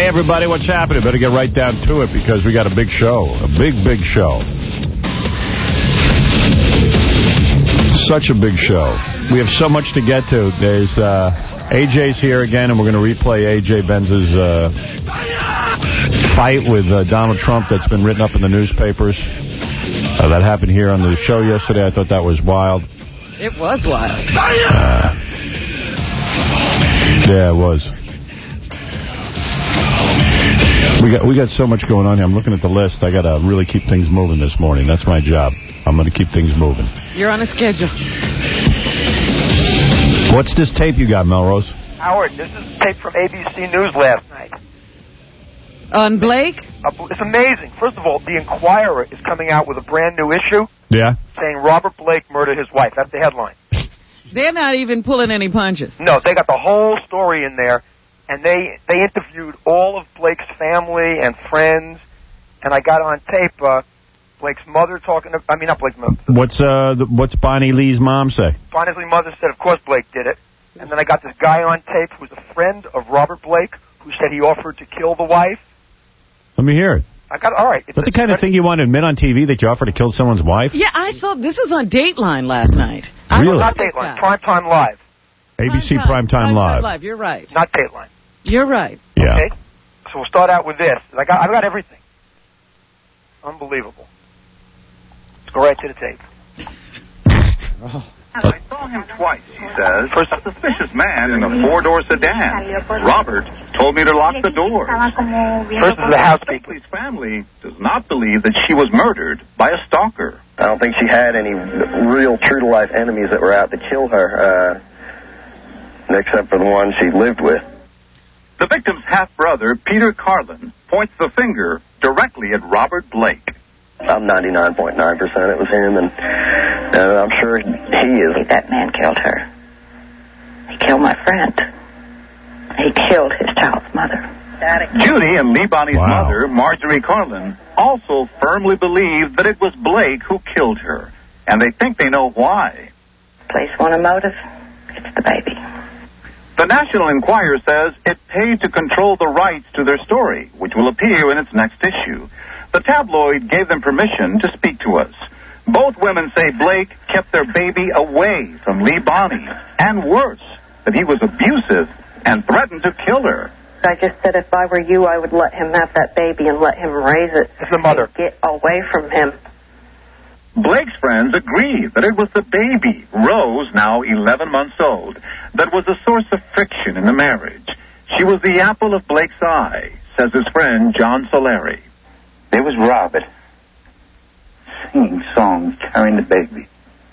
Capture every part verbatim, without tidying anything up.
Hey, everybody, what's happening? Better get right down to it because we got a big show. A big, big show. Such a big show. We have so much to get to. There's uh, A J's here again, and we're going to replay A J Benz's uh, fight with uh, Donald Trump that's been written up in the newspapers. Uh, that happened here on the show yesterday. I thought that was wild. It was wild. Uh, yeah, it was. We got we got so much going on here. I'm looking at the list. I got to really keep things moving this morning. That's my job. I'm going to keep things moving. You're on a schedule. What's this tape you got, Melrose? Howard, this is a tape from A B C News last night. On Blake? Uh, it's amazing. First of all, the Inquirer is coming out with a brand new issue. Yeah? Saying Robert Blake murdered his wife. That's the headline. They're not even pulling any punches. No, they got the whole story in there. And they, they interviewed all of Blake's family and friends. And I got on tape uh, Blake's mother talking to... I mean, not Blake's mother. What's uh, the, what's Bonnie Lee's mom say? Bonnie Lee's mother said, of course Blake did it. And then I got this guy on tape who's a friend of Robert Blake who said he offered to kill the wife. Let me hear it. I got all right. Is that the kind of thing you want to admit on T V, that you offer to kill someone's wife? Yeah, I saw... This is on Dateline last night. Really? Not Dateline. Primetime Live. A B C Primetime, Primetime Live. Live. You're right. Not Dateline. You're right. Yeah. Okay? So we'll start out with this. I got, I've got everything. Unbelievable. Let's go right to the tape. Oh. I saw him twice, he says. For a suspicious man in a four-door sedan. Robert told me to lock the door. First is the housekeeper. His family does not believe that she was murdered by a stalker. I don't think she had any real true-to-life enemies that were out to kill her, uh, except for the one she lived with. The victim's half-brother, Peter Carlin, points the finger directly at Robert Blake. I'm ninety-nine point nine percent it was him, and, and I'm sure he is. That man killed her. He killed my friend. He killed his child's mother. Judy and Lee Bonnie's wow. mother, Marjorie Carlin, also firmly believe that it was Blake who killed her, and they think they know why. Police want a motive. It's the baby. The National Enquirer says it paid to control the rights to their story, which will appear in its next issue. The tabloid gave them permission to speak to us. Both women say Blake kept their baby away from Lee Bonnie, and worse, that he was abusive and threatened to kill her. I just said if I were you, I would let him have that baby and let him raise it. It's the mother. Get away from him. Blake's friends agree that it was the baby, Rose, now eleven months old, that was a source of friction in the marriage. She was the apple of Blake's eye, says his friend John Solari. There was Robert singing songs, carrying the baby.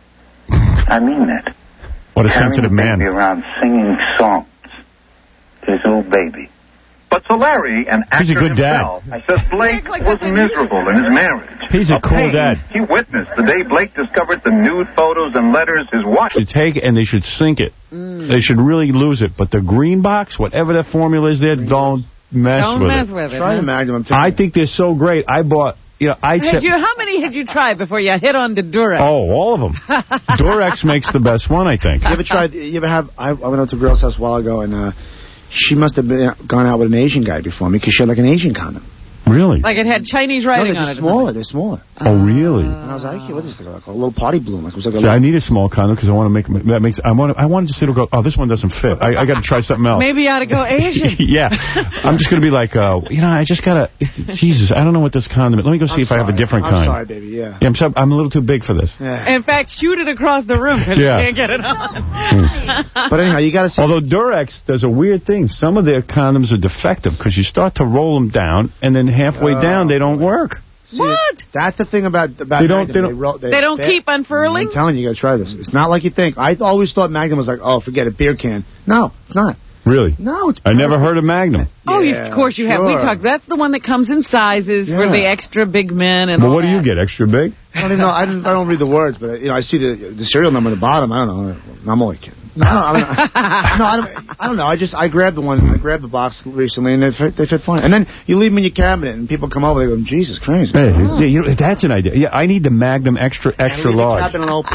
I mean that. What a carrying sensitive the man. Baby around singing songs to his little baby. But Solari, an actor He's a good himself, dad. says Blake like was miserable in his marriage. He's a, a cool pain dad. He witnessed the day Blake discovered the nude photos and letters his wife... They take it and they should sink it. Mm. They should really lose it. But the green box, whatever the formula is there, don't mess don't with mess it. with it. Try huh? the Magnum. I think they're so great. I bought... You know, I Had you, how many had you tried before you hit on the Durex? Oh, all of them. Durex makes the best one, I think. You ever tried, you ever have, I, I went out to a girl's house a while ago, and uh, she must have been, gone out with an Asian guy before me, because she had like an Asian condom. Really? Like it had Chinese writing no, on they're it. Smaller, they're smaller. Oh, really? And I was like, what is this, like a little party balloon? Like, it was like a See, I need a small condom because I want to make that makes. I want. To, I want to just say, go. Oh, this one doesn't fit. I, I got to try something else. Maybe you ought to go Asian. Yeah, I'm just going to be like, uh, you know, I just gotta. Jesus, I don't know what this condom is. Let me go see I'm if sorry. I have a different I'm kind. sorry, baby. Yeah. Yeah, I'm sorry. I'm a little too big for this. Yeah. In fact, shoot it across the room because Yeah. you can't get it on. But anyhow, you got to see. Although Durex does a weird thing. Some of their condoms are defective because you start to roll them down, and then halfway Oh. down they don't work. See, What? That's the thing about about They don't- Magnum. they don't- roll- They don't keep unfurling? I'm telling you, you got to try this. It's not like you think. I always thought Magnum was like, oh, forget it, beer can. No, it's not. Really? No, it's. I never heard of Magnum. Oh, you, Yeah, of course you have. We sure. talked. That's the one that comes in sizes for Yeah. the extra big men and But all what do you that. get? Extra big? I don't even know. I don't, I don't read the words, but you know, I see the the serial number at the bottom. I don't know. I'm only kidding. No, I don't, I don't, no, I don't, I don't know. I just I grabbed the one. I grabbed the box recently, and they fit, they fit fine. And then you leave them in your cabinet, and people come over. They go, Jesus Christ. Hey, yeah, you know, that's an idea. Yeah, I need the Magnum extra extra leave the large. cabinet open.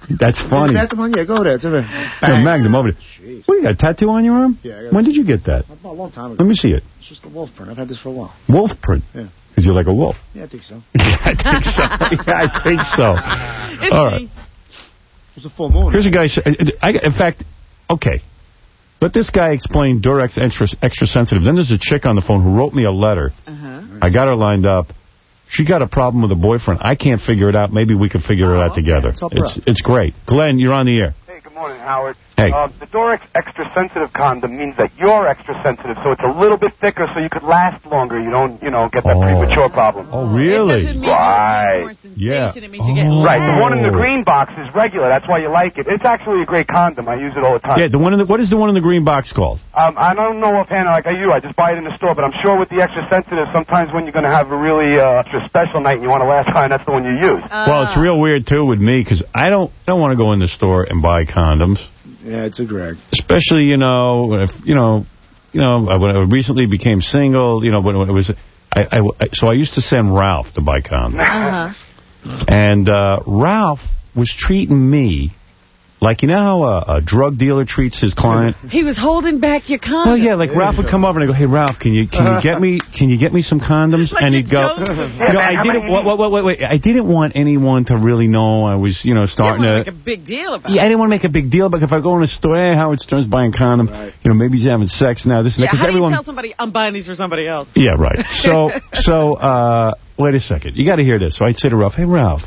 That's funny. Magnum, yeah, go there. It's a yeah, Magnum over there. Jeez. What, you got a tattoo on your arm? Yeah. I got when did you get that? A long time ago. Let me see it. It's just a wolf print. I've had this for a while. Wolf print? Yeah. Because you're like a wolf. Yeah, I think so. I think so. Yeah, I think so. It's All right. me. It was a full moon. Here's a guy. I, in fact, okay. Let this guy explain Durex extra, extra sensitive. Then there's a chick on the phone who wrote me a letter. Uh-huh. I got her lined up. She got a problem with a boyfriend. I can't figure it out. Maybe we could figure oh, it out okay. together. It's it's great. Glenn, you're on the air. Hey, good morning, Howard. Hey. Um, the Durex Extra Sensitive condom means that you're extra sensitive, so it's a little bit thicker so you could last longer. You don't, you know, get that Oh. premature problem. Oh, really? It doesn't mean Right. more sensation. Yeah. It means you get Oh. Right, the one in the green box is regular. That's why you like it. It's actually a great condom. I use it all the time. Yeah, the one in the, what is the one in the green box called? Um, I don't know offhand like I you. I just buy it in the store, but I'm sure with the extra sensitive, sometimes when you're going to have a really uh, extra special night and you want to last time, that's the one you use. Uh, Well, it's real weird, too, with me, because I don't, I don't want to go in the store and buy condoms. Yeah, it's a drag. Especially, you know, if, you know, you know, when I recently became single, you know, when, when it was, I, I, so I used to send Ralph to buy condoms. Uh-huh. And uh, Ralph was treating me like, you know how a, a drug dealer treats his client? He was holding back your condom. Oh, yeah, like Ralph would come over and I go, hey, Ralph, can you can you get me can you get me some condoms? Like and he'd go, joking. you know, I didn't, wait, wait, wait, wait, I didn't want anyone to really know I was, you know, starting you to. make a big deal about Yeah, I it. didn't want to make a big deal, but if I go in a store, hey, Howard Stern's buying condoms, right. you know, maybe he's having sex now, this and Yeah, that. how everyone... do you tell somebody I'm buying these for somebody else? Yeah, right. So, so uh, wait a second. You got to hear this. So I'd say to Ralph, hey, Ralph,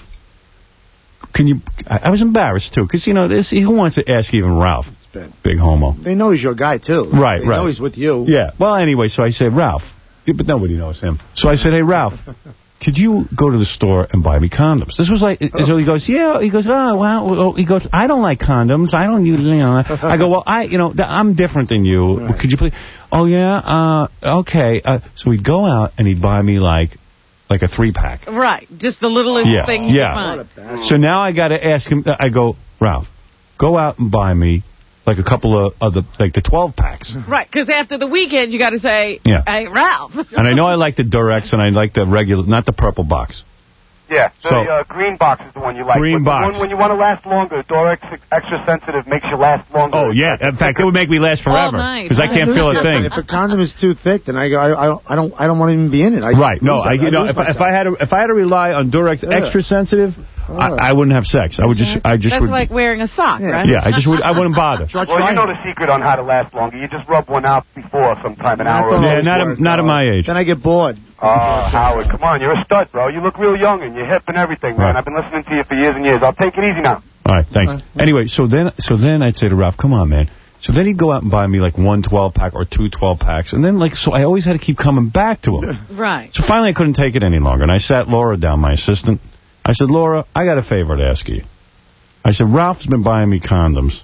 can you... I, I was embarrassed, too, because, you know, this, who wants to ask even Ralph? Big homo. They know he's your guy, too. Right, they right. know he's with you. Yeah. Well, anyway, so I said, Ralph. Yeah, but nobody knows him. So I said, hey, Ralph, could you go to the store and buy me condoms? This was like, oh. So he goes, yeah. He goes, oh, well, he goes, I don't like condoms. I don't use, you know. I go, well, I, you know, I'm different than you. Right. Could you please? Oh, yeah? Uh, okay. Uh, so he'd go out and he'd buy me, like, like a three-pack. Right. Just the littlest yeah. thing you yeah. find. So now I got to ask him, I go, Ralph, go out and buy me like a couple of, of the, like the twelve packs. Right, because after the weekend, you got to say, yeah. hey, Ralph. And I know I like the Durex and I like the regular, not the purple box. Yeah, the so, uh, green box is the one you like. Green but box. The one when you want to last longer, Durex Extra Sensitive makes you last longer. Oh, yeah. In fact, it would make me last forever. Because I can't feel a thing. If a condom is too thick, then I go, I, I, I don't I don't want to even be in it. I right. No, I, you know, if, if I had to, if I had to rely on Durex yeah. Extra Sensitive, oh. I, I wouldn't have sex. I would just, I just That's would. like wearing a sock, yeah. right? Yeah, I just would, I wouldn't bother. Well, you know the secret on how to last longer. You just rub one out before sometime, an hour. Yeah, not at, not at my age. Then I get bored. Oh, Howard, come on, you're a stud, bro. You look real young and you're hip and everything, man. Right. I've been listening to you for years and years. I'll take it easy now. All right, thanks. Right. Anyway, so then, so then I'd say to Ralph, come on, man. So then he'd go out and buy me like one twelve-pack or two twelve-packs. And then, like, so I always had to keep coming back to him. Right. So finally I couldn't take it any longer. And I sat Laura down, my assistant. I said, Laura, I got a favor to ask you. I said, Ralph's been buying me condoms.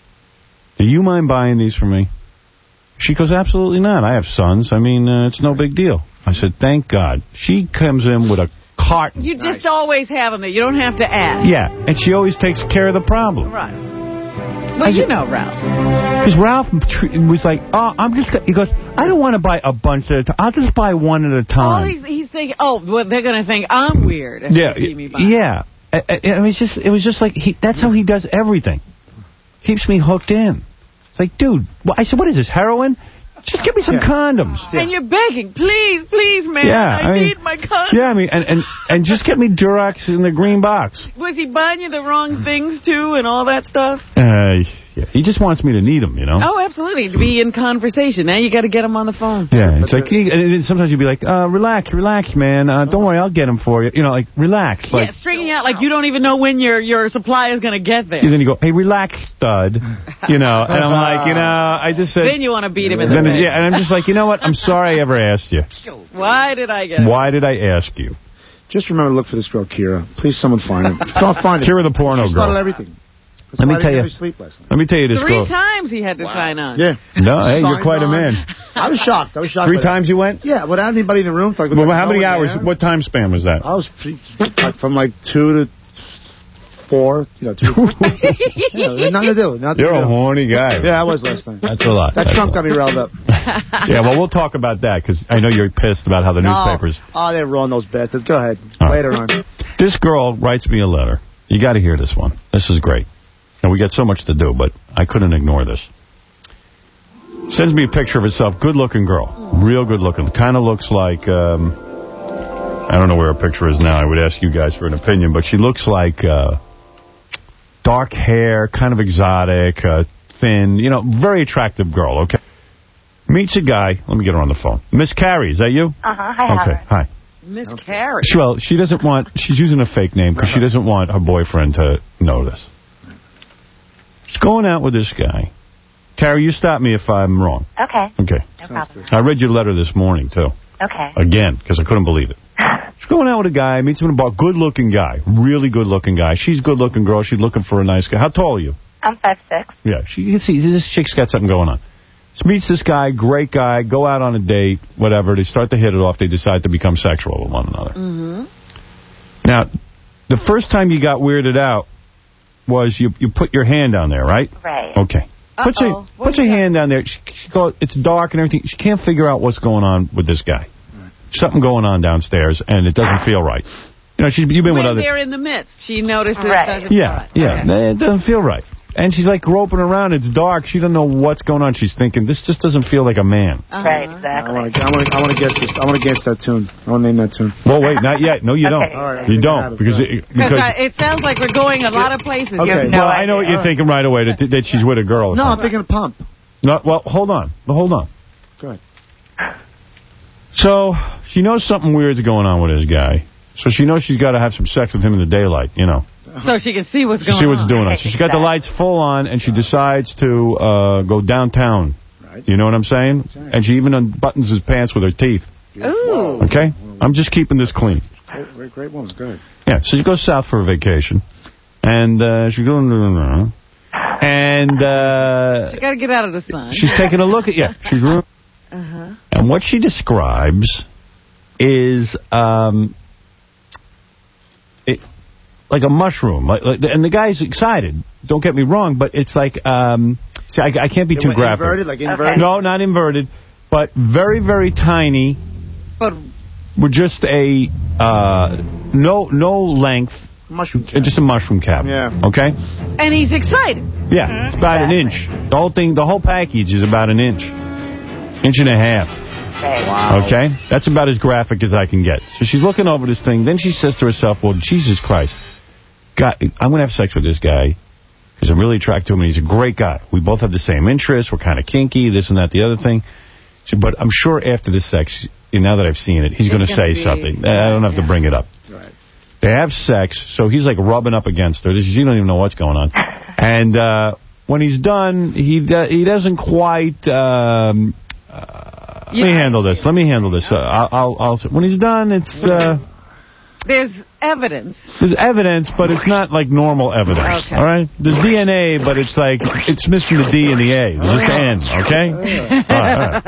Do you mind buying these for me? She goes, absolutely not. I have sons. I mean, uh, it's no big deal. I said, thank God. She comes in with a carton. You just nice. always have them there. You don't have to ask. Yeah, and she always takes care of the problem. Right. Well, I you said, know Ralph. Because Ralph was like, oh, I'm just, he goes, I don't want to buy a bunch at a time. I'll just buy one at a time. Oh, he's, he's thinking, oh, well, they're going to think I'm weird if yeah, they see me buy. Yeah. I, I, it, was just, it was just like, he, that's how he does everything. Keeps me hooked in. It's like, dude, well, I said, what is this, heroin? Just give me some yeah. condoms. Yeah. And you're begging, please, please, man, yeah, I, I mean, need my condoms. Yeah, I mean, and, and, and just get me Durex in the green box. Was he buying you the wrong things, too, and all that stuff? Uh, yeah. He just wants me to need them, you know? Oh, absolutely, to be in conversation. Now you got to get him on the phone. Yeah, it's like, he, and sometimes you'd be like, uh, relax, relax, man. Uh, don't worry, I'll get them for you. You know, like, relax. Yeah, like, stringing out like you don't even know when your, your supply is going to get there. And then you go, hey, relax, stud. You know, and I'm like, you know, I just said... Then you want to beat him in the face. Yeah, and I'm just like, you know what? I'm sorry I ever asked you. Why did I get it? Why did I ask you? Just remember to look for this girl, Kira. Please, someone find her. Don't find her. Kira the porno She's girl. started everything. That's let me tell you. Sleep last night. Let me tell you this Three girl. Three times he had to wow. sign on. Yeah. No, hey, you're quite on. a man. I was shocked. I was shocked. Three times that. you went? Yeah, without anybody in the room. Like, well, how many hours? There. What time span was that? I was like, from like two to four. You know, two. yeah, nothing to do. Nothing you're to a do. horny guy. Yeah, I was last night. That's a lot. That That's Trump got me riled up. Yeah, well, we'll talk about that because I know you're pissed about how the no. newspapers. Oh, they're wrong, those bastards. Go ahead. Oh. Later on. This girl writes me a letter. You got to hear this one. This is great. And we got so much to do, but I couldn't ignore this. Sends me a picture of herself. Good-looking girl. Real good-looking. Kind of looks like... Um, I don't know where her picture is now. I would ask you guys for an opinion, but she looks like uh, dark hair, kind of exotic, uh, thin, you know, very attractive girl, okay? Meets a guy. Let me get her on the phone. Miss Carrie, is that you? Uh-huh. Hi, Okay, Howard. hi. Miss Carrie. Well, she doesn't want, she's using a fake name because she doesn't want her boyfriend to know this. She's going out with this guy. Carrie, you stop me if I'm wrong. Okay. Okay. No problem. I read your letter this morning, too. Okay. Again, because I couldn't believe it. She's going out with a guy, meets him in a bar. Good-looking guy. Really good-looking guy. She's a good-looking girl. She's looking for a nice guy. How tall are you? I'm five six. Yeah, she, you can see this chick's got something going on. She meets this guy, great guy, go out on a date, whatever. They start to hit it off. They decide to become sexual with one another. Mm-hmm. Now, the first time you got weirded out was you you put your hand down there, right? Right. Okay. Put Uh-oh. your, put your hand down there. She, she go, it's dark and everything. She can't figure out what's going on with this guy. Something going on downstairs, and it doesn't feel right. You know, she's, you've been when with other... they're in the midst, she notices Right. doesn't Yeah, feel yeah. right. Okay. It doesn't feel right. And she's like groping around. It's dark. She doesn't know what's going on. She's thinking, this just doesn't feel like a man. Uh-huh. Right, I exactly. want to. I want to. I want to guess this. I want to guess that tune. I want to name that tune. Well, wait, not yet. No, you Okay. don't. All right, I you think I have don't. it. Because, Right. it, Because because I, it sounds like we're going a lot of places. Okay. You have no well, I know what idea. you're thinking right away, that, that she's with a girl or No, I'm something. thinking of Pump. No, well, hold on. Well, hold on. Go ahead. So, she knows something weird's going on with this guy. So she knows she's got to have some sex with him in the daylight, you know. So she can see what's going See what's on. doing on. So she got the lights full on, and she decides to uh, go downtown. Right. You know what I'm saying? And she even unbuttons his pants with her teeth. Ooh. Okay? I'm just keeping this clean. Great, great, great woman. Go ahead. Yeah, so she goes south for a vacation. And uh, she's going... And uh, She got to get out of the sun. she's taking a look at... Yeah, she's... Uh-huh. And what she describes is... Um, it, like a mushroom. Like, like, and the guy's excited. Don't get me wrong, but it's like... Um, see, I, I can't be It too went graphic. Inverted, like inverted. Okay. No, not inverted, but very, very tiny. But With just a uh, no no length, Mushroom. uh, just a mushroom cap. Yeah. Okay. and he's excited. Yeah, it's about an inch. The whole thing, the whole package is about an inch, inch and a half. Right. Wow. Okay, that's about as graphic as I can get. So she's looking over this thing. Then she says to herself, "Well, Jesus Christ, God, I'm going to have sex with this guy because I'm really attracted to him, and he's a great guy. We both have the same interests. We're kind of kinky, this and that, the other thing. She, but I'm sure after this sex, now that I've seen it, he's going to say gonna be- something. I don't have to bring it up. Right. They have sex, so he's like rubbing up against her. She don't even know what's going on. And uh, when he's done, he do, he doesn't quite. Um, uh, let me Yeah. handle this. Let me handle this. Uh, I'll, I'll, I'll. When he's done, it's uh, There's evidence. there's evidence, but it's not like normal evidence. Okay. All right. There's D N A, but it's like it's missing the D and the A. There's just the N. Okay. All right.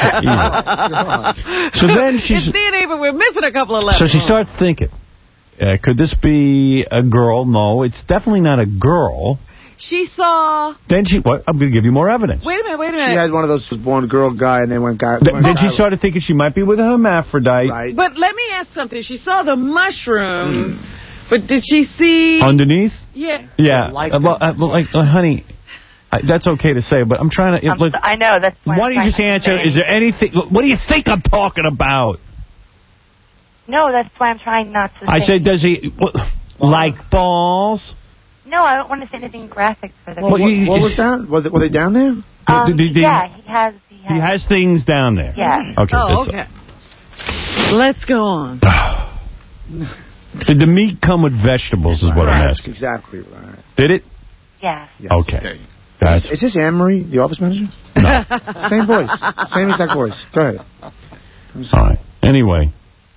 All right. Easy. So then she's. It's D N A, but we're missing a couple of letters. So she starts thinking, uh, could this be a girl? No, it's definitely not a girl. She saw... Then she, what? I'm going to give you more evidence. Wait a minute, wait a She minute. had one of those was born girl guy, and they went guy. Th- went then she guy- started thinking she might be with a hermaphrodite. Right. But let me ask something. She saw the mushroom, but did she see... Underneath? Yeah. Yeah. Like Uh, well, uh, well, like, uh, honey, I, that's okay to say, but I'm trying to... I'm look, so- I know, that's why why I'm don't you just trying to answer, say- is there anything... What do you think I'm talking about? No, that's why I'm trying not to I say... said, does he... What, like balls? No, I don't want to say anything graphic for the... Well, Well, what, you- what was that? Was it, were they down there? um, Did- did- did- yeah, he has... He has, He has things down there. Yeah. Okay. Oh, that's- okay. Let's go on. Did the meat come with vegetables is what I'm That's asking. exactly right. Did it? Yeah. Yes. Okay. That's, Is this Anne-Marie, the office manager? no. Same voice. Same exact voice. Go ahead. All right. Anyway.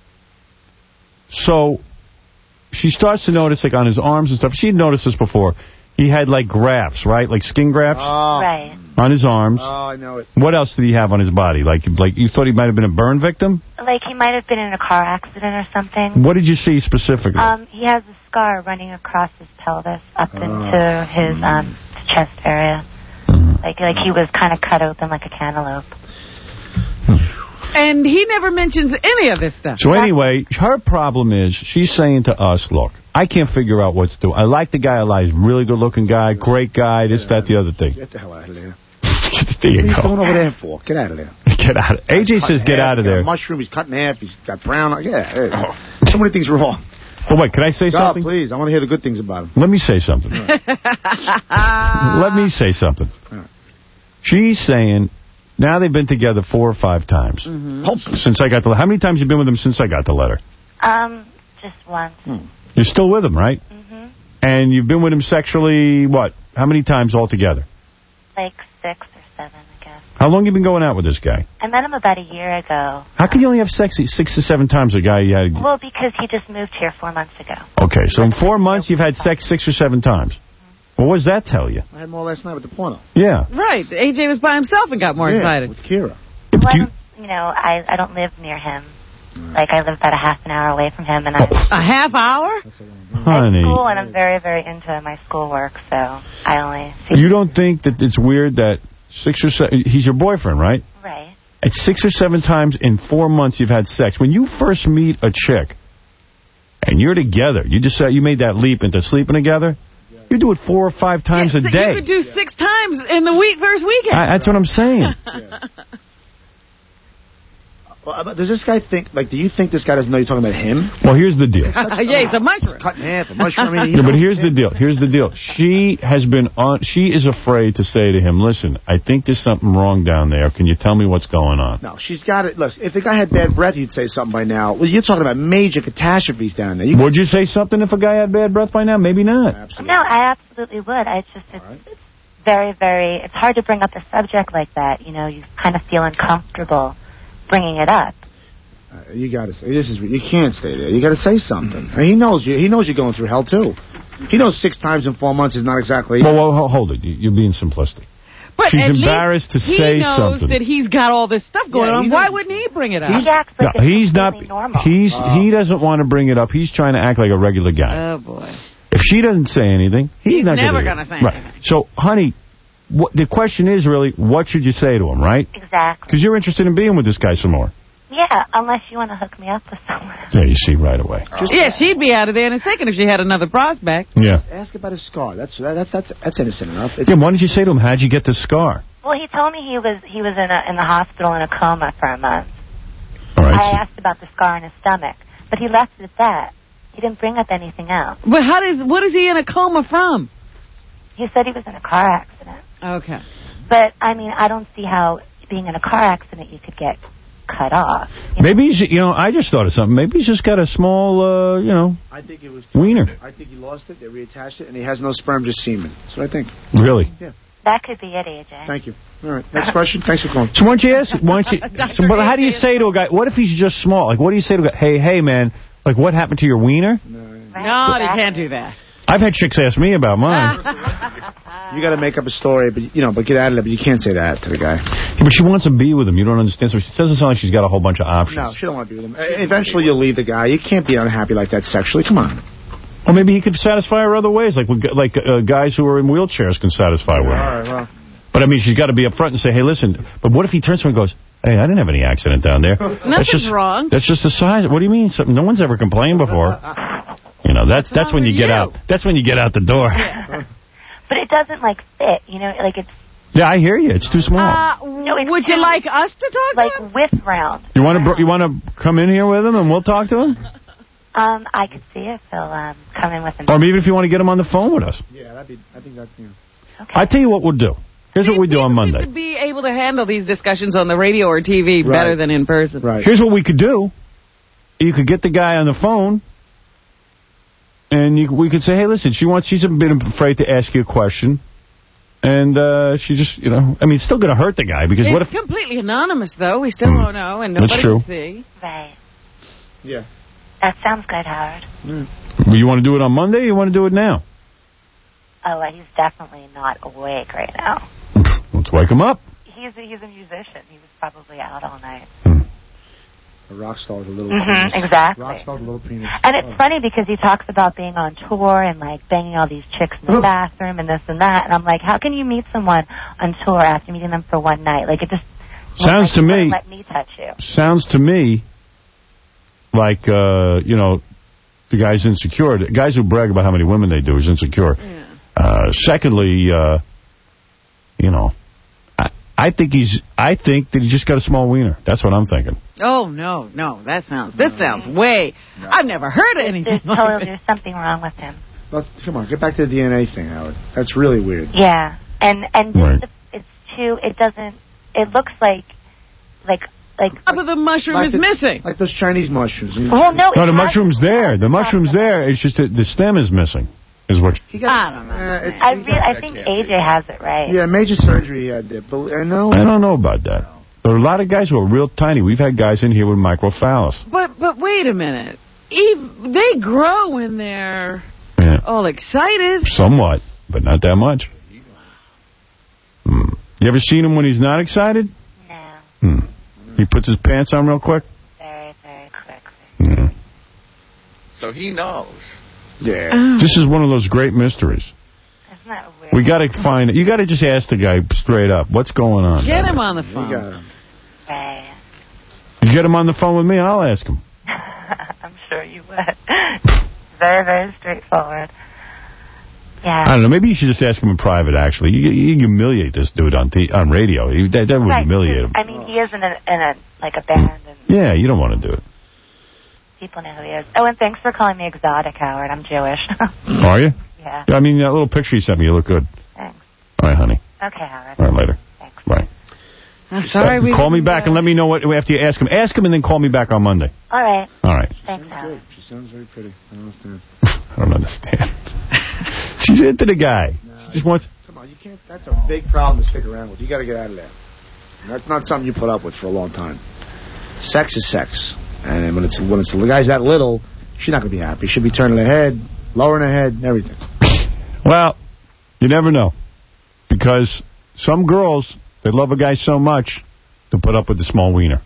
So, she starts to notice, like, on his arms and stuff. She'd noticed this before. He had, like, grafts, right? Like skin grafts Oh, Right. on his arms. oh, I know it. What else did he have on his body? Like, like you thought he might have been a burn victim? Like, he might have been in a car accident or something. What did you see specifically? Um, he has a scar running across his pelvis up into his um chest area. Mhm. Like, like he was kind of cut open like a cantaloupe. And he never mentions any of this stuff. So anyway, her problem is she's saying to us, look, I can't figure out what's doing. I like the guy I like. He's a really good-looking guy, great guy, this, that, the other thing. Get the hell out of there. There you what are you go. going over there for? Get out of there. Get out of there. A J says get out of there. Mushroom, he's cut in half. He's got brown. Yeah, oh. So many things wrong. Oh, wait, can I say God, something? please. I want to hear the good things about him. Let me say something. Let me say something. She's saying, now they've been together four or five times. Mm-hmm. Since I got the letter. How many times have you been with him since I got the letter? Um, just once. Hmm. You're still with him, right? Mm-hmm. And you've been with him sexually, what? How many times altogether? Like six or seven, I guess. How long have you been going out with this guy? I met him about a year ago. How can you only have sex six to seven times with a guy you had? Well, because he just moved here four months ago. Okay, so in four months you've had sex six or seven times. What does that tell you? I had more last night with the porno. Yeah. Right. A J was by himself and got more yeah, excited. with Kira. Well, I don't, you know, I, I don't live near him. Like, I live about a half an hour away from him. and I, A half hour? Honey. I school, and I'm very, very into my schoolwork, so I only see... You don't think that it's weird that six or seven... He's your boyfriend, right? Right. At six or seven times in four months you've had sex. When you first meet a chick and you're together, you just said you made that leap into sleeping together, you do it four or five times yeah, a day. You could do six times in the week first weekend. I, that's what I'm saying. Yeah. Well, does this guy think, like, do you think this guy doesn't know you're talking about him? Well, here's the deal. Yeah, he's a mushroom. Cut in half, a mushroom. I mean, yeah, but here's the deal. Here's the deal. She has been on, she is afraid to say to him, listen, I think there's something wrong down there. Can you tell me what's going on? No, she's got it. Look, if the guy had bad breath, he'd say something by now. Well, you're talking about major catastrophes down there. You would you say something if a guy had bad breath by now? Maybe not. Absolutely. No, I absolutely would. I just, it's, right. it's very, very, it's hard to bring up a subject like that. You know, you kind of feel uncomfortable bringing it up. Uh, you got to say this is you can't stay there. You got to say something. I mean, he knows you. He knows you're going through hell too. He knows six times in four months is not exactly. Well, well hold it. You're being simplistic. But she's embarrassed to say something. He knows that he's got all this stuff going yeah, on. Why wouldn't he bring it up? He acts like no, he's not. Normal. He's oh. he doesn't want to bring it up. He's trying to act like a regular guy. Oh boy. If she doesn't say anything, he's, he's not never going to say right. anything. So, honey, what, the question is really, what should you say to him, right? Exactly. Because you're interested in being with this guy some more. Yeah, unless you want to hook me up with someone. Yeah, you see right away. Just, yeah, she'd be out of there in a second if she had another prospect. Yeah. Just ask about his scar. That's that's that's that's innocent enough. It's yeah, why didn't you say to him, how'd you get the scar? Well, he told me he was he was in a, in the hospital in a coma for a month. All right. I So asked about the scar in his stomach, but he left it at that. He didn't bring up anything else. But how does what is he in a coma from? He said he was in a car accident. Okay. But I mean, I don't see how being in a car accident you could get cut off. Maybe he's, you know, I just thought of something. Maybe he's just got a small, uh, you know, I think it was wiener. I think he lost it. They reattached it, and he has no sperm, just semen. That's what I think. Really? Yeah. That could be it, A J. Thank you. All right. Next question. Thanks for calling. So why don't you ask? Why don't you? So, but how do you say to a guy? What if he's just small? Like, what do you say to a guy? Hey, hey, man. Like, what happened to your wiener? No, Right? No, Exactly. he can't do that. I've had chicks ask me about mine. You got to make up a story, but you know, but get out of it. But you can't say that to the guy. Yeah, but she wants to be with him. You don't understand. So she doesn't sound like she's got a whole bunch of options. No, she don't want to be with him. Uh, Eventually, you'll leave the guy. You can't be unhappy like that sexually. Come on. Or maybe he could satisfy her other ways, like like uh, guys who are in wheelchairs can satisfy women. All right. Well. But I mean, she's got to be upfront and say, "Hey, listen." But what if he turns to her and goes, "Hey, I didn't have any accident down there. Nothing's that's just, wrong. That's just the size. What do you mean? Something, no one's ever complained before." You know, that's What's that's when wrong you with get you? out. That's when you get out the door. Yeah. But it doesn't, like, fit. You know, like, it's... Yeah, I hear you. It's too small. Uh, No, it's would too, you like us to talk like, to him? width round. you want to you want to come in here with him and we'll talk to him? Um, I could see if he'll um, come in with him. Or maybe if you want to get him on the phone with us. Yeah, that'd be. I think that's. You know. Okay. I tell you what we'll do. Here's what we do on Monday. We could be able to handle these discussions on the radio or T V Right. better than in person. Right. Here's what we could do. You could get the guy on the phone, and you, we could say, hey, listen, she wants, she's a bit afraid to ask you a question. And uh, she just, you know, I mean, it's still going to hurt the guy because It's what if... completely anonymous, though. We still Mm. don't know, and That's nobody true. can see. Right. Yeah. That sounds good, Howard. Well, you want to do it on Monday or you want to do it now? Oh, uh, he's definitely not awake right now. Let's wake him up. He's a, he's a musician. He was probably out all night. A rock star with a little Mhm, penis. exactly. Rock star with a little penis. And it's Oh. funny because he talks about being on tour and, like, banging all these chicks in the bathroom and this and that. And I'm like, how can you meet someone on tour after meeting them for one night? Like, it just Sounds to me... Let me touch you. Sounds to me like, uh, you know, the guy's insecure. The guys who brag about how many women they do is insecure. Yeah. Uh, secondly, uh, you know, I, I think he's. I think that he just got a small wiener. That's what I'm thinking. Oh no, no, that sounds. This sounds way. No. I've never heard of anything. There's, like totally, there's something wrong with him. Let's come on, get back to the D N A thing, Howard. That's really weird. Yeah, and and right. the, it's too. It doesn't. It looks like, like. Like, Top of the mushroom like is the, missing. Like those Chinese mushrooms. Well, no, no the mushroom's there. The mushroom's there. It's just that the stem is missing. Is what? He got, I don't know. Uh, I, really, I think A J has it right. Yeah, major surgery he had there. But I know. I don't know about that. There are a lot of guys who are real tiny. We've had guys in here with microphallus. But but wait a minute. Eve, they grow when they're yeah. all excited. Somewhat, but not that much. Hmm. You ever seen him when he's not excited? No. Hmm. He puts his pants on real quick? Very, very quick. Yeah. So he knows. Yeah. Oh. This is one of those great mysteries. Isn't that weird? We got to find it. You got to just ask the guy straight up. What's going on? Get him on the phone. You got him. Okay. You get him on the phone with me, I'll ask him. I'm sure you would. Very, very straightforward. Yeah. I don't know. Maybe you should just ask him in private, actually. You, you humiliate this dude on t on radio. You, that, that would right. humiliate him. I mean, he is in a, in a like a band. And yeah, you don't want to do it. People know who he is. Oh, and thanks for calling me exotic, Howard. I'm Jewish. Are you? Yeah. I mean, that little picture you sent me, you look good. Thanks. All right, honey. Okay, Howard. All right, later. Thanks. Bye. I'm sorry uh, we Call me back uh, and let me know what after you ask him. Ask him and then call me back on Monday. All right. All right. Thanks, Howard. She sounds very pretty. I don't understand. I don't understand. She's into the guy. No, she just wants... Come on, you can't... That's a big problem to stick around with. You got to get out of there. And that's not something you put up with for a long time. Sex is sex. And when it's when it's the guy's that little, she's not going to be happy. She'll be turning her head, lowering her head, and everything. Well, you never know. Because some girls, they love a guy so much, they'll put up with the small wiener.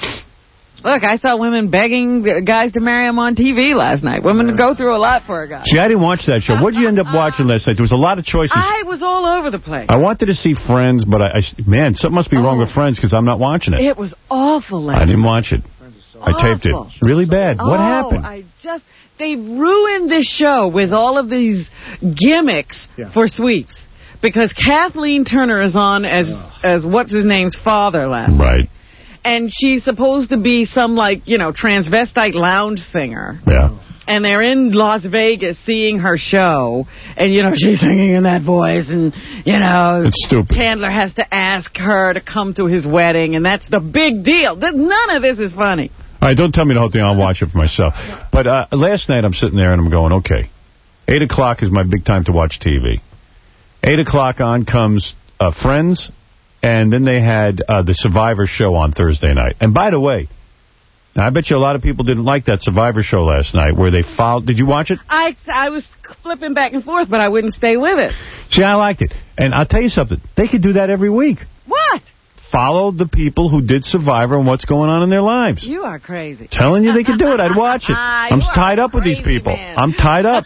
Look, I saw women begging the guys to marry them on T V last night. Women yeah. go through a lot for a guy. See, I didn't watch that show. What did you end up watching last night? There was a lot of choices. I was all over the place. I wanted to see Friends, but I, I man, something must be oh. wrong with Friends because I'm not watching it. It was awful last I didn't watch it. So I taped it. Really bad. Oh, what happened? I just they ruined this show with all of these gimmicks yeah. for sweeps because Kathleen Turner is on as oh. as what's his name's father last night. Right. And she's supposed to be some, like, you know, transvestite lounge singer. Yeah. And they're in Las Vegas seeing her show. And, you know, she's singing in that voice. And, you know, it's stupid. Chandler has to ask her to come to his wedding. And that's the big deal. None of this is funny. All right, don't tell me the whole thing. I'll watch it for myself. But uh, last night I'm sitting there and I'm going, okay, eight o'clock is my big time to watch T V. eight o'clock on comes uh, Friends. And then they had uh, the Survivor show on Thursday night. And by the way, now I bet you a lot of people didn't like that Survivor show last night where they followed. Did you watch it? I, I was flipping back and forth, but I wouldn't stay with it. See, I liked it. And I'll tell you something. They could do that every week. What? Follow the people who did Survivor and what's going on in their lives. You are crazy. Telling you they could do it. I'd watch it. I'm tied up with these people. Man. I'm tied up.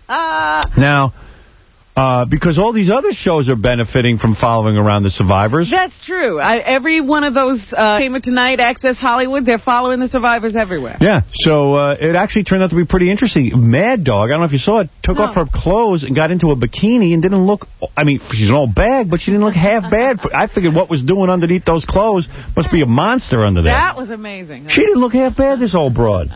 Now... Uh, because all these other shows are benefiting from following around the survivors. That's true. I, every one of those uh, Came Tonight, Access Hollywood, they're following the survivors everywhere. Yeah, so uh, it actually turned out to be pretty interesting. Mad Dog, I don't know if you saw it, took no. off her clothes and got into a bikini and didn't look, I mean, she's an old bag, but she didn't look half bad. I figured what was doing underneath those clothes must be a monster under there. That was amazing. Huh? She didn't look half bad, this old broad.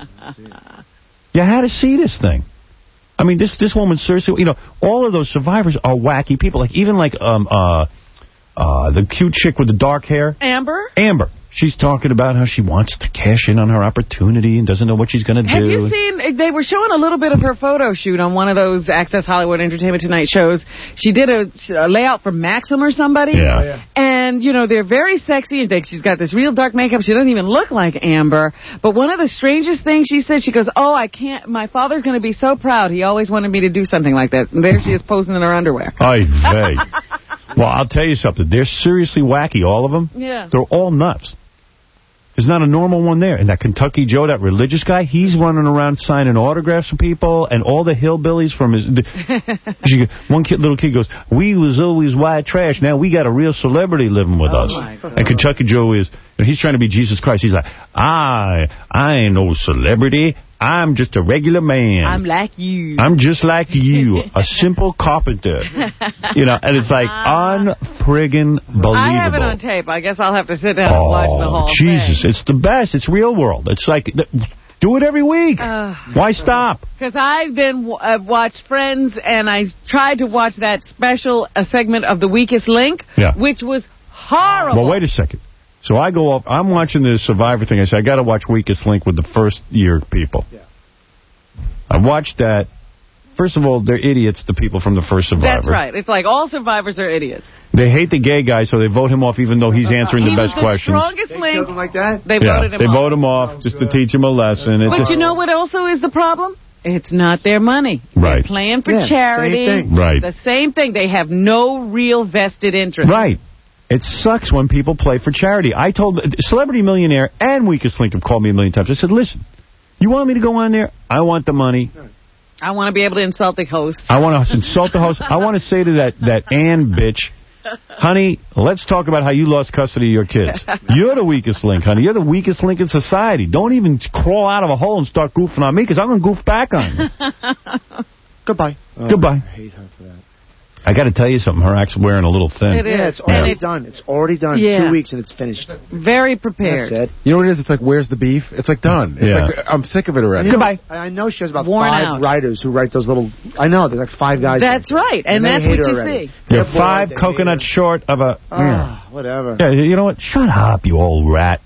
You had to see this thing. I mean, this this woman, seriously, you know, all of those survivors are wacky people. Like, even like um uh uh the cute chick with the dark hair. Amber? Amber. She's talking about how she wants to cash in on her opportunity and doesn't know what she's going to do. Have you seen, they were showing a little bit of her photo shoot on one of those Access Hollywood Entertainment Tonight shows. She did a, a layout for Maxim or somebody. Yeah. Oh, yeah. And, you know, they're very sexy. She's got this real dark makeup. She doesn't even look like Amber. But one of the strangest things she said, she goes, oh, I can't, my father's going to be so proud. He always wanted me to do something like that. And there she is posing in her underwear. Oy vey. Well, I'll tell you something. They're seriously wacky, all of them. Yeah. They're all nuts. There's not a normal one there. And that Kentucky Joe, that religious guy, he's running around signing autographs for people, and all the hillbillies from his... The, one kid, little kid goes, we was always white trash. Now we got a real celebrity living with oh us. And Kentucky Joe is... And he's trying to be Jesus Christ. He's like, I, I ain't no celebrity. I'm just a regular man. I'm like you. I'm just like you, a simple carpenter. You know, and it's like unfriggin' believable. I have it on tape. I guess I'll have to sit down oh, and watch the whole Jesus, thing. It's the best. It's real world. It's like, do it every week. Uh, Why stop? Because I've been uh, watched Friends, and I tried to watch that special a segment of The Weakest Link, yeah. which was horrible. Well, wait a second. So I go up, I'm watching the Survivor thing. I say, I got to watch Weakest Link with the first year people. Yeah. I watched that. First of all, they're idiots, the people from the first Survivor. That's right. It's like all survivors are idiots. They hate the gay guy, so they vote him off even though he's answering he the best was the questions. Strongest they link. Him like that? They yeah, voted him they off. They vote him off just to teach him a lesson. But it's you know what also is the problem? It's not their money. Right. They're playing for yeah, charity. Same thing. Right. The same thing. They have no real vested interest. Right. It sucks when people play for charity. I told Celebrity Millionaire and Weakest Link have called me a million times. I said, listen, you want me to go on there? I want the money. I want to be able to insult the host. I want to insult the host. I want to say to that, that Ann bitch, honey, let's talk about how you lost custody of your kids. You're the weakest link, honey. You're the weakest link in society. Don't even crawl out of a hole and start goofing on me, because I'm going to goof back on you. Goodbye. Oh, Goodbye. I hate her for that. I got to tell you something. Her act's wearing a little thin. It is. Yeah, it's already it's, done. It's already done. Yeah. Two weeks and it's finished. Very prepared. That's it. You know what it is? It's like, where's the beef? It's like done. It's yeah. like, I'm sick of it already. Goodbye. I know she has about Worn five out. writers who write those little... I know, there's like five guys. That's there. right. And, and that's what you already. see. You're They're five bored, coconuts short of a... Ah, yeah. Whatever. Yeah, you know what? Shut up, you old rat.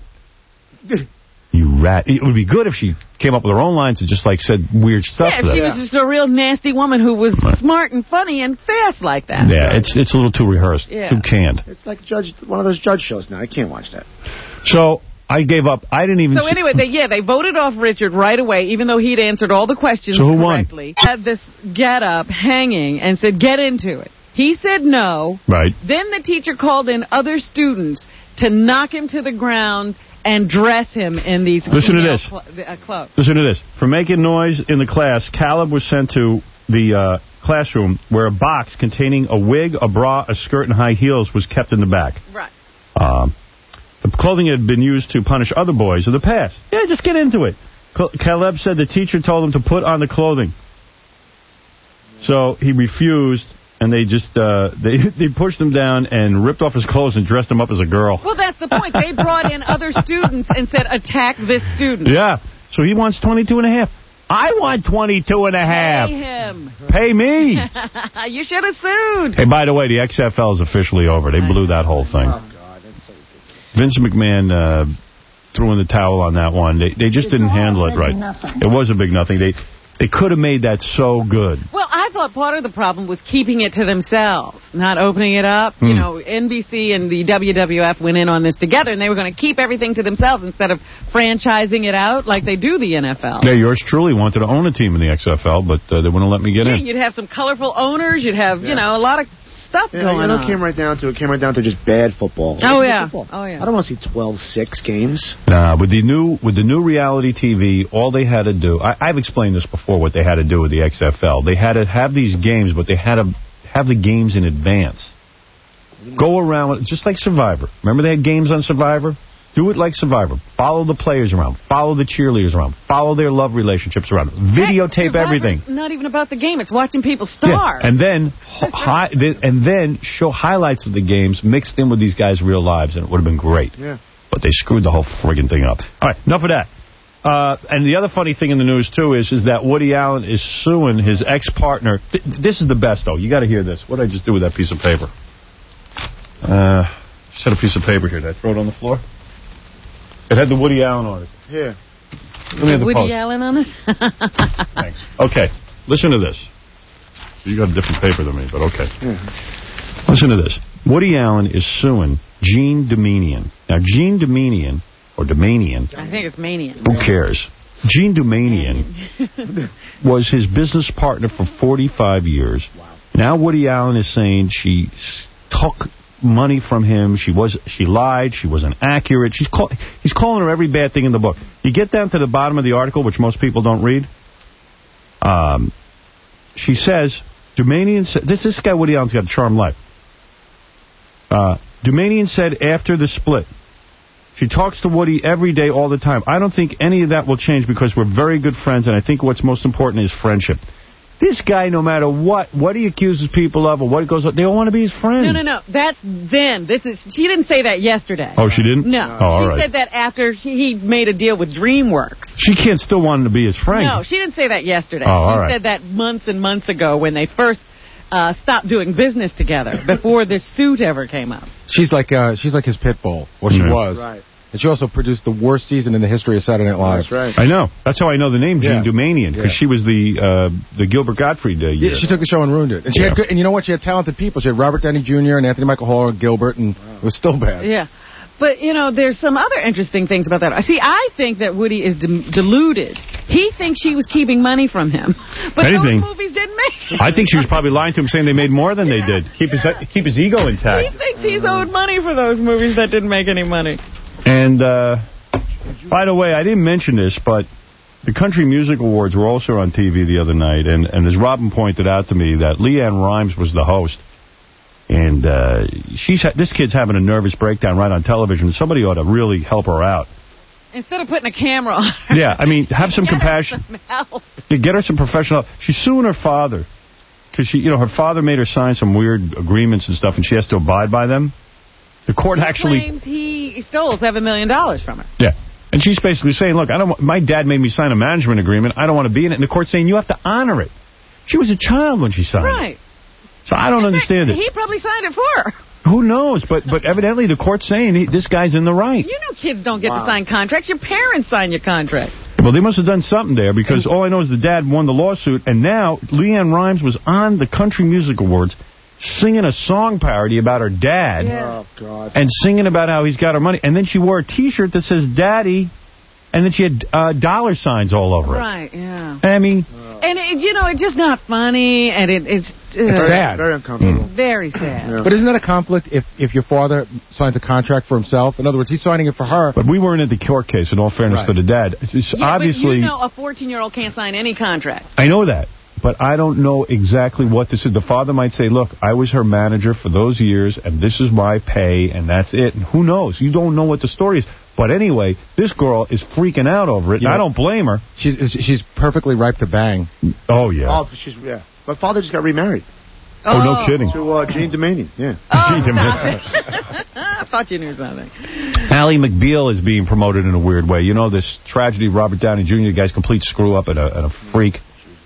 You rat. It would be good if she came up with her own lines and just, like, said weird stuff. Yeah, if she was just a real nasty woman who was smart and funny and fast like that. Yeah, it's it's a little too rehearsed, yeah. too canned. It's like judge one of those judge shows now. I can't watch that. So I gave up. I didn't even... So anyway, they, yeah, they voted off Richard right away, even though he'd answered all the questions so who correctly. Won? Had this get-up hanging and said, get into it. He said no. Right. Then the teacher called in other students to knock him to the ground and dress him in these Listen to this. Cl uh, clothes. Listen to this. For making noise in the class, Caleb was sent to the uh, classroom where a box containing a wig, a bra, a skirt, and high heels was kept in the back. Right. Um, the clothing had been used to punish other boys of the past. Yeah, just get into it. Caleb said the teacher told him to put on the clothing. So he refused. And they just, uh, they they pushed him down and ripped off his clothes and dressed him up as a girl. Well, that's the point. They brought in other students and said, attack this student. Yeah. So he wants twenty-two and a half. I want twenty-two and a half. Pay him. Pay me. You should have sued. Hey, by the way, the X F L is officially over. They blew that whole thing. Oh, God. That's so ridiculous. Vince McMahon uh, threw in the towel on that one. They they just It's didn't handle it right. Nothing. It was a big nothing. They they could have made that so good. Well, I thought part of the problem was keeping it to themselves, not opening it up. Mm. You know, N B C and the W W F went in on this together, and they were going to keep everything to themselves instead of franchising it out like they do the N F L. Yeah, yours truly wanted to own a team in the X F L, but uh, they wouldn't let me get yeah, in. You'd have some colorful owners. You'd have, yeah. you know, a lot of stuff yeah, going you know, on. It came right down to it came right down to just bad football. Oh yeah. Football. Oh yeah. I don't want to see twelve six games. Nah, with the new with the new reality T V, all they had to do, I, I've explained this before, what they had to do with the X F L. They had to have these games, but they had to have the games in advance. Go around, just like Survivor. Remember they had games on Survivor? Do it like Survivor. Follow the players around. Follow the cheerleaders around. Follow their love relationships around. Videotape Heck, everything. Not even about the game. It's watching people starve. Yeah. And then hi, and then show highlights of the games mixed in with these guys' real lives, and it would have been great. Yeah. But they screwed the whole friggin' thing up. All right, enough of that. Uh, and the other funny thing in the news, too, is is that Woody Allen is suing his ex-partner. Th this is the best, though. You got to hear this. What did I just do with that piece of paper? Uh, just had a piece of paper here. Did I throw it on the floor? It had the Woody Allen on it. Here. Let me have the Woody post. Allen on it? Thanks. Okay, listen to this. You got a different paper than me, but okay. Mm-hmm. Listen to this. Woody Allen is suing Gene Domanian. Now, Gene Domanian, or Domanian. I think it's Manian. Who cares? Gene Domanian was his business partner for forty-five years. Wow. Now Woody Allen is saying she took money from him. She was she lied. She wasn't accurate. She's call, he's calling her every bad thing in the book. You get down to the bottom of the article, which most people don't read. Um, she says, Doumanian said, this, this guy Woody Allen's got a charmed life. Uh, Doumanian said after the split, she talks to Woody every day, all the time. I don't think any of that will change because we're very good friends, and I think what's most important is friendship. This guy, no matter what, what he accuses people of or what he goes on, they all want to be his friend. No, no, no. That's then. This is. She didn't say that yesterday. Oh, she didn't? No. Oh, all she right. said that after she, he made a deal with DreamWorks. She can't still want him to be his friend. No, she didn't say that yesterday. Oh, she all right. said that months and months ago when they first uh, stopped doing business together, before this suit ever came up. She's like uh, she's like his pit bull, or she Yeah. was. Right. And she also produced the worst season in the history of Saturday Night Live. That's right. I know. That's how I know the name, Jean Yeah. Doumanian, because Yeah. she was the uh, the Gilbert Gottfried uh, year. Yeah, she took the show and ruined it. And she Yeah. had good, and you know what? She had talented people. She had Robert Downey Junior and Anthony Michael Hall and Gilbert, and it was still bad. Yeah. But, you know, there's some other interesting things about that. See, I think that Woody is de- deluded. He thinks she was keeping money from him. But Anything. those movies didn't make it. I think she was probably lying to him, saying they made more than they did. Keep his keep his ego intact. He thinks he's owed money for those movies that didn't make any money. And, uh, by the way, I didn't mention this, but the Country Music Awards were also on T V the other night, and, and as Robin pointed out to me, that Leanne Rimes was the host. And uh, she's ha this kid's having a nervous breakdown right on television. Somebody ought to really help her out. Instead of putting a camera on her. Yeah, I mean, have some Get her compassion. some help. Yeah, get her some professional help. She's suing her father. Because, she, you know, her father made her sign some weird agreements and stuff, and she has to abide by them. The court She actually... claims he stole seven million dollars from her. Yeah. And she's basically saying, look, I don't. Want, my dad made me sign a management agreement. I don't want to be in it. And the court's saying you have to honor it. She was a child when she signed Right. it. So I don't In understand fact, it. He probably signed it for her. Who knows? But but evidently the court's saying he, this guy's in the right. You know kids don't get Wow. to sign contracts. Your parents sign your contract. Well, they must have done something there because all I know is the dad won the lawsuit. And now Leanne Rimes was on the Country Music Awards singing a song parody about her dad. Oh, God. And singing about how he's got her money. And then she wore a T-shirt that says Daddy. And then she had uh, dollar signs all over it. Right, yeah. I mean... And, it, you know, it's just not funny, and it, it's... Uh, It's sad. Very uncomfortable. It's very sad. But isn't that a conflict if, if your father signs a contract for himself? In other words, he's signing it for her. But we weren't in the court case, in all fairness Right. to the dad. It's Yeah, obviously... but you know a fourteen-year-old can't sign any contract. I know that. But I don't know exactly what this is. The father might say, look, I was her manager for those years, and this is my pay, and that's it. And who knows? You don't know what the story is. But anyway, this girl is freaking out over it, You and I know, don't blame her. She's she's perfectly ripe to bang. Oh, yeah. Oh, she's, yeah. My father just got remarried. Oh, oh no kidding. To uh, Jean Doumanian, yeah. Oh, Jean stop it. I thought you knew something. Ally McBeal is being promoted in a weird way. You know, this tragedy, Robert Downey Junior, the guy's complete screw-up and a, and a freak.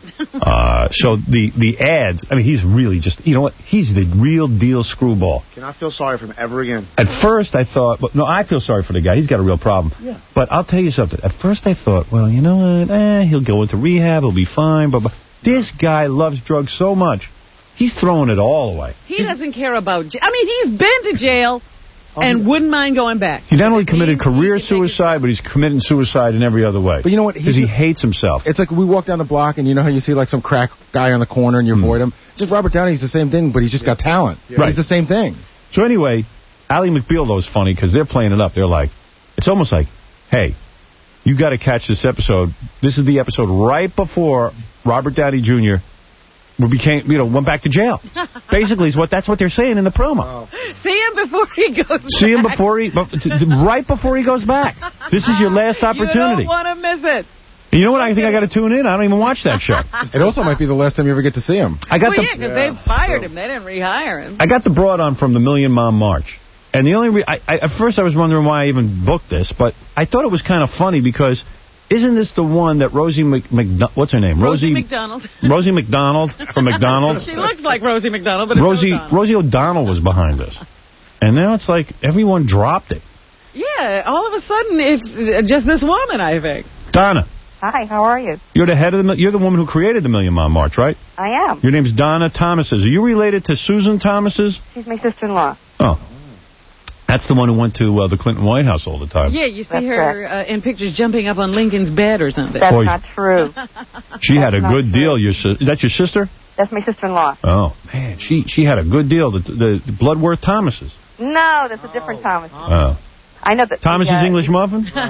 Uh, so the, the ads, I mean, he's really just, you know what, he's the real deal screwball. Cannot feel sorry for him ever again. At first I thought, but no, I feel sorry for the guy. He's got a real problem. Yeah. But I'll tell you something. At first I thought, well, you know what, eh, he'll go into rehab, he'll be fine, but, but this guy loves drugs so much, he's throwing it all away. He doesn't care about... j- I mean, he's been to jail and wouldn't mind going back. He not only committed career suicide, but he's committing suicide in every other way. But you know what? Because he hates himself. It's like we walk down the block and you know how you see like some crack guy on the corner and you avoid him? Just Robert Downey's the same thing, but he's just got talent. Yeah. Right. He's the same thing. So anyway, Ally McBeal, though, is funny because they're playing it up. They're like, it's almost like, hey, you got to catch this episode. This is the episode right before Robert Downey Junior became, you know, went back to jail. Basically, is what that's what they're saying in the promo. See him before he goes See him back. before he, right before he goes back. This is your last opportunity. You don't want to miss it. And you know what? I think I got to tune in. I don't even watch that show. It also might be the last time you ever get to see him. I got well, the, yeah, because they fired him. They didn't rehire him. I got the broad on from the Million Mom March. And the only re I, I, at first I was wondering why I even booked this, but I thought it was kind of funny because isn't this the one that Rosie Mc, McDo what's her name? Rosie, Rosie McDonald. Rosie McDonald from McDonald's. She looks like Rosie McDonald, but it's Rosie O'Donnell. Rosie O'Donnell was behind this. And now it's like everyone dropped it. Yeah, all of a sudden it's just this woman, I think. Donna, Hi, how are you? you're the head of the you're the woman who created the Million Mom March, right? I am. Your name's Donna Thomases. Are you related to Susan Thomases? She's my sister-in-law. Oh. That's the one who went to uh, the Clinton White House all the time. Yeah, you see That's her uh, in pictures jumping up on Lincoln's bed or something. That's Boy. not true. She had a That's good not deal. true. Your si- Is that your sister? That's my sister-in-law. Oh, man, she she had a good deal, the, the, the Bloodworth Thomases. No, that's a different Thomas. Oh. I know that. Thomas's the, uh, English Muffin? The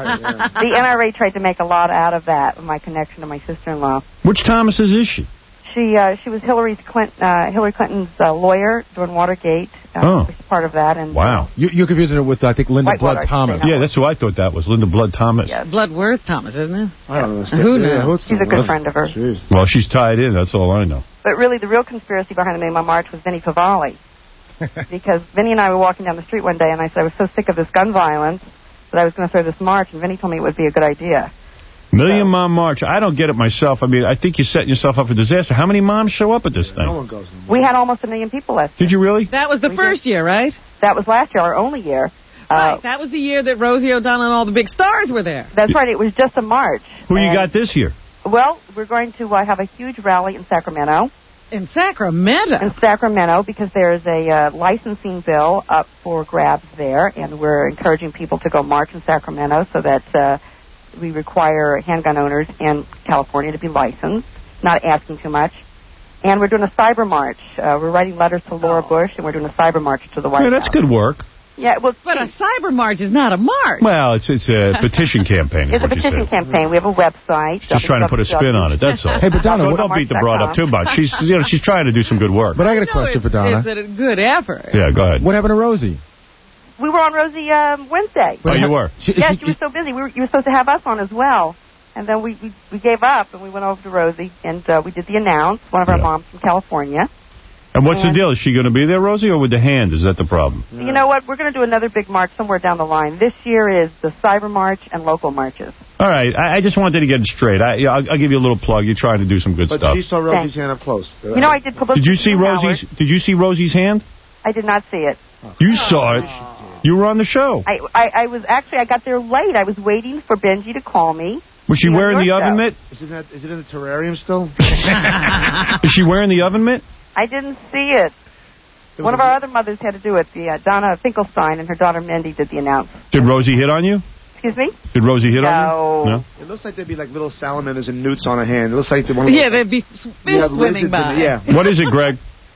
N R A tried to make a lot out of that, my connection to my sister-in-law. Which Thomases is she? She uh, she was Hillary's Clinton, uh, Hillary Clinton's uh, lawyer during Watergate. Uh, Oh. was part of that. And Wow. You, you're confusing it with, I think, Linda Whitewater, Blood Thomas. Yeah, that's who I thought that was, Linda Blood Thomas. Yeah. Bloodworth Thomas, isn't it? I don't know. Who knows? Yeah, what's She's a good friend of hers. Jeez. Well, she's tied in, that's all I know. But really, the real conspiracy behind the name on March was Vinnie Favale. Because Vinnie and I were walking down the street one day, and I said I was so sick of this gun violence that I was going to throw this march, and Vinnie told me it would be a good idea. Million Mom March. I don't get it myself. I mean, I think you're setting yourself up for disaster. How many moms show up at this thing? No one goes. We had almost a million people last year. Did you really? That was the We first did. year, right? That was last year, our only year. Right. Uh, That was the year that Rosie O'Donnell and all the big stars were there. that's right. It was just a march. Who you And- got this year? Well, we're going to uh, have a huge rally in Sacramento. In Sacramento? In Sacramento, because there's a uh, licensing bill up for grabs there, and we're encouraging people to go march in Sacramento so that uh, we require handgun owners in California to be licensed, not asking too much. And we're doing a cyber march. Uh, we're writing letters to Laura Bush, and we're doing a cyber march to the White Yeah, House. that's good work. Yeah, well, But a cyber march is not a march. Well, it's it's a petition campaign. it's a is what you petition said. campaign. We have a website. Just trying to put a spin on it. That's all. Hey, but Donna, don't, what- don't beat the broad up too much. She's you know she's trying to do some good work. But I got a No, question it's, for Donna. It's a good effort. Yeah, go ahead. What happened to Rosie? We were on Rosie um, Wednesday. Oh, you were. She, Yeah, she- she was so busy. We were, you were supposed to have us on as well. And then we, we, we gave up, and we went over to Rosie, and uh, we did the announce, one of our Yeah. moms from California. And what's the And- deal? Is she going to be there, Rosie, or with the hand? Is that the problem? You know what? We're going to do another big march somewhere down the line. This year is the Cyber March and local marches. All right. I, I just wanted to get it straight. I, I'll, I'll give you a little plug. You're trying to do some good But stuff. she saw Rosie's Thanks. hand up close. You know, I did publicity. Did you see for Rosie's? Howard. Did you see Rosie's hand? I did not see it. You saw it. You were on the show. I, I, I was actually, I got there late. I was waiting for Benji to call me. Was she You know, wearing the your oven show. mitt? Is it, that, is it in the terrarium still? Is she wearing the oven mitt? I didn't see it. One of our other mothers had to do it. The uh, Donna Finkelstein and her daughter Mindy did the announce. Did Rosie hit on you? Excuse me? Did Rosie hit No. on you? No. It looks like there'd be like little salamanders and newts on a hand. It looks like the one of Yeah, those, there'd be fish yeah, swimming lizards by. in the- yeah. What is it, Greg?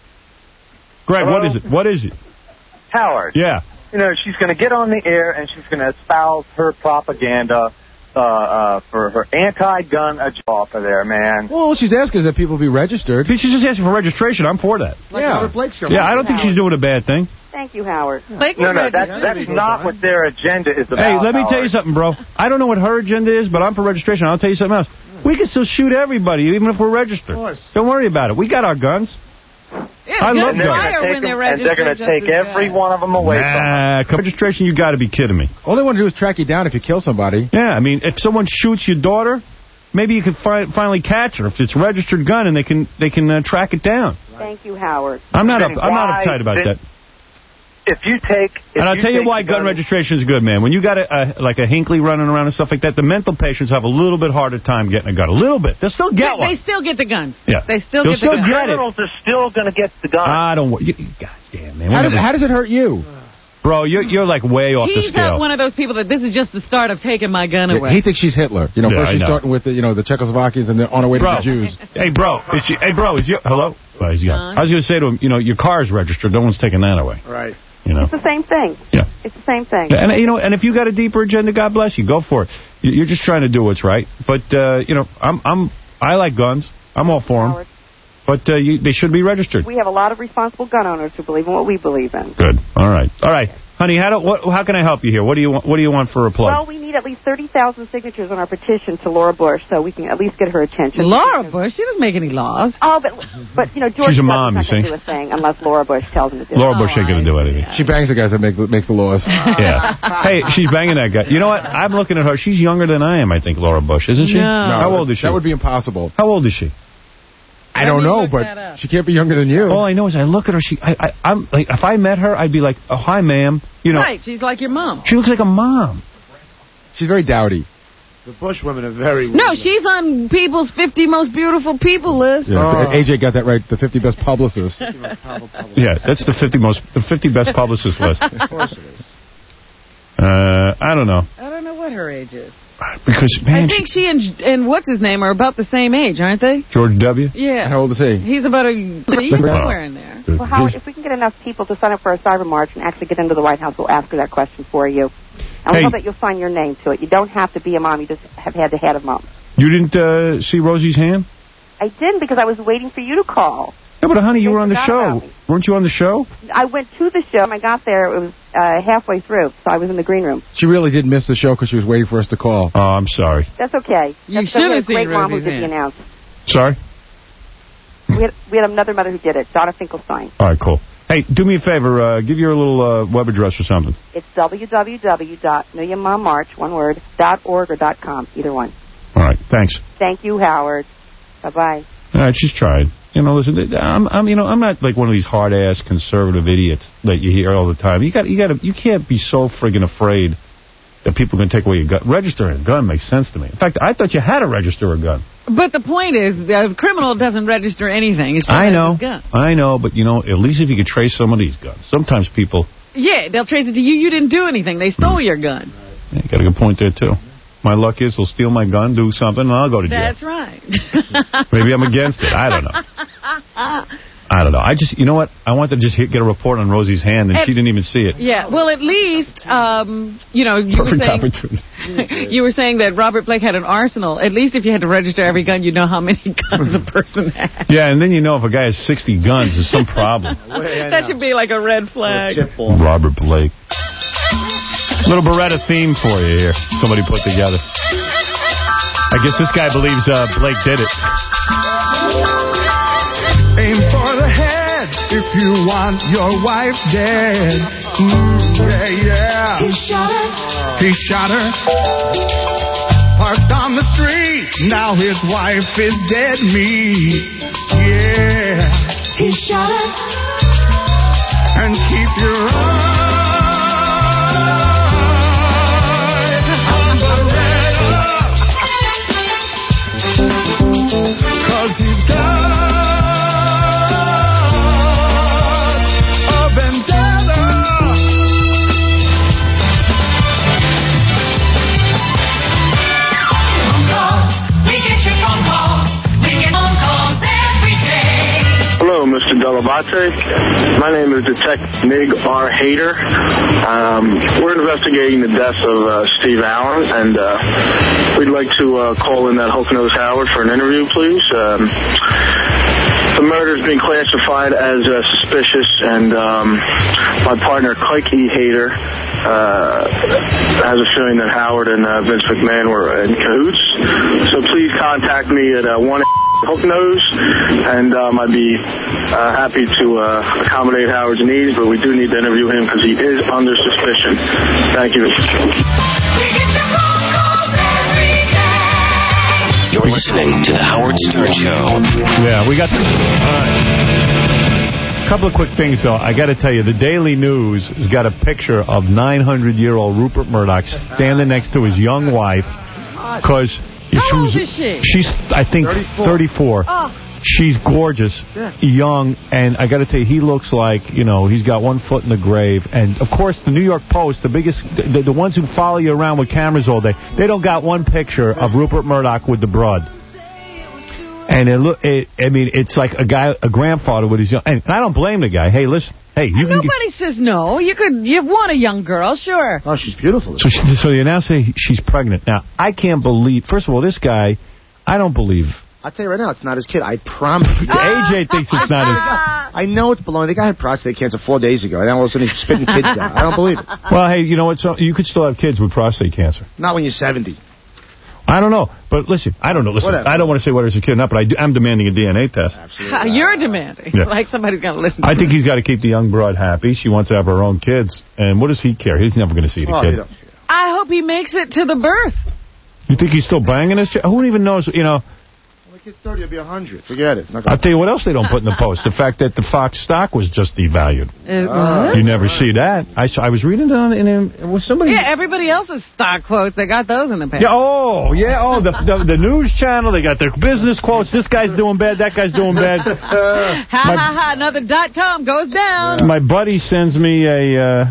Greg, what Hello? is it? What is it? Howard. Yeah. You know, she's going to get on the air and she's going to espouse her propaganda uh, uh, for her anti-gun agenda there, man. Well, she's asking that people be registered. She's just asking for registration. I'm for that. Like Yeah. Howard Blake's show. Yeah, I don't think she's doing a bad thing. Thank you, Howard. They can No, no, that's, register. that's not what their agenda is about. Hey, let me tell you Howard. something, bro. I don't know what her agenda is, but I'm for registration. I'll tell you something else. We can still shoot everybody, even if we're registered. Of course. Don't worry about it. We got our guns. Yeah, I guns love And they're guns. going fire to when take, they're them, and registered. they're going to just take as every bad. one of them away from them. Nah, come- registration, you got to be kidding me. All they want to do is track you down if you kill somebody. Yeah, I mean, if someone shoots your daughter, maybe you can fi finally catch her if it's a registered gun and they can they can uh, track it down. Thank you, Howard. I'm not up, Then I'm not why- uptight about then- that. If you take... If And I'll you tell you take why the gun registration is good, man. When you got a, a like a Hinckley running around and stuff like that, the mental patients have a little bit harder time getting a gun. A little bit. They'll still get They, one. they still get the guns. Yeah. They still They'll get still the guns. get it. Criminals are still going to get the gun. I don't want... God damn, man. How does, Whenever- how does it hurt you? Bro, you're, you're like way off the He's scale. not one of those people that this is just the start of taking my gun away. He thinks she's Hitler. You know, Yeah, first I she's know. starting with the, you know, the Czechoslovakians and then on her way Bro. to the Jews. Hey, bro. Is she, hey, bro. Is your... Hello? Well, he's gone. I was going to say to him, you know, your car's registered. No one's taking that away. Right. You know? It's the same thing. Yeah. It's the same thing. And, you know, and if you got a deeper agenda, God bless you. Go for it. You- You're just trying to do what's right. But, uh, you know, I'm, I'm, I like guns. I'm all for them. Howard. But uh, you, they should be registered. We have a lot of responsible gun owners who believe in what we believe in. Good. All right. All right. Honey, how do, what, how can I help you here? What do you want, what do you want for a plug? Well, we need at least thirty thousand signatures on our petition to Laura Bush so we can at least get her attention. Laura Bush, she doesn't make any laws. Oh, but, but you know, George She's a Bush mom, is you not going see. to do a thing unless Laura Bush tells him to do Laura it. Bush ain't going to do anything. She bangs the guys that make makes the laws. Yeah. Hey, she's banging that guy. You know what? I'm looking at her. She's younger than I am, I think, Laura Bush. Isn't she? No. How old is she? That would be impossible. How old is she? I don't me know, look that but up. she can't be younger than you. All I know is I look at her. She, I, I, I'm like, if I met her, I'd be like, oh, hi, ma'am. You know, Right, she's like your mom. she looks like a mom. She's very dowdy. The Bush women are very weird. No, she's on People's fifty Most Beautiful People list. Yeah, Oh. A J got that right. The fifty best publicists. Yeah, that's the fifty most, the fifty best publicist list. Of course it is. Uh, I don't know. I don't know what what her age is. Because, man... I think she and, and what's-his-name are about the same age, aren't they? George W.? Yeah. How old is he? He's about a... He's somewhere in there. Well, Howard, if we can get enough people to sign up for a cyber march and actually get into the White House, we'll ask her that question for you. And we Hey. hope that you'll sign your name to it. You don't have to be a mom. You just have had the head of mom. You didn't uh, see Rosie's hand? I didn't because I was waiting for you to call. Yeah, but honey, you They were on the forgot show. about me. Weren't you on the show? I went to the show. When I got there, it was uh, halfway through, so I was in the green room. She really did miss the show because she was waiting for us to call. Oh, I'm sorry. That's okay. You That's should we had have a great seen mom who Rosie's did the hand. announcement. Sorry? We had, we had another mother who did it, Donna Finkelstein. All right, cool. Hey, do me a favor. Uh, give your little uh, web address or something. It's w w w dot million mom march, one word, dot org or dot com, either one. All right, thanks. Thank you, Howard. Bye-bye. All right, she's tried. You know, listen, I'm, I'm, you know, I'm not like one of these hard-ass conservative idiots that you hear all the time. You got, you got to, you can't be so friggin' afraid that people are going to take away your gun. Registering a gun makes sense to me. In fact, I thought you had to register a gun. But the point is, the criminal doesn't register anything. It's just I know, his gun. I know, but you know, at least if you could trace some of these guns. Sometimes people, Yeah, they'll trace it to you. You didn't do anything. They stole your gun. yeah, you got a good point there too. My luck is they'll steal my gun, do something, and I'll go to jail. That's right. Maybe I'm against it. I don't know. I don't know. I just, you know what? I want to just hit, get a report on Rosie's hand, and At- she didn't even see it. Yeah, well, at least, um, you know, you Perfect were saying opportunity. you were saying that Robert Blake had an arsenal. At least if you had to register every gun, you'd know how many guns a person had. Yeah, and then you know if a guy has sixty guns, there's some problem. That should be like a red flag. Robert Blake. Little Beretta theme for you here. Somebody put together. I guess this guy believes uh, Blake did it. Aim for the head if you want your wife dead. Mm, yeah, yeah. He shot her. He shot her. Parked on the street. Now his wife is dead meat. Yeah. He shot her. And keep your eye on Beretta. 'Cause he's got Hello, Mister Delabate. My name is Detective Mig R. Hader. Um, we're investigating the death of uh, Steve Allen, and uh, we'd like to uh, call in that Hook-Nosed Howard for an interview, please. Um, the murder is being classified as uh, suspicious, and um, my partner, Kike E. Hader, uh, has a feeling that Howard and uh, Vince McMahon were in cahoots. So please contact me at uh, one Hook-Nosed, and um, I'd be uh, happy to uh, accommodate Howard's needs, but we do need to interview him because he is under suspicion. Thank you. You're listening to The Howard Stern Show. Yeah, we got... All right. A couple of quick things, though. I got to tell you, the Daily News has got a picture of nine hundred year old Rupert Murdoch standing next to his young wife because... How old is she? She's, I think, thirty-four. thirty-four. Oh. She's gorgeous, Yeah. young, and I got to tell you, he looks like, you know, he's got one foot in the grave. And, of course, the New York Post, the biggest, the, the ones who follow you around with cameras all day, they don't got one picture of Rupert Murdoch with the broad. And it look, it, I mean, it's like a guy, a grandfather with his young, and I don't blame the guy. Hey, listen, hey, you can Nobody says no. You could, you want a young girl, sure. Oh, she's beautiful. So, she, so you now say she's pregnant. Now, I can't believe, first of all, this guy, I don't believe. I'll tell you right now, it's not his kid. I promise you. A J thinks it's not his. I know it's baloney. The guy had prostate cancer four days ago, and all of a sudden he's spitting kids out. I don't believe it. Well, hey, you know what? So you could still have kids with prostate cancer. Not when you're seventy. I don't know. But listen, I don't know. Listen, Whatever. I don't want to say whether it's a kid or not, but I do, I'm demanding a D N A test. Absolutely. You're demanding. Yeah. Like somebody's going to listen to I think you. he's got to keep the young broad happy. She wants to have her own kids. And what does he care? He's never going to see the Oh, kid. you don't. I hope he makes it to the birth. You think he's still banging this chick? Who even knows, you know? When the kid's thirty, he'll be one hundred. Forget it. It's not I'll gonna... tell you what else they don't put in the post. The fact that the Fox stock was just devalued. Uh, Uh, You never see that. I, saw, I was reading it on, and it was somebody... yeah, everybody else's stock quotes, they got those in the past. Yeah, oh, yeah, oh, the, the the news channel, they got their business quotes. This guy's doing bad, that guy's doing bad. ha, ha, ha, another dot com goes down. My buddy sends me a uh,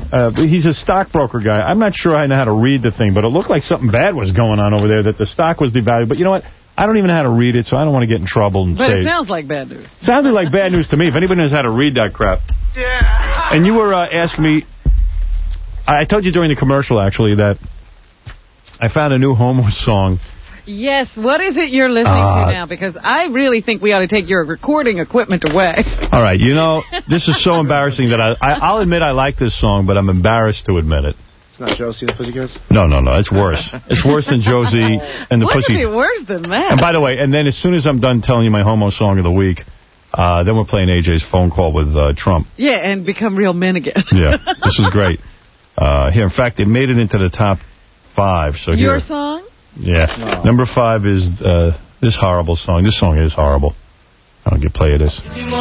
Uh, he's a stockbroker guy. I'm not sure I know how to read the thing, but it looked like something bad was going on over there, that the stock was devalued. But you know what? I don't even know how to read it, so I don't want to get in trouble. And but say, it sounds like bad news. Sounded like bad news to me. If anybody knows how to read that crap. Yeah. And you were uh, asking me, I told you during the commercial, actually, that I found a new homo song. Yes, what is it you're listening uh, to now? Because I really think we ought to take your recording equipment away. All right, you know, this is so embarrassing that I, I, I'll admit I like this song, but I'm embarrassed to admit it. It's not Josie and the Pussycats? No, no, no, it's worse. It's worse than Josie and the what Pussy. What is it worse than that? And by the way, and then as soon as I'm done telling you my homo song of the week, uh, then we're playing A J's phone call with uh, Trump. Yeah, and become real men again. Yeah, this is great. Uh, here, in fact, it made it into the top five. So Your here, song? Yeah. Wow. Number five is uh, this horrible song. This song is horrible. I'll get play of this.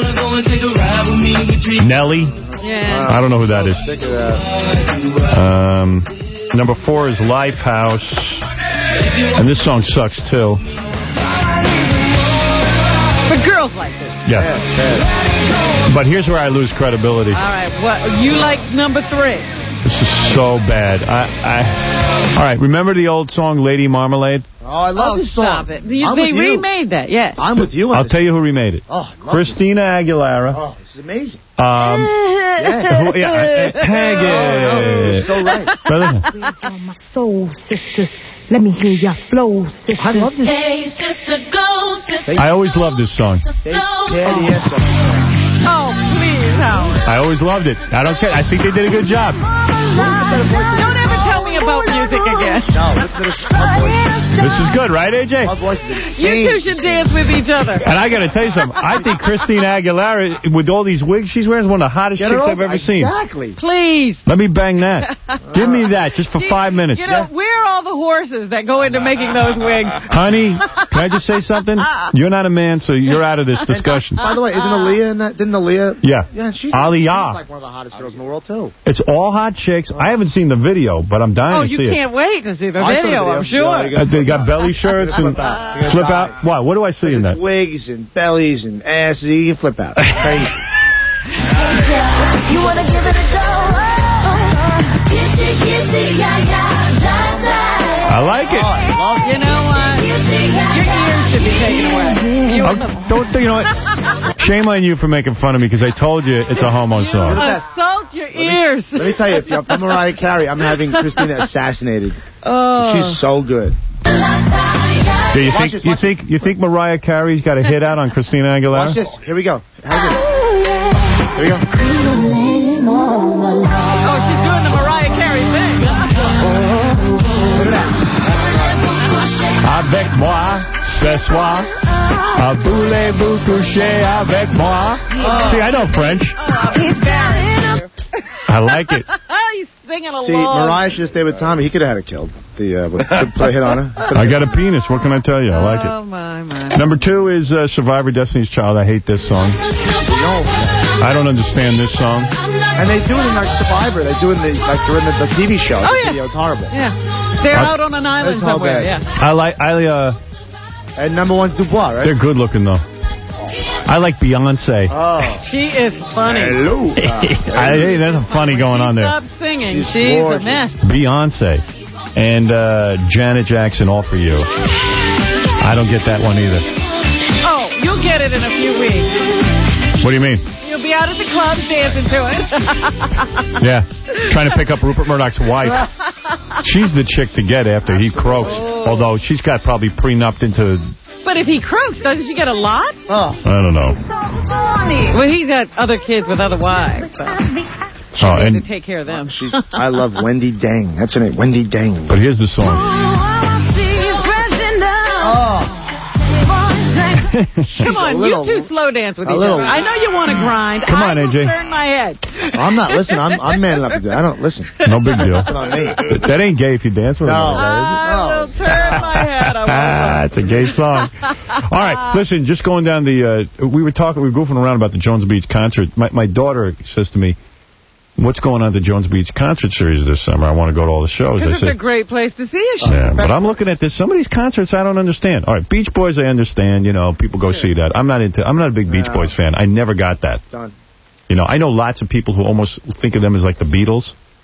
Nelly. Yeah. I don't know who that is. Um, number four is Lifehouse. And this song sucks, too. For girls like this. Yeah. yeah. But here's where I lose credibility. All right. What you like number three? This is so bad. I, I, all right, remember the old song Lady Marmalade? Oh, I love oh, this song. Stop it. You, I'm they with you. remade that, yeah. I'm with you. I'll tell you who remade it. Oh, Christina Aguilera. Oh, this is amazing. Um, yeah. Who, yeah, hang it. Oh, no, you're so right. Brother. My soul sisters. Let me hear your flow, sisters. I love this. Hey, sister, go, sister. I always loved this song. Oh, please, Howard. I always loved it. I don't care. I think they did a good job. Don't ever tell me about music again. No, listen to this. This is good, right, A J? My voice is insane. You two should dance with each other. And I got to tell you something. I think Christina Aguilera, with all these wigs she's wearing, is one of the hottest Get chicks her I've ever exactly. seen. Exactly. Please. Let me bang that. Give me that just for she, five minutes. You know, we're all the horses that go into making those wigs. Honey, can I just say something? You're not a man, so you're out of this discussion. By the way, isn't Aaliyah in that? Didn't Aaliyah? Yeah. Yeah, she's, Aliyah. she's like one of the hottest girls in the world, too. It's all hot chicks. I haven't seen the video, but I'm dying oh, to see it. Oh, you can't wait to see the I video, the video. I'm sure. Yeah, uh, they got belly shirts and flip out. Flip out? What? What do I see in that? Wigs and bellies and asses. You can flip out. Crazy. You want to give it a go? I like it. Oh, I love it. You know what? Your ears should be taken away. You Oh, don't, you know what? Shame on you for making fun of me, because I told you it's a homo song. Assault your ears. Let me, let me tell you, if you're from Mariah Carey, I'm having Christina assassinated. Oh. She's so good. Yeah, you think this, you think this. you think Mariah Carey's got a hit out on Christina Aguilera? Watch this. Here we go. How's it? Here we go. Oh, she's doing the Mariah Carey thing. Look at that. Avec moi, ce soir, voulez-vous coucher avec moi? Oh. See, I know French. Oh, I like it. He's singing along. See, Mariah should have stayed with Tommy. He could have had it killed. The uh, put a hit on her. I got a penis. What can I tell you? I like it. Oh, my, my. Number two is uh, Survivor Destiny's Child. I hate this song. I don't understand this song. And they do it in like Survivor. They do it in the, like during the, the T V show. Oh, the yeah. video. It's horrible. Yeah. They're I, out on an island That's somewhere. Yeah. I like, I, uh... And number one's Dubois, right? They're good looking, though. I like Beyonce. Oh. She is funny. Hello. Uh, I, hey, that's funny going on there. Stop singing. She's, She's a gorgeous. mess. Beyonce. And uh, Janet Jackson, All For You. I don't get that one either. Oh, you'll get it in a few weeks. What do you mean? You'll be out at the clubs dancing to it. Yeah. Trying to pick up Rupert Murdoch's wife. She's the chick to get after he croaks. Oh. Although she's got probably prenupped into... But if he croaks, doesn't she get a lot? Oh. I don't know. Well, he's got other kids with other wives. So. She Oh, needs and to take care of them. She's, I love Wendy Dang. That's her name, Wendy Dang. But here's the song. Oh. Come on, little, you two slow dance with each little, other. I know you want to grind. Come on, I A J. will turn my head. I'm not listening. I'm, I'm man enough to do it. I don't listen. No big deal. Put on me. That, that ain't gay if you dance with No. him. I will turn my head. I Ah, it's a gay song. All right, listen, just going down the... Uh, we were talking, we were goofing around about the Jones Beach concert. My, my daughter says to me, what's going on at the Jones Beach concert series this summer? I want to go to all the shows. I Because it's said, a great place to see a show. yeah, but I'm looking at this. Some of these concerts I don't understand. All right, Beach Boys I understand. You know, people go see that. I'm not into. I'm not a big Beach Boys fan. I never got that. Done. You know, I know lots of people who almost think of them as like the Beatles.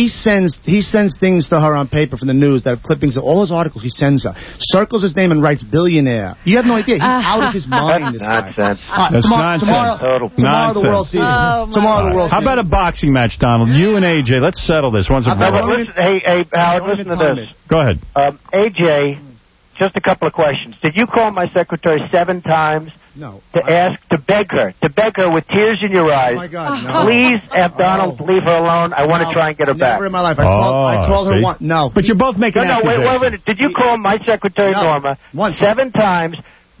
He sends he sends things to her on paper from the news that have clippings of all his articles. He sends her, circles his name and writes billionaire. You have no idea. He's out of his mind. This guy. Nonsense. Uh, That's tomorrow, nonsense. Tomorrow, Total. tomorrow Nonsense. the World Series. Oh, tomorrow the World How Series. about a boxing match, Donald? You and A J, let's settle this once and for I've But all. got- listen, hey, hey, Howard, listen to this. Go ahead. Um, A J, just a couple of questions. Did you call my secretary seven times No. to ask, to beg her, to beg her with tears in your eyes, Oh my God, no. please have Donald Oh. leave her alone. I want to No, try and get her back. Never in my life. I called, I Oh, called her see? one. No. But you're both making No, no, wait, wait, accusations. wait. Did you call my secretary, No. Norma, Once. seven times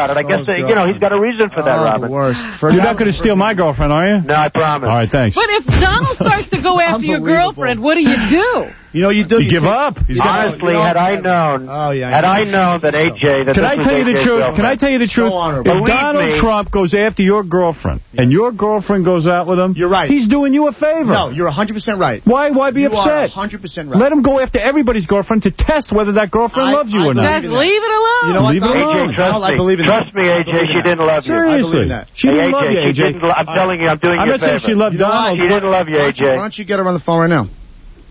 about it. I guess, uh, you know, he's got a reason for that, Oh, Robin. the worst. You're not going to steal my girlfriend, are you? No, I promise. All right, thanks. But if Donald starts to go after your girlfriend, what do you do? You know, you do. You give up. He's got- Honestly, had I known, oh, yeah, had I known that A J, that Can this I was tell you the A J's truth? girlfriend. Can I tell you the truth? Believe If Donald me, Trump goes after your girlfriend and your girlfriend goes out with him, you're right. He's doing you a favor. No, you're one hundred percent right. Why? Why be you upset? You are one hundred percent right. Let him go after everybody's girlfriend to test whether that girlfriend I- loves you I or not. Just leave it alone. You know what? Leave it A J, alone. trust I me. believe in trust that. me, A J, she didn't love you. Seriously. that. She Hey, didn't love you, A She J. didn't lo- I'm telling you, I'm doing I'm you a not saying favor. she loved You know what? Donald. She didn't love you, Why A don't you- J. Why don't you get her on the phone right now?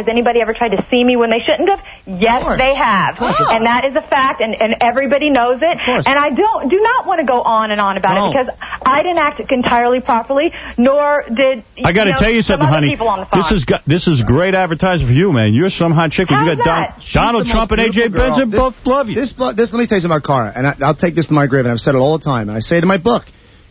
Has anybody ever tried to see me when they shouldn't have? Yes, they have. And that is a fact, and, and everybody knows it. And I don't do not want to go on and on about No. it because I didn't act entirely properly, nor did I got to you know, tell you some something, other honey. people on the phone. This is got, this is great advertising for you, man. You're some hot chick. When you got Don, Donald Trump and A J Benson both love you. This, this, let me tell you something about Cara, and I, I'll take this to my grave, and I've said it all the time, and I say it in my book.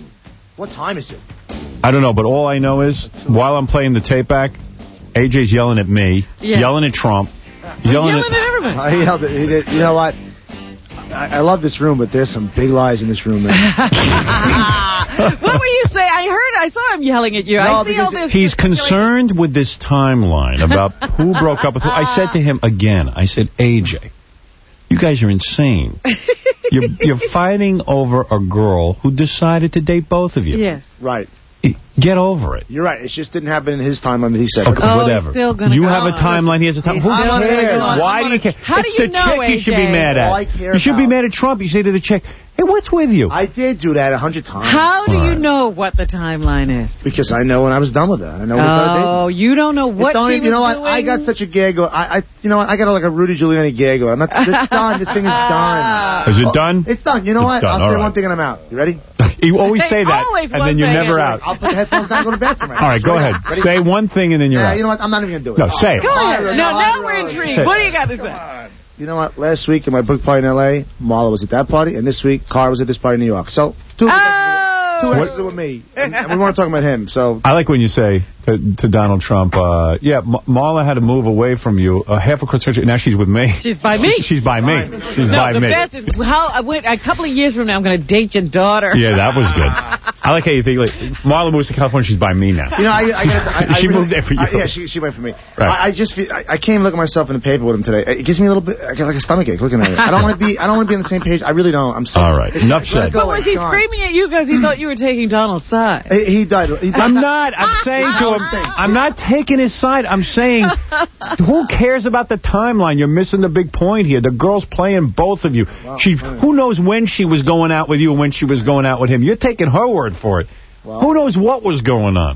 What time is it? I don't know, but all I know is, while I'm playing the tape back, A J's yelling at me, Yeah. yelling at Trump, He's yelling, yelling at everybody. Uh, he yelled at, he did, you know what? I, I love this room, but there's some big lies in this room, man. What were you saying? I heard, I saw him yelling at you. No, I see all because this. He's concerned with this timeline about who broke up with who. I said to him again, I said, A J, You guys are insane. you're, you're fighting over a girl who decided to date both of you. Yes. Right. Get over it. You're right. It just didn't happen in his timeline that he said. Okay, oh, whatever. He's still gonna you go have a timeline. He has a timeline. Who cares? Why do you care? How it's do you the know, chick A J? you should be mad at. All I care you should about. be mad at Trump. You say to the chick, hey, what's with you? I did do that a hundred times. How do All you right. know what the timeline is? Because I know when I was done with that. I know we started dating. Oh, you don't know what It's she only, was You know what? doing? I got such a gag. I, I, you know what? I got a, like a Rudy Giuliani gag. I'm not. It's done. This thing is done. Is it done? It's done. You know It's what? done. I'll All say right. one thing and I'm out. You ready? You always They say that, always and one then you're thing. never out. I'll put the headphones down and go to the bathroom. All right, go ahead. Ready? Say one thing, and then you're Yeah, out. you know what? I'm not even going to do it. No, say it. Go ahead. No, No, no, now no, we're no. intrigued. What do you got to say? You know what? Last week in my book party in L A, Marla was at that party, and this week, Carr was at this party in New York. So, two of Oh! two exes with me, and, and we weren't talking about him. So, I like when you say to, to Donald Trump, uh, yeah, M Marla had to move away from you uh, half a cross country. Now she's with me. She's by me. She's, she's by me. She's No, by the me. best is how I went a couple of years from now. I'm going to date your daughter. Yeah, that was good. I like how you think, like, Marla moves to California, she's by me now. you know, I, I, gotta, I, I She really, moved there for you. I, yeah, she, she went for me. Right. I, I just, feel, I, I can't look at myself in the paper with him today. It gives me a little bit. I got like a stomach ache looking at it. I don't want to be. I don't want to be on the same page. I really don't. I'm sorry. All right, enough said. But was he screaming at you because he thought you were taking Donald's side? He, he died. He died. I'm not. I'm saying to him, I'm not taking his side. I'm saying, who cares about the timeline? You're missing the big point here. The girl's playing both of you. Wow, she, who knows when she was going out with you and when she was going out with him? You're taking her word for it. Well, who knows what was going on?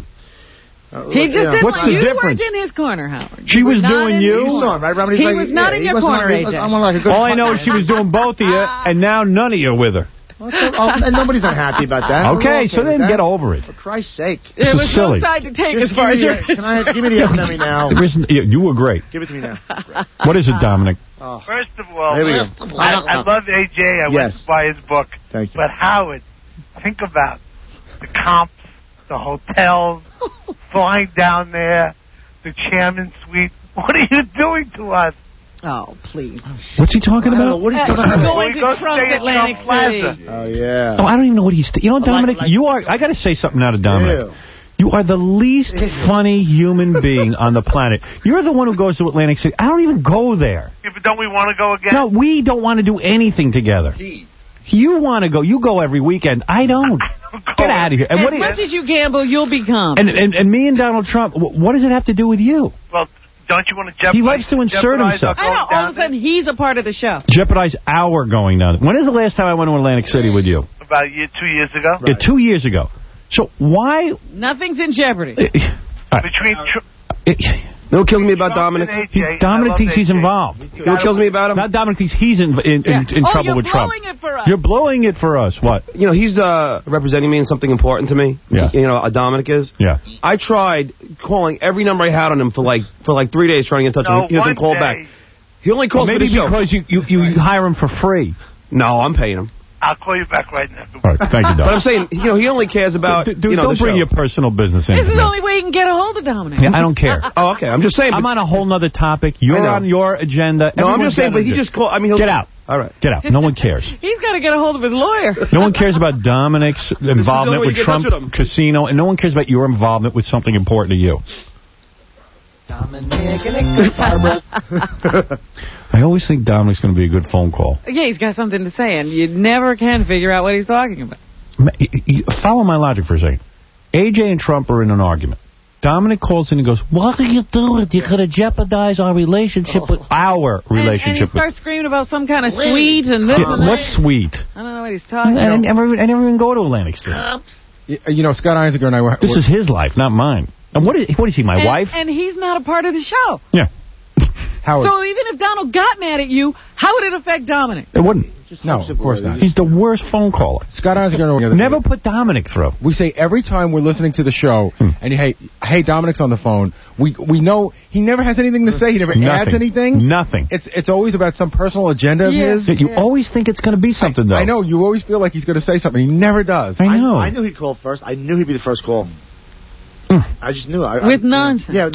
Uh, He just yeah. didn't. What's the you difference? weren't in his corner, Howard. She You was were not doing in you? his You corner. saw him, right? Remember, he's He like, was not yeah, in he your wasn't corner, like- A J. I'm like a good All I know partner. is she was doing both of you, and now none of you are with her. Oh, and nobody's unhappy about that. Okay, so then that. get over it. For Christ's sake. This There is was silly. no side to take Just as far give as me you're the- Can I have, give me the F M E now. There isn't- you you were great. Give it to me now. What is it, Dominic? Oh. First of all, There we go. I, I love A J. I went Yes. to buy his book. Thank you. But Howard, think about the comps, the hotels, flying down there, the chairman's suite. What are you doing to us? Oh, please. What's he talking I don't know. about? What is Hey, going on? going We to go Trump's stay at Atlantic Trump Plaza. City. Oh, yeah. Oh, I don't even know what he's... You know, Dominic, like- you are... I got to say something now to Dominic. Ew. You are the least funny human being on the planet. You're the one who goes to Atlantic City. I don't even go there. Yeah, but don't we want to go again? No, we don't want to do anything together. You want to go. You go every weekend. I don't. Get out of here. And As what do you- much as you gamble, you'll become. and, and, and me and Donald Trump, wh- what does it have to do with you? Well, don't you want to jeopardize? He loves to insert jeopardize himself. our I know, going all down of a sudden, he's a part of the show. Jeopardize our going down. When is the last time I went to Atlantic City with you? there About a year, two years ago. Yeah, two years ago. So why... Nothing's in jeopardy. Between tr- You know what kills me about Trump Dominic? and A J, He, I Dominic love thinks A J. he's involved. You know what kills me about him? Not Dominic thinks he's in, in, Yeah. in, in oh, trouble you're with Trump. blowing it for us. You're blowing it for us. What? You know, he's uh, representing me in something important to me. Yeah. You know, uh, Dominic is. Yeah. I tried calling every number I had on him for like for like three days trying to get in touch No, with him. He doesn't one call day. back. He only calls Well, for maybe the show. because you, you, you hire him for free. No, I'm paying him. I'll call you back right now. All right, thank you, Dominic. But I'm saying, you know, he only cares about, Dude, you know, don't the bring show. your personal business into This is this. the only way you can get a hold of Dominic. Yeah, I don't care. Oh, okay. I'm just saying. I'm but- on a whole nother topic. You're know. on your agenda. no, I'm Everyone's just saying, got but he an just called. I mean, he'll Get out. All right. Get out. No one cares. He's got to get a hold of his lawyer. No one cares about Dominic's involvement way with you get in Trump touch with him. Casino, and no one cares about your involvement with something important to you. I always think Dominic's going to be a good phone call. Yeah, he's got something to say, and you never can figure out what he's talking about. Ma- y- y- Follow my logic for a second. A J and Trump are in an argument. Dominic calls in and goes, what are you doing? You're going to jeopardize our relationship with our And, and he relationship with... starts screaming about some kind of sweet and this Yeah, and that. what's sweet? I don't know what he's talking I, I, about. never, I never even go to Atlantic City. You, you know, Scott Einziger and I were... This were- is his life, not mine. And what is, what is he, my and, wife? And he's not a part of the show. Yeah. Howard. So even if Donald got mad at you, how would it affect Dominic? It wouldn't. No, of course not. He's the worst phone caller. Scott Einziger and I Never put Dominic through. We say every time we're listening to the show, Hmm. and hey, hey, Dominic's on the phone. We we know he never has anything to say. He never Nothing. adds anything. Nothing. It's it's always about some personal agenda of Yes. his. You always think it's going to be something, though. I know you always feel like he's going to say something. He never does. I know. I, I knew he'd call first. I knew he'd be the first call. Mm. I just knew. I, With I, nonsense. Yeah, with nothing.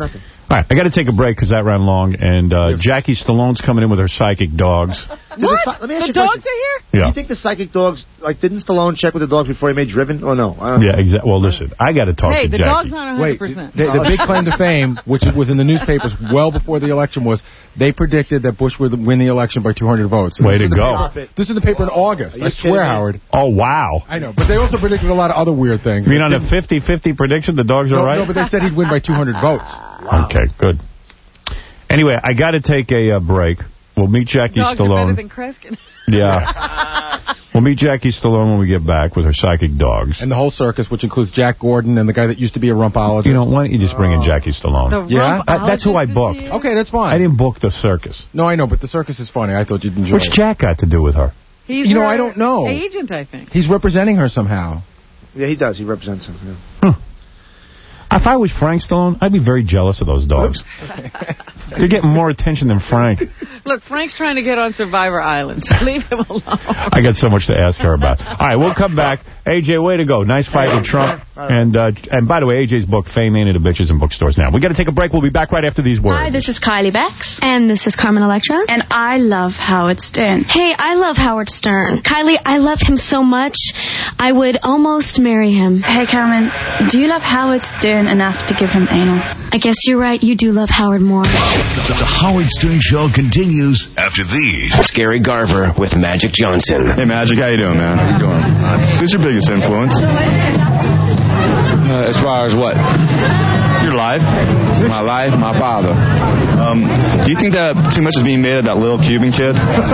All right, I got to take a break because that ran long, and uh, Jackie Stallone's coming in with her psychic dogs. What? The, let me ask The you a dogs question. are here? Yeah. Do you think the psychic dogs, like, didn't Stallone check with the dogs before he made Driven? Oh, no. I don't Yeah, exactly. Well, listen, I got to talk Hey, to the Jackie. dogs aren't one hundred percent. Wait, the, the big claim to fame, which was in the newspapers well before the election, was they predicted that Bush would win the election by two hundred votes. Way to This is in the go. paper- This is in the paper in August. Are you I swear, kidding me? Howard. Oh, wow. I know, but they also predicted a lot of other weird things. You mean on a fifty fifty prediction, the dogs are no, right? no, but they said he'd win by two hundred votes. Wow. Okay, good. Anyway, I got to take a uh, break. We'll meet Jackie Dogs Stallone. are better than Kreskin. Yeah. We'll meet Jackie Stallone when we get back with her psychic dogs. And the whole circus, which includes Jack Gordon and the guy that used to be a rumpologist. You know, why don't you just bring in Jackie Stallone? The Yeah? Uh, that's who I booked. Okay, that's fine. I didn't book the circus. No, I know, but the circus is funny. I thought you'd enjoy What's it. Jack got to do with her? He's You know, her I don't know. agent, I think. He's representing her somehow. Yeah, he does. He represents him. Yeah. Huh. If I was Frank Stallone, I'd be very jealous of those dogs. They're getting more attention than Frank. Look, Frank's trying to get on Survivor Island, so leave him alone. I got so much to ask her about. All right, we'll come back. A J, way to go. Nice fight with Trump. And uh, and by the way, A J's book, Fame Ain't It a Bitches, in bookstores now. We got to take a break. We'll be back right after these words. Hi, this is Kylie Bex. And this is Carmen Electra. And I love Howard Stern. Hey, I love Howard Stern. Kylie, I love him so much, I would almost marry him. Hey, Carmen, do you love Howard Stern enough to give him anal? I guess you're right. You do love Howard more. The, the Howard Stern Show continues after these. Scary Garver with Magic Johnson. Hey, Magic, how you doing, man? How you doing? Who's your biggest influence? Uh, as far as what? Your life? My life, my father. Um, do you think that too much is being made of that little Cuban kid?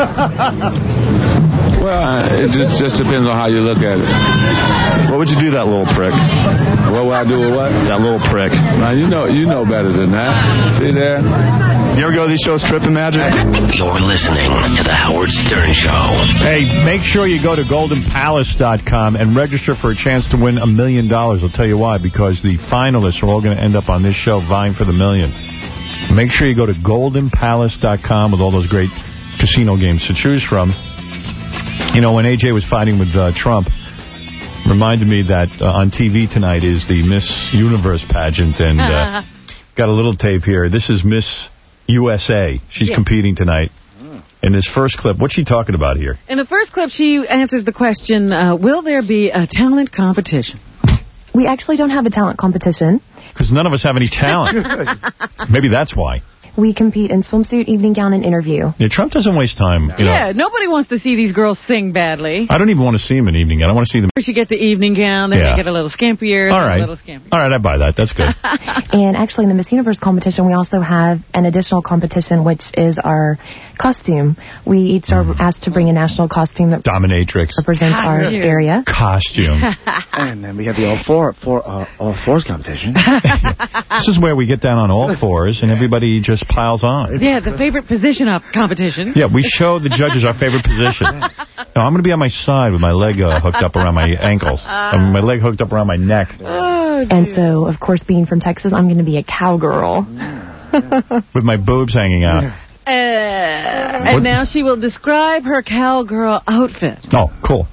Well, uh, it just, just depends on how you look at it. What would you do to that little prick? What would I do with what? That little prick. Now, you know you know better than that. See there? You ever go to these shows tripping, Magic? You're listening to The Howard Stern Show. Hey, make sure you go to golden palace dot com and register for a chance to win a million dollars. I'll tell you why, because the finalists are all going to end up on this show vying for the million. Make sure you go to golden palace dot com with all those great casino games to choose from. You know, when A J was fighting with uh, Trump, reminded me that uh, on T V tonight is the Miss Universe pageant, and uh, got a little tape here. This is Miss U S A. She's Yeah. competing tonight. In this first clip, what's she talking about here? In the first clip, she answers the question, uh, will there be a talent competition? We actually don't have a talent competition. Because none of us have any talent. Maybe that's why. We compete in swimsuit, evening gown, and interview. Yeah, Trump doesn't waste time. You Yeah, know. nobody wants to see these girls sing badly. I don't even want to see him in evening. I don't want to see them. First you get the evening gown, then Yeah. you get a little skimpier, All then right. a little skimpier. All right, I buy that. That's good. And actually, in the Miss Universe competition, we also have an additional competition, which is our costume. We each are asked to bring a national costume that Dominatrix. represents our Costume. area. Costume. And then we have the all four, four uh, all fours competition. This is where we get down on all fours and everybody just piles on. Yeah, the favorite position up competition. Yeah, we show the judges our favorite position. Now, I'm going to be on my side with my leg uh, hooked up around my ankles. Um, my leg hooked up around my neck. And so, of course, being from Texas, I'm going to be a cowgirl. With my boobs hanging out. Uh, and now she will describe her cowgirl outfit. Oh, cool.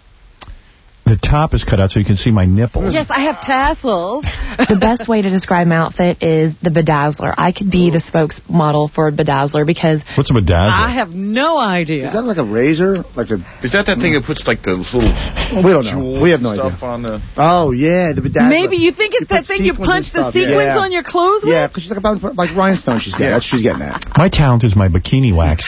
The top is cut out so you can see my nipples. Yes, I have tassels. The best way to describe my outfit is the bedazzler. I could be the spokesmodel for bedazzler because... What's a bedazzler? I have no idea. Is that like a razor? Like a? Is that that thing that puts like the little... We don't know. We have no stuff idea. on the... Oh, yeah, the bedazzler. Maybe you think it's You that put thing you sequins punch and the stuff, sequins yeah. on your clothes with? Yeah, because she's like about like rhinestone. She's getting. That's what she's getting at. My talent is my bikini wax.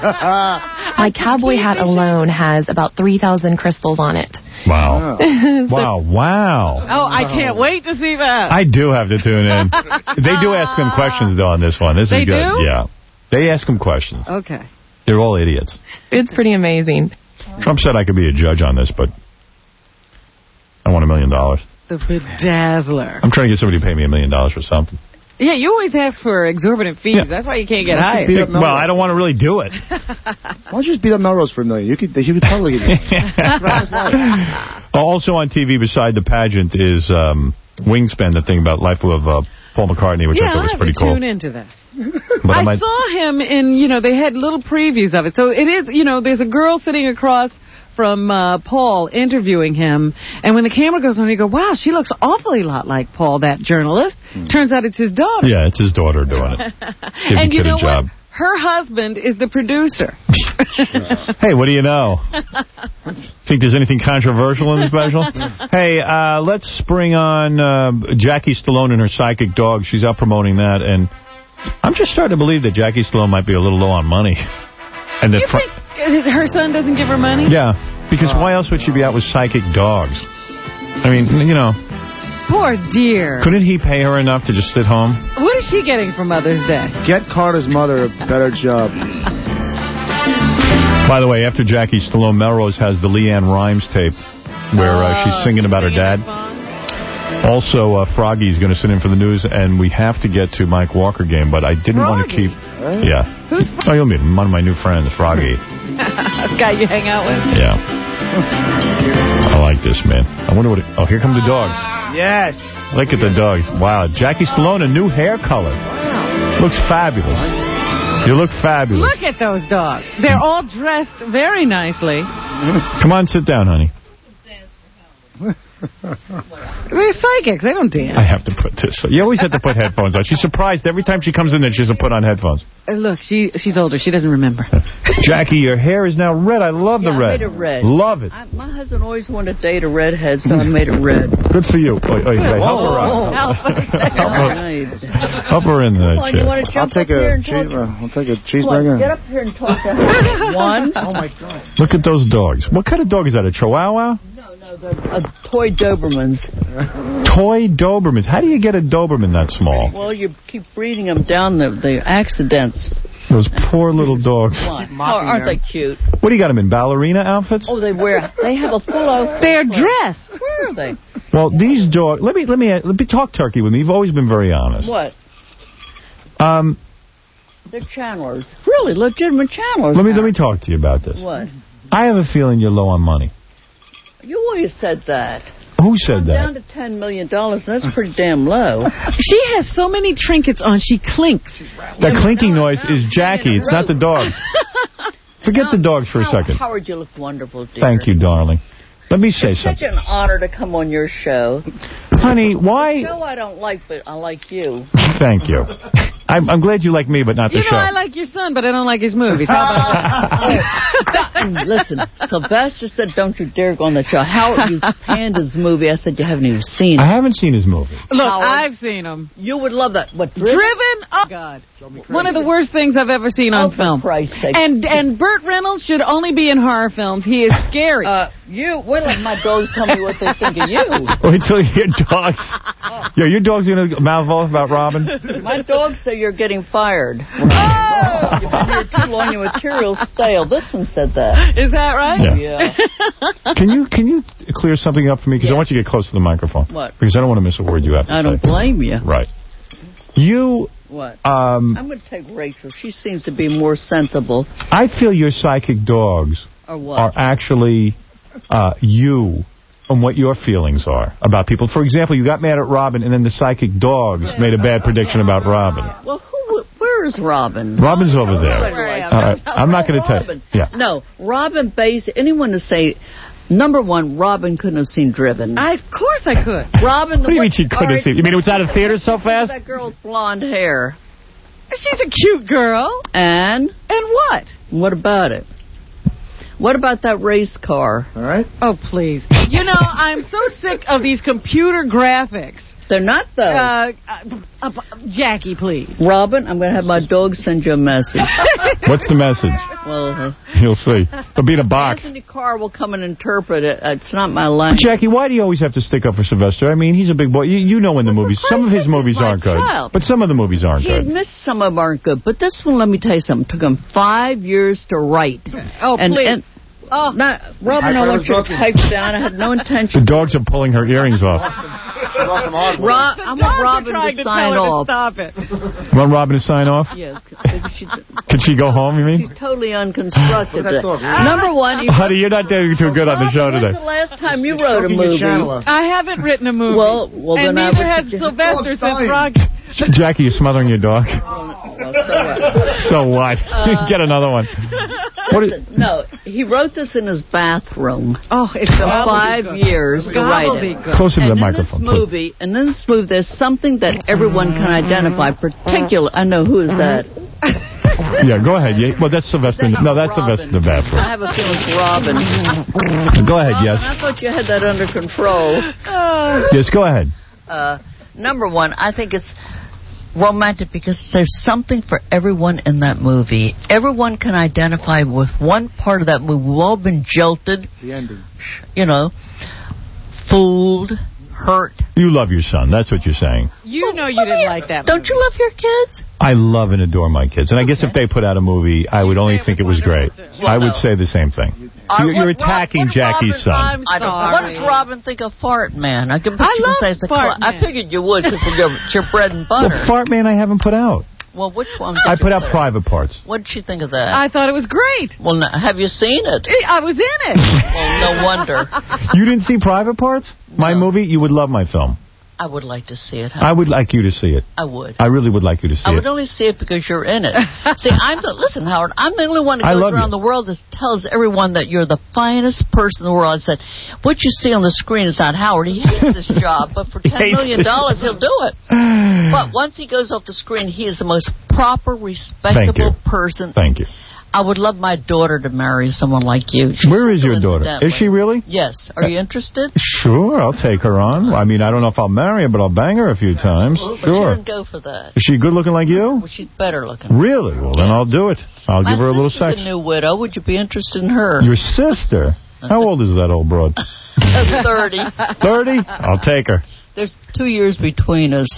My cowboy hat alone has about three thousand crystals on it. Wow. Wow, wow. Oh, I can't wait to see that. I do have to tune in. They do ask them questions, though, on this one. This They is good. do? Yeah. They ask them questions. Okay. They're all idiots. It's pretty amazing. Trump said I could be a judge on this, but I want a million dollars. The bedazzler. I'm trying to get somebody to pay me a million dollars for something. Yeah, you always ask for exorbitant fees. Yeah. That's why you can't get hired. Beat up Well, I don't want to really do it. Why don't you just beat up Melrose for a million? You could, you could totally get it. Also on T V beside the pageant is um, Wingspan, the thing about Life of uh, Paul McCartney, which yeah, I thought was I'll pretty have to cool. tune into that. But I, I might- saw him in, you know, they had little previews of it. So it is, you know, there's a girl sitting across from uh, Paul interviewing him. And when the camera goes on, you go, wow, she looks awfully lot like Paul, that journalist. Mm. Turns out it's his daughter. Yeah, it's his daughter doing it. And you know job. what? Her husband is the producer. Hey, what do you know? Think there's anything controversial in the special? Hey, uh, let's bring on uh, Jackie Stallone and her psychic dog. She's out promoting that, and I'm just starting to believe that Jackie Stallone might be a little low on money. And you think her son doesn't give her money? Yeah, because why else would she be out with psychic dogs? I mean, you know. Poor dear. Couldn't he pay her enough to just sit home? What is she getting for Mother's Day? Get Carter's mother a better job. By the way, after Jackie Stallone, Melrose has the Leanne Rimes tape where uh, she's singing about her dad. Also, uh, Froggy's going to sit in for the news, and we have to get to Mike Walker game, but I didn't want to keep... Right. Yeah. Who's Oh, you'll meet him. One of my new friends, Froggy. This guy you hang out with? Yeah. I like this, man. I wonder what... It, oh, here come the dogs. Yes. Look at the dogs. Wow. Jackie Stallone, a new hair color. Wow. Looks fabulous. You look fabulous. Look at those dogs. They're all dressed very nicely. Come on, sit down, honey. They're psychics. They don't dance. I have to put this. You always have to put headphones on. She's surprised every time she comes in that she doesn't put on headphones. Uh, look, she she's older. She doesn't remember. Jackie, your hair is now red. I love yeah, the red. I made it red. Love it. I, my husband always wanted to date a redhead, so I made it red. Good for you. Oy, oy, oy, help her out. Help her. Help her in the chair. You want to jump I'll take up here a and talk? cheese, uh, I'll take a cheeseburger. On, get up here and talk to her. One. Oh, my God. Look at those dogs. What kind of dog is that, a Chihuahua? No, no, they're uh, toy Dobermans. Toy Dobermans. How do you get a Doberman that small? Well, you keep breeding them down the, the accidents. Those poor little dogs. Come on. Aren't they cute? What do you got them in, ballerina outfits? Oh, they wear, they have a full outfit. They're dressed. Where are they? Well, these dogs, let me, let me, let me talk turkey with me. You've always been very honest. What? Um, They're channelers. Really, legitimate channelers. Let me, let me talk to you about this. What? I have a feeling you're low on money. You always said that. Who said I'm that? down to ten million dollars, and that's pretty damn low. She has so many trinkets on, she clinks. That clinking noise is Jackie. It's not the dogs. Forget the dogs for a second. Howard, you look wonderful, dear. Thank you, darling. Let me say it's something. It's such an honor to come on your show. Honey, why... The show I don't like, but I like you. Thank you. I'm, I'm glad you like me, but not the you know, show. I like your son, but I don't like his movies. How about that? Listen, Sylvester said, don't you dare go on the show. Howard, you panned his movie. I said, you haven't even seen it. I haven't seen his movie. Look, Howard, I've seen him. You would love that. What, Driven? Driven? Oh, God. One of the worst things I've ever seen on oh, film. For Christ's sake. And, and Burt Reynolds should only be in horror films. He is scary. Uh, you, wait till my dogs tell me what they think of you. Wait till your dogs... Yo, your dog's going to mouth off about Robin? My dogs say you're getting fired. Oh! You've been here too long, your material's stale. This one said that. Is that right? Yeah. yeah. Can you can you clear something up for me? Because yes. I want you to get close to the microphone. What? Because I don't want to miss a word you have to I say. don't blame you. Right. You... What? Um, I'm going to take Rachel. She seems to be more sensible. I feel your psychic dogs are, what? are actually uh, you and what your feelings are about people. For example, you got mad at Robin, and then the psychic dogs made a bad prediction about Robin. Well, who? Where is Robin? Robin's over there. Uh, I'm not going to tell you. Yeah. No, Robin Base, anyone to say... Number one, Robin couldn't have seen Driven. I, of course I could. Robin, what do you mean she couldn't have seen? You mean it was out of theater so fast? That girl with blonde hair. She's a cute girl. And? And what? What about it? What about that race car? All right. Oh, please. You know, I'm so sick of these computer graphics. They're not, though. Uh, uh, uh, Jackie, please. Robin, I'm going to have my dog send you a message. What's the message? Well, uh, you'll see. It'll be in a box. Anthony Carr will come and interpret it. It's not my language. Jackie, why do you always have to stick up for Sylvester? I mean, he's a big boy. You, you know in the movies. Some of his movies aren't good. Child. But some of the movies aren't he good. He admits some of them aren't good. But this one, let me tell you something. It took him five years to write. Oh, and, please. And, Oh, not, Robin, I want you to pipe down. I had no intention. The dogs are pulling her earrings off. Ro I want Robin to, to sign off. To stop it. You want Robin to sign off? Yeah. She, Could she go home, you mean? She's totally unconstructed. Number one... Honey, you're not doing too good on the show today. When's the last time you wrote a movie? I haven't written a movie. Well, well and then neither I has Sylvester since Rocky. Jackie, you're smothering your dog. Well, so what? So what? Uh, Get another one. Listen, no, he wrote this in his bathroom. Oh, it's for five years to write it. Closer to and the in microphone, this movie, and in this movie, there's something that everyone can identify. Particular, I know who is that. Yeah, go ahead. Yeah, well, that's Sylvester. No, that's Sylvester in the bathroom. I have a feeling it's Robin. Go ahead. Yes. I thought you had that under control. Yes, go ahead. Uh, number one, I think it's romantic because there's something for everyone in that movie. Everyone can identify with one part of that movie. We've all been jilted. The ending. You know, fooled, hurt. You love your son. That's what you're saying. You know you didn't like that movie. Don't you love your kids? I love and adore my kids. And I guess if they put out a movie, I would only think it was great. I would say the same thing. Uh, You're, you're what- attacking what Jackie's Robin- son. I'm I don't, sorry. what does Robin think of Fart Man? I can put I you can love say it's a Fart cl- I Man. figured you would because it's your, it's your bread and butter. Well, Fart Man I haven't put out. Well, which one? Did I you put out put Private Parts. What did you think of that? I thought it was great. well, no, have you seen it? I was in it. Well, no wonder. You didn't see Private Parts? My movie? You would love my film. I would like to see it. I would like you to see it. I would. I really would like you to see I would it. only see it because you're in it. See, I'm the, listen, Howard, I'm the only one that I goes love around you. the world that tells everyone that you're the finest person in the world. I said, what you see on the screen is not Howard. He hates this job, but for ten hates million dollars, he'll do it. But once he goes off the screen, he is the most proper, respectable person. Thank you. I would love my daughter to marry someone like you. She's Where is your daughter? coincidentally. Is she really? Yes. Are you interested? Sure, I'll take her on. I mean, I don't know if I'll marry her, but I'll bang her a few times. But she Sure. didn't go for that. Is she good looking like you? Well, she's better looking. Really? Well, then I'll do it. I'll My give her a little sister's sex. a new widow. Would you be interested in her? Your sister? How old is that old broad? thirty. thirty? I'll take her. There's two years between us.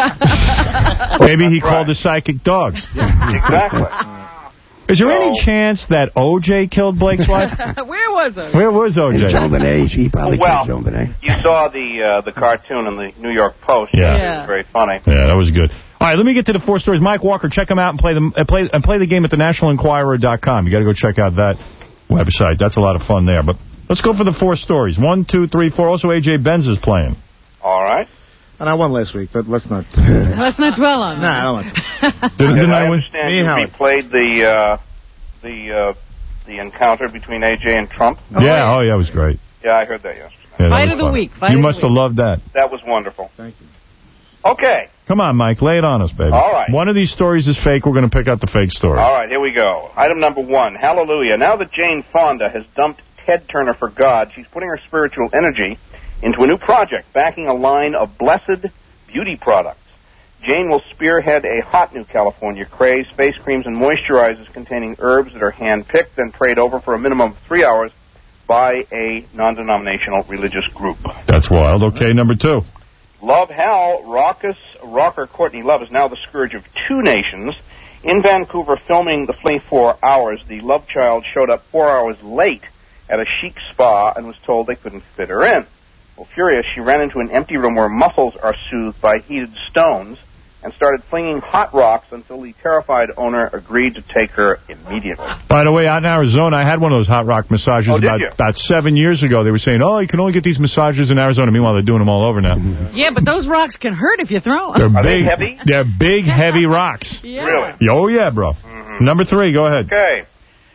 Maybe he called the psychic dog. Exactly. Is there any chance that O J killed Blake's wife? Where was it? Where was O J? Jean Benet, he probably Well, killed Jean Benet. You saw the uh, the cartoon in the New York Post. Yeah. It was very funny. Yeah, that was good. All right, let me get to the four stories. Mike Walker, check them out and play them. Uh, play and play the game at the national enquirer dot com. You got to go check out that website. That's a lot of fun there. But let's go for the four stories. One, two, three, four. Also, A J Benz is playing. All right. And I won last week, but let's not. Let's not dwell on Nah, that. I don't want to. Didn't, didn't I I win? understand Me you and Howard. replayed the uh, the uh, the encounter between A J and Trump. Yeah, oh yeah, it was great. Yeah, I heard that yesterday. Yeah, that Fight was of the fun. week. Fight You of the must have week. loved that. That was wonderful. Thank you. Okay. Come on, Mike, lay it on us, baby. All right. One of these stories is fake. We're going to pick out the fake story. All right, here we go. Item number one. Hallelujah. Now that Jane Fonda has dumped Ted Turner for God, she's putting her spiritual energy into a new project, backing a line of blessed beauty products. Jane will spearhead a hot new California craze, face creams and moisturizers containing herbs that are hand-picked and prayed over for a minimum of three hours by a non-denominational religious group. That's wild. Okay, number two. Love Hal, raucous rocker Courtney Love is now the scourge of two nations. In Vancouver, filming the twenty-four hours, the love child showed up four hours late at a chic spa and was told they couldn't fit her in. Well, furious, she ran into an empty room where muscles are soothed by heated stones and started flinging hot rocks until the terrified owner agreed to take her immediately. By the way, out in Arizona, I had one of those hot rock massages Oh, did about, you? about seven years ago. They were saying, oh, you can only get these massages in Arizona. Meanwhile, they're doing them all over now. Yeah, but those rocks can hurt if you throw They're them. Are they big, heavy? They're big, heavy rocks. Yeah. Really? Oh, yeah, bro. Mm-hmm. Number three, go ahead. Okay.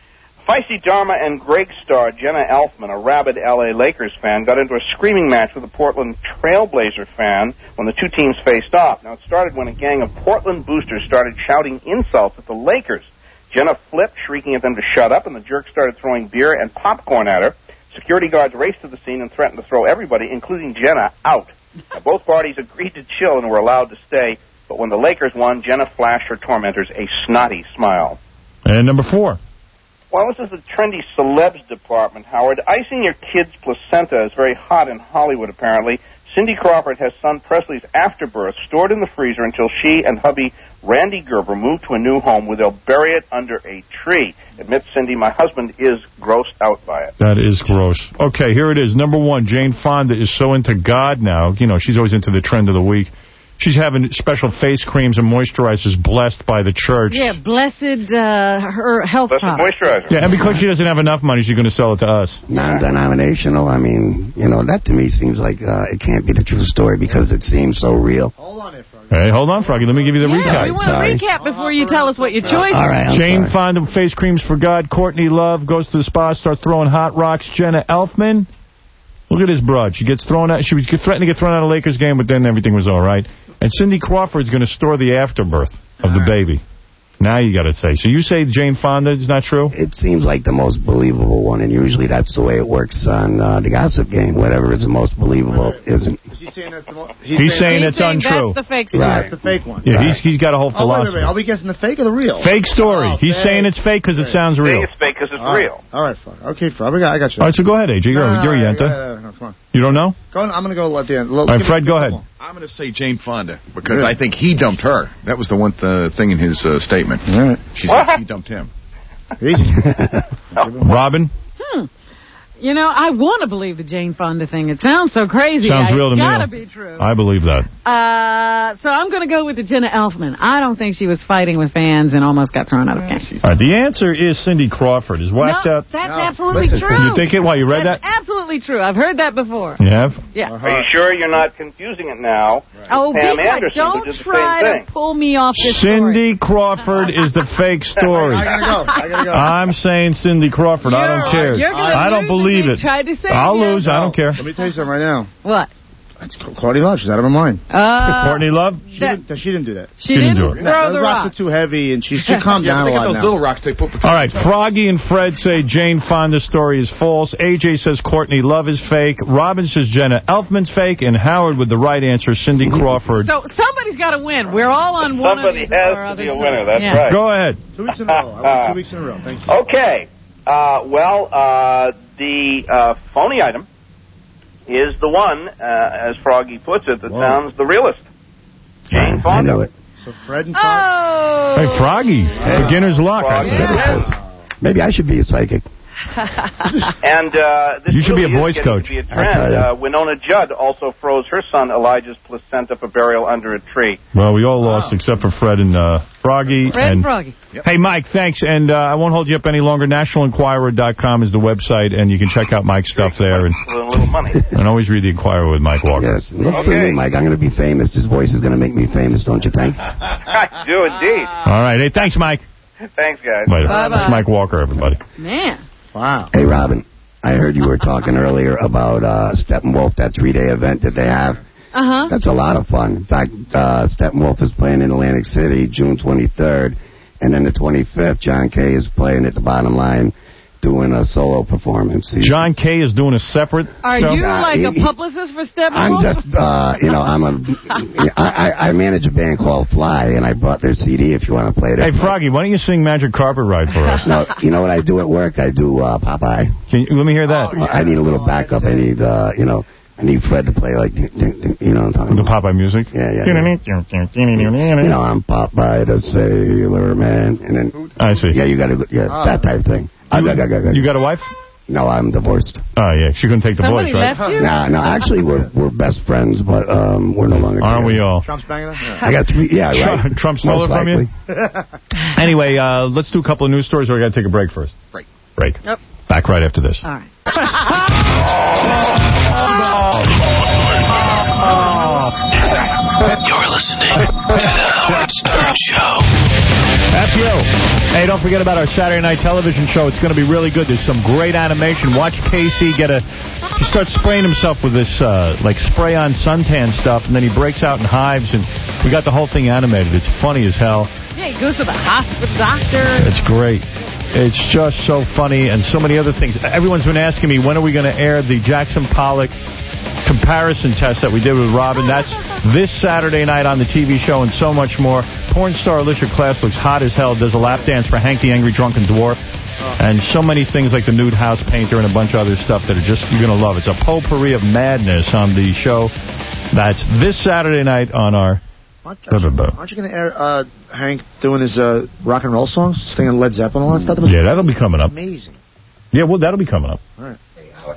Feisty Dharma and Greg star Jenna Elfman, a rabid L A Lakers fan, got into a screaming match with a Portland Trailblazer fan when the two teams faced off. Now, it started when a gang of Portland boosters started shouting insults at the Lakers. Jenna flipped, shrieking at them to shut up, and the jerks started throwing beer and popcorn at her. Security guards raced to the scene and threatened to throw everybody, including Jenna, out. Now, both parties agreed to chill and were allowed to stay, but when the Lakers won, Jenna flashed her tormentors a snotty smile. And number four. Well, this is the trendy celebs department, Howard. Icing your kid's placenta is very hot in Hollywood, apparently. Cindy Crawford has son Presley's afterbirth stored in the freezer until she and hubby Randy Gerber move to a new home where they'll bury it under a tree. Admits Cindy, my husband is grossed out by it. That is gross. Okay, here it is. Number one, Jane Fonda is so into God now. You know, she's always into the trend of the week. she's having special face creams and moisturizers blessed by the church. Yeah, blessed uh, her health Blessed products. moisturizer. Yeah, and because she doesn't have enough money, she's going to sell it to us. Non-denominational, I mean, you know, that to me seems like uh, it can't be the true story because it seems so real. Hey, hold on, Froggy. Let me give you the Yeah, recap. we want a recap before you tell us what your choice All right, is. I'm Jane sorry. Fonda, face creams for God. Courtney Love goes to the spa, starts throwing hot rocks. Jenna Elfman. Look at this broad. She gets thrown out. She was threatening to get thrown out of a Lakers game, but then everything was all right. And Cindy Crawford's going to store the afterbirth of the baby. Now you got to say. So you say Jane Fonda is not true? It seems like the most believable one, and usually that's the way it works on uh, the Gossip Game. Whatever is the most believable isn't. Is he saying that's the mo- He's, saying it's saying untrue. That's the fake He's story. saying that's the fake one. Yeah, he's, he's got a whole Oh, wait, wait, philosophy. wait. Are we guessing the fake or the real? Fake story. Oh, he's fake. saying it's fake because it sounds I real. think it's fake because it's All right. real. All right, fine. Okay, fine. I got, I got you. All right, so go ahead, A J. You're, No, you're a no, yenta. no, no, no, come on. You don't know? Go on, I'm going to go at the end. All right, Fred, go ahead. I'm going to say Jane Fonda because I think he dumped her. That was the one th- thing in his uh, statement. All right. She said he dumped him. Easy. Robin? Hmm. You know, I want to believe the Jane Fonda thing. It sounds so crazy. Sounds I, real to it's me. gotta be true. I believe that. Uh, so I'm going to go with the Jenna Elfman. I don't think she was fighting with fans and almost got thrown out of the game. All right, the answer is Cindy Crawford. Is whacked no, up. that's absolutely true. You think it? Why, you read That's that? absolutely true. I've heard that before. You have? Yeah. Are you sure you're not confusing it now? Oh, Pam be quiet. Anderson, Don't who did the try same thing. to pull me off this Cindy Crawford is the fake story. I gotta go. I gotta go. I'm saying Cindy Crawford. I don't care. You're gonna I don't lose believe if it. you tried to say I'll it. lose. I don't care. Let me tell you something right now. What? That's Courtney Love. She's out of her mind. Uh, Courtney Love? She, didn't, she didn't do that. She, didn't, do it. throw No, the those rocks rocks. are too heavy, and she should calm Yeah, down they a got lot those now. little rocks they put between All right, each other. Froggy and Fred say Jane Fonda's story is false. A J says Courtney Love is fake. Robin says Jenna Elfman's fake. And Howard with the right answer, Cindy Crawford. So somebody's got to win. We're all on one Somebody of these has or to other be a stuff. winner. That's Yeah. right. Go ahead. Two weeks in a row. I won two weeks in a row. Thank you. Okay. Uh, well, uh, the uh, phony item is the one, uh, as Froggy puts it, that Whoa. sounds the realest. Jane I Fonda. know it. So Fred and Oh! Hey, Froggy. Beginner's luck. Froggy. Yeah. Maybe I should be a psychic. And uh, this You should be really a is voice getting coach. to be a I'll tell trend. ya. Uh, Winona Judd also froze her son Elijah's placenta for burial under a tree. Well, we all lost except for Fred and uh, Froggy. Fred and Froggy. Hey, Mike, thanks. And uh, I won't hold you up any longer. national enquirer dot com is the website, and you can check out Mike's stuff there. And, A little money. and always read the Enquirer with Mike Walker. Yes. Look for Okay. me, Mike. I'm going to be famous. His voice is going to make me famous, don't you think? I do indeed. All right. Hey, thanks, Mike. Thanks, guys. Later. Bye-bye. That's Mike Walker, everybody. Man. Wow. Hey, Robin. I heard you were talking earlier about uh, Steppenwolf, that three-day event that they have. Uh-huh. That's a lot of fun. In fact, uh, Steppenwolf is playing in Atlantic City June twenty-third, and then the twenty-fifth, John Kay is playing at the Bottom Line doing a solo performance. He, John Kay is doing a separate Are show? you Yeah, like he- a publicist for Steppenwolf? I'm just, uh, you know, I'm a, I, I, I manage a band called Fly, and I brought their C D if you want to play it. Hey, Froggy, why don't you sing Magic Carpet Ride for us? No, you know what I do at work? I do uh, Popeye. Can you, let me hear that. I need a little backup. I need, uh, you know, I need Fred to play like, you know what I'm talking The about. Popeye music? Yeah, yeah. You know, I'm Popeye the Sailor Man, and then I see. yeah, you got to, yeah, that type of thing. I, I, I, I, You got a wife? No, I'm divorced. Oh, yeah. She couldn't take the Somebody voice, right? left you? Nah, no, actually, we're we're best friends, but um, we're no longer. Aren't we together. all? Trump's banging her? I got three. Yeah, right. Trump, Trump stole it Most from you? likely. Anyway, uh, let's do a couple of news stories, or we got to take a break first. Break. Break. Yep. Back right after this. All right. You're listening to The Howard Stern Show. F you. Hey, don't forget about our Saturday night television show. It's going to be really good. There's some great animation. Watch Casey get a... He starts spraying himself with this, uh, like, spray-on suntan stuff, and then he breaks out in hives, and we got the whole thing animated. It's funny as hell. Yeah, he goes to the hospital doctor. It's great. It's just so funny, and so many other things. Everyone's been asking me, when are we going to air the Jackson Pollock comparison test that we did with Robin? That's this Saturday night on the T V show and so much more. Porn star Alicia Class looks hot as hell, does a lap dance for Hank the Angry Drunken Dwarf, and so many things like the Nude House Painter and a bunch of other stuff that are just, you're going to love. It's a potpourri of madness on the show. That's this Saturday night on our... Aren't, aren't you going to air uh, Hank doing his uh, rock and roll songs, singing Led Zeppelin and all that stuff? Yeah, that'll be coming up. Amazing. Yeah, well, that'll be coming up. All right. Hey, Howard, I got a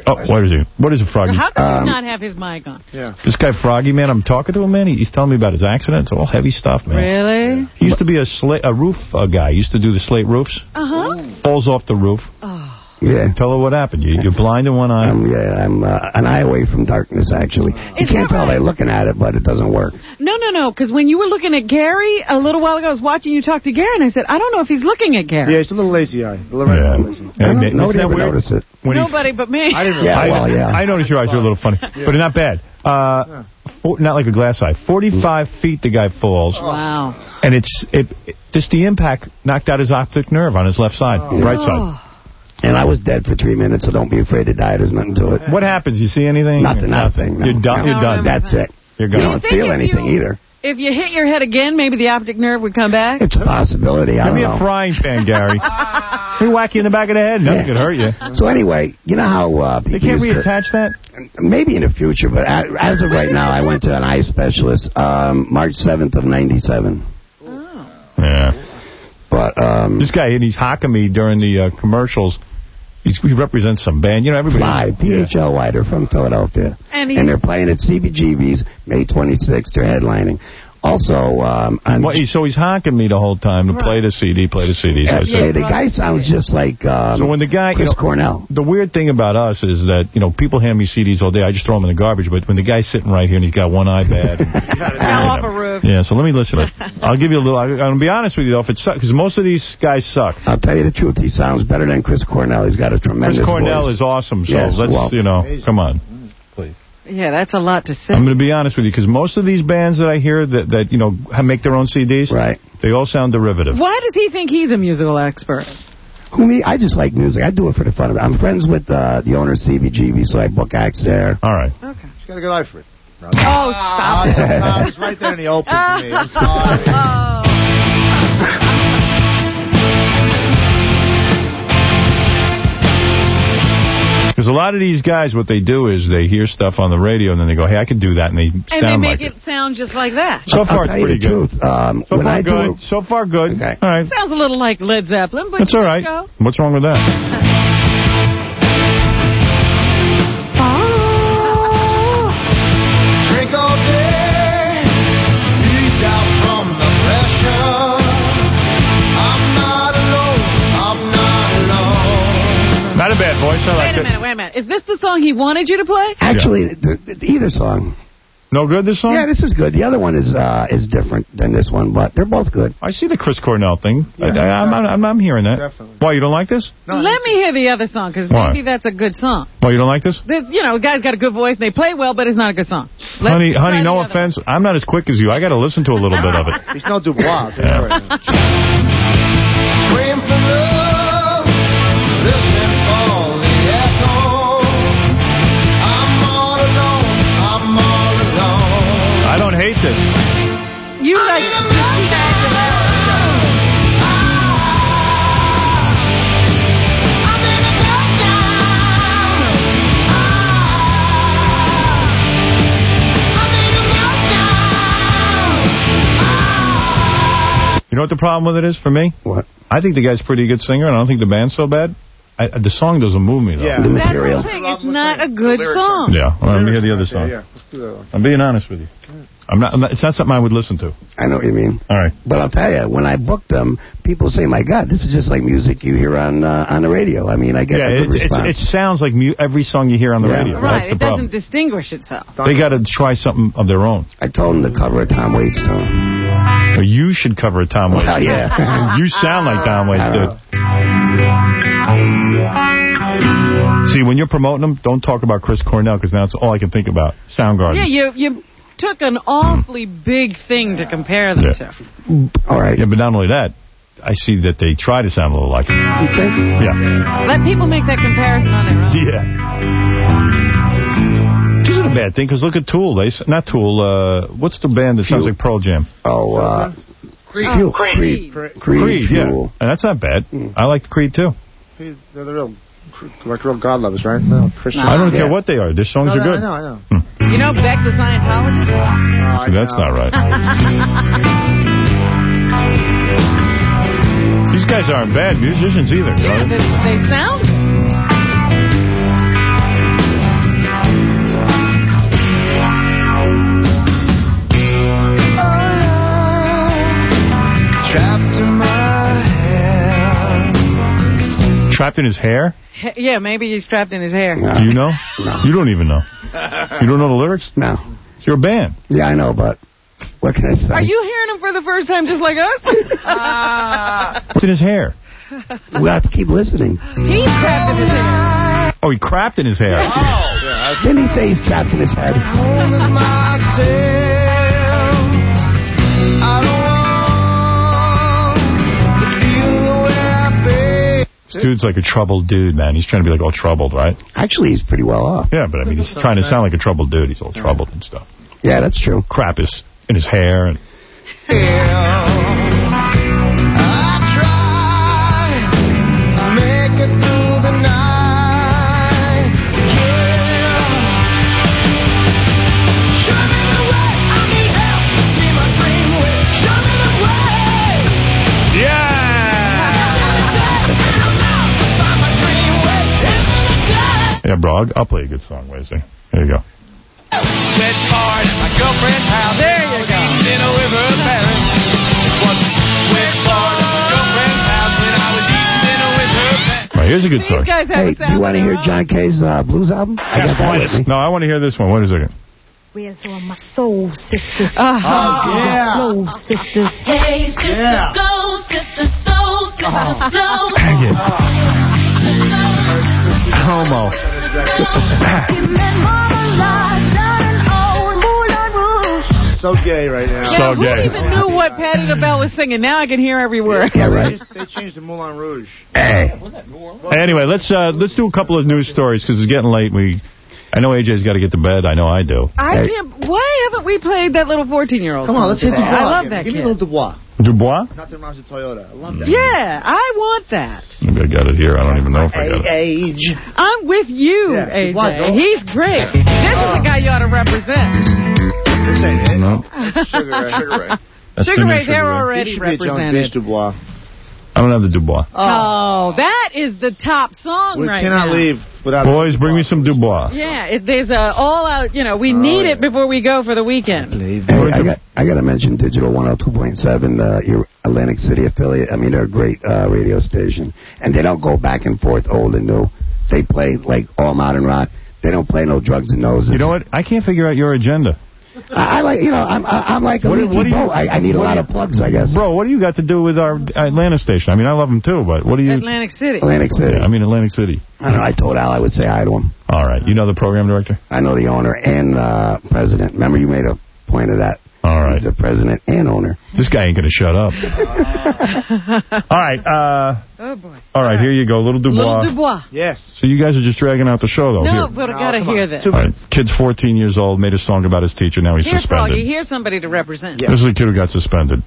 Oh, what is he? What is it, Froggy? How could Um, you not have his mic on? Yeah. This guy, Froggy, man, I'm talking to him, man. He, he's telling me about his accident. It's all heavy stuff, man. Really? He used to be a slate, a roof uh, guy. He used to do the slate roofs. Uh-huh. Falls off the roof. Oh. Yeah. Tell her what happened. You, you're blind in one eye. Um, yeah, I'm uh, an eye away from darkness, actually. You Is can't that tell right? by looking at it, but it doesn't work. No, no, no, because when you were looking at Gary a little while ago, I was watching you talk to Gary, and I said, I don't know if he's looking at Gary. Yeah, it's a little lazy eye. A little Yeah. lazy. Hey, man, Nobody isn't that ever weird? noticed it. When he- Nobody but me. I didn't. Yeah, I, well, yeah. I noticed your eyes were a little funny, but not bad. Uh, four, not like a glass eye. forty-five feet the guy falls. Wow. And it's it, it just the impact knocked out his optic nerve on his left side, Oh. right side. And I was dead for three minutes, so don't be afraid to die. There's nothing to it. What happens? You see anything? Nothing, nothing. No, You're done. no. You're done. That's it. You're You gone. don't think feel if anything you- either. If you hit your head again, maybe the optic nerve would come back? It's a possibility. I Give don't me know. a frying pan, Gary. They whack you in the back of the head. Nothing Yeah. could hurt you. So anyway, you know how uh, They people can't used to- reattach that? Maybe in the future, but a- as of right now, I went to an eye specialist um, March seventh of ninety-seven. Yeah. But um, This guy, and he's hocking me during the uh, commercials. He's, he represents some band. You know, everybody. Fly, P H L Y, they're from Philadelphia. And, And they're playing at C B G B's May twenty-sixth. They're headlining. Also, um, on Well, he, so he's honking me the whole time to play the C D, play the C D. So I Yeah, said- the guy sounds just like um, So when the guy, Chris you know, Cornell. The weird thing about us is that, you know, people hand me C Ds all day. I just throw them in the garbage. But when the guy's sitting right here and he's got one eye bad. Fell off a roof. Yeah, so let me listen to it. I'll give you a little, I'm going to be honest with you, though, if it sucks, because most of these guys suck. I'll tell you the truth. He sounds better than Chris Cornell. He's got a tremendous Chris Cornell voice. is awesome, so Yes, let's, well, you know, come on. Yeah, that's a lot to say. I'm going to be honest with you, because most of these bands that I hear that, that you know, ha- make their own C Ds, right. they all sound derivative. Why does he think he's a musical expert? Who me? I just like music. I do it for the fun of it. I'm friends with uh, the owner of C B G B, so I book acts there. All right. Okay. She's got a good eye for it. Oh, stop it. Uh, it's right there in the open for me. I'm sorry. Because a lot of these guys, what they do is they hear stuff on the radio, and then they go, hey, I can do that, and they And they sound make like it. it sound just like that. So far, I'll it's tell you pretty the good. truth. Um, So when far, I do good. So far, good. Okay. All right. Sounds a little like Led Zeppelin, but That's you all right. go. What's wrong with that? Drink all day, ease out from the pressure. I'm not alone, I'm not alone. Not a bad voice. I like Wait a it. minute, wait a minute. Is this the song he wanted you to play? Actually, the, the, either song. No good, this song? Yeah, this is good. The other one is uh, is different than this one, but they're both good. I see the Chris Cornell thing. I, I, I'm, I'm, I'm hearing that. Definitely. Why, you don't like this? Let me hear the other song, because Why? maybe that's a good song. Why, you don't like this? This, you know, a guy's got a good voice, and they play well, but it's not a good song. Let's honey, try honey, the no other offense. I'm not as quick as you. I got to listen to a little bit of it. He's no Dubois. Yeah. Praying for love, listening for the echo. I'm all alone, I'm all alone. I don't hate this. You like Christina Aguilera. You know what the problem with it is for me? What? I think the guy's a pretty good singer, and I don't think the band's so bad. I, the song doesn't move me, though. Yeah. The That's material. the thing. It's not a good song. Yeah, well, let me hear the other song. Yeah, yeah. Let's do that one. I'm being honest with you. I'm not, I'm not. It's not something I would listen to. I know what you mean. All right. But I'll tell you, when I booked them, people say, my God, this is just like music you hear on uh, on the radio. I mean, I get Yeah, a good it, it's, response. it sounds like mu every song you hear on the Yeah. radio. Right, That's the it problem. doesn't distinguish itself. They got to try something of their own. I told them to cover a Tom Waits tune. Or you should cover a Tom Waits. Well, yeah. You sound like Tom Waits, I dude. See, when you're promoting them, don't talk about Chris Cornell, because that's all I can think about. Soundgarden. Yeah, you you took an awfully big thing to compare them Yeah. to. All right. Yeah, but not only that, I see that they try to sound a little like it. You think? Yeah. Let people make that comparison on their own. Yeah. Which isn't a bad thing, because look at Tool. They s- Not Tool. Uh, what's the band that sounds like Pearl Jam? Oh, uh... Creed. Fuel. Creed. Creed. Creed, yeah. Fuel. And that's not bad. I like Creed, too. He's- They're the real, like real God lovers, right? No, Christian. I don't Yeah. care what they are. Their songs No, are no, good. I know, I know. You know Beck's a Scientologist? Oh, I See, that's know. not right. These guys aren't bad musicians either. you Yeah, know? they, they sound good. Trapped in his hair? Yeah, maybe he's trapped in his hair. No. Do you know? No. You don't even know. You don't know the lyrics? No. It's your band. Yeah, I know, but what can I say? Are you hearing him for the first time just like us? uh, What's in his hair? We'll have to keep listening. He's trapped in his hair. Oh, he crapped in his hair. Oh. Yeah, didn't he say he's trapped in his head? This dude's like a troubled dude, man. He's trying to be like all troubled, right? Actually, he's pretty well off. Yeah, but I mean, he's trying to sound like a troubled dude. He's all troubled and stuff. Yeah, that's true. Crap is in his hair. And yeah, bro, I'll, I'll play a good song, Wesley. Here you go. Went hard at my girlfriend's house. There you go. Dinner with her parents. Went hard at my girlfriend's house when I was eating dinner with her parents. All right, here's a good song. Hey, do you want to hear John Kay's uh, blues album? I got that with me. No, I want to hear this one. Wait a second. Where's all my soul sisters? Uh-huh. Oh, yeah. Flow sisters. Hey, sister, Yeah. go, sister, soul, sister, flow. Dang it. Homo. So gay right now. So Who gay. even knew what Patti LaBelle was singing? Now I can hear every word. Yeah, right. They changed the Moulin Rouge. Hey. Anyway, let's uh, let's do a couple of news stories because it's getting late. We, I know A J's got to get to bed. I know I do. I can't. Why haven't we played that little fourteen-year-old? Come on, let's hit today? Dubois. I love again. that Give kid. me a little Dubois. Dubois? Nothing wrong with Toyota. I love that. Yeah, I want that. Maybe I got it here. I don't even know if I got it. Age. I'm with you, Yeah, A J. Dubois. He's great. This is a guy you ought to represent. This ain't it. No. That's Sugar Ray. Sugar Ray. That's Sugar the new Ray, they're Sugar Ray. already He should be a Jones Beach represented. Dubois. I don't have the Dubois. Oh, that is the top song We right cannot now. leave without. Boys, bring me some Dubois. Yeah, it, there's a all out. You know, we Oh, need yeah. it before we go for the weekend. Hey, I got I got to mention Digital one oh two point seven, uh, your Atlantic City affiliate. I mean, they're a great uh, radio station, and they don't go back and forth, old and new. They play like all modern rock. They don't play no drugs and noses. You know what? I can't figure out your agenda. I, I like, you know, I'm I, I'm like a What do- leaky what do you- boat. I, I need a what lot do of plugs, I guess. Bro, what do you got to do with our Atlanta station? I mean, I love them too, but what do you... Atlantic City. Atlantic City. Yeah, I mean, Atlantic City. I don't know. I told Al I would say hi to him. All right. You know the program director? I know the owner and uh, president. Remember, you made a point of that. All right. He's the president and owner. This guy ain't going to shut up. All right. Uh, Oh, boy. all right, here you go. Little Dubois. Little Dubois. Yes. So you guys are just dragging out the show, though. No, Here. but I No, gotta come on. hear this. Two All right. Kid's fourteen years old, made a song about his teacher. Now he's Here's suspended. Froggy. Here's somebody to represent. Yeah. This is a kid who got suspended.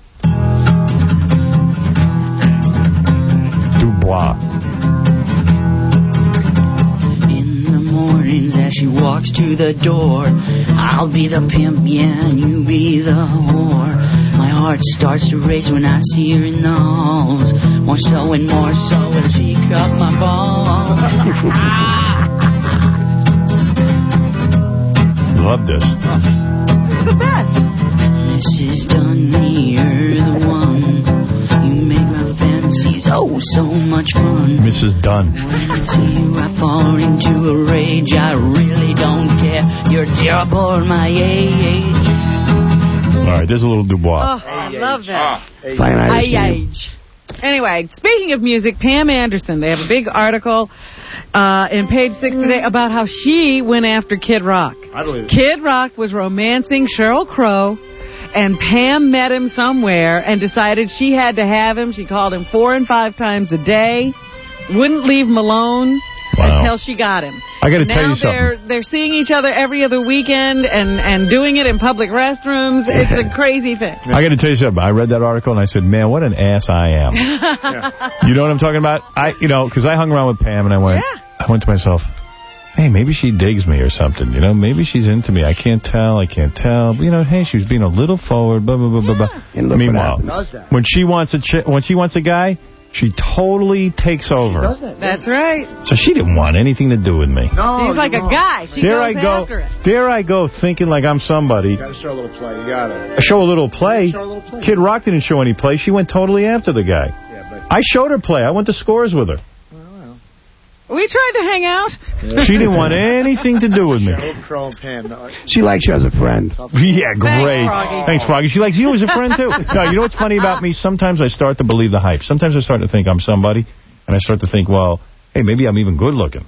Dubois. In the mornings as she walks to the door, I'll be the pimp, yeah, and you be the whore. My heart starts to race when I see her in the halls. More so and more so as she cut my balls. Love this. The best. Missus Dunn, you're the one. You make my fantasies oh so much fun. Missus Dunn. When I see you, I fall into a rage. I really don't care. You're double my age. All right, there's a little Dubois. Oh, I love that. Fine Irish I name. age. Anyway, speaking of music, Pam Anderson, they have a big article uh, in Page Six today about how she went after Kid Rock. I believe it. Kid Rock was romancing Sheryl Crow, and Pam met him somewhere and decided she had to have him. She called him four and five times a day, wouldn't leave him alone Wow. until she got him. I got to now tell you they're something. they're seeing each other every other weekend and, and doing it in public restrooms. It's a crazy thing. I got to tell you something. I read that article and I said, man, what an ass I am. You know what I'm talking about? I, you know, because I hung around with Pam and I went, Yeah. I went to myself, hey, maybe she digs me or something. You know, maybe she's into me. I can't tell. I can't tell. But, you know, hey, she was being a little forward. Blah blah blah blah blah. And look what Meanwhile, happens. Does that. when she wants a chi- when she wants a guy, she totally takes over. Does that? That's right. So she didn't want anything to do with me. No, She's like a you're wrong. guy. She there goes I go. after it. There I go, thinking like I'm somebody. You gotta show a little play. You gotta. I show a little play. Show a little play. Kid Rock didn't show any play. She went totally after the guy. Yeah, but. I showed her play. I went to scores with her. We tried to hang out. She didn't want anything to do with me. Crow and Pam. No, She likes you as a friend. Yeah, great. Thanks, Froggy. Thanks, Froggy. She likes you as a friend, too. No, you know what's funny about me? Sometimes I start to believe the hype. Sometimes I start to think I'm somebody, and I start to think, well, hey, maybe I'm even good looking.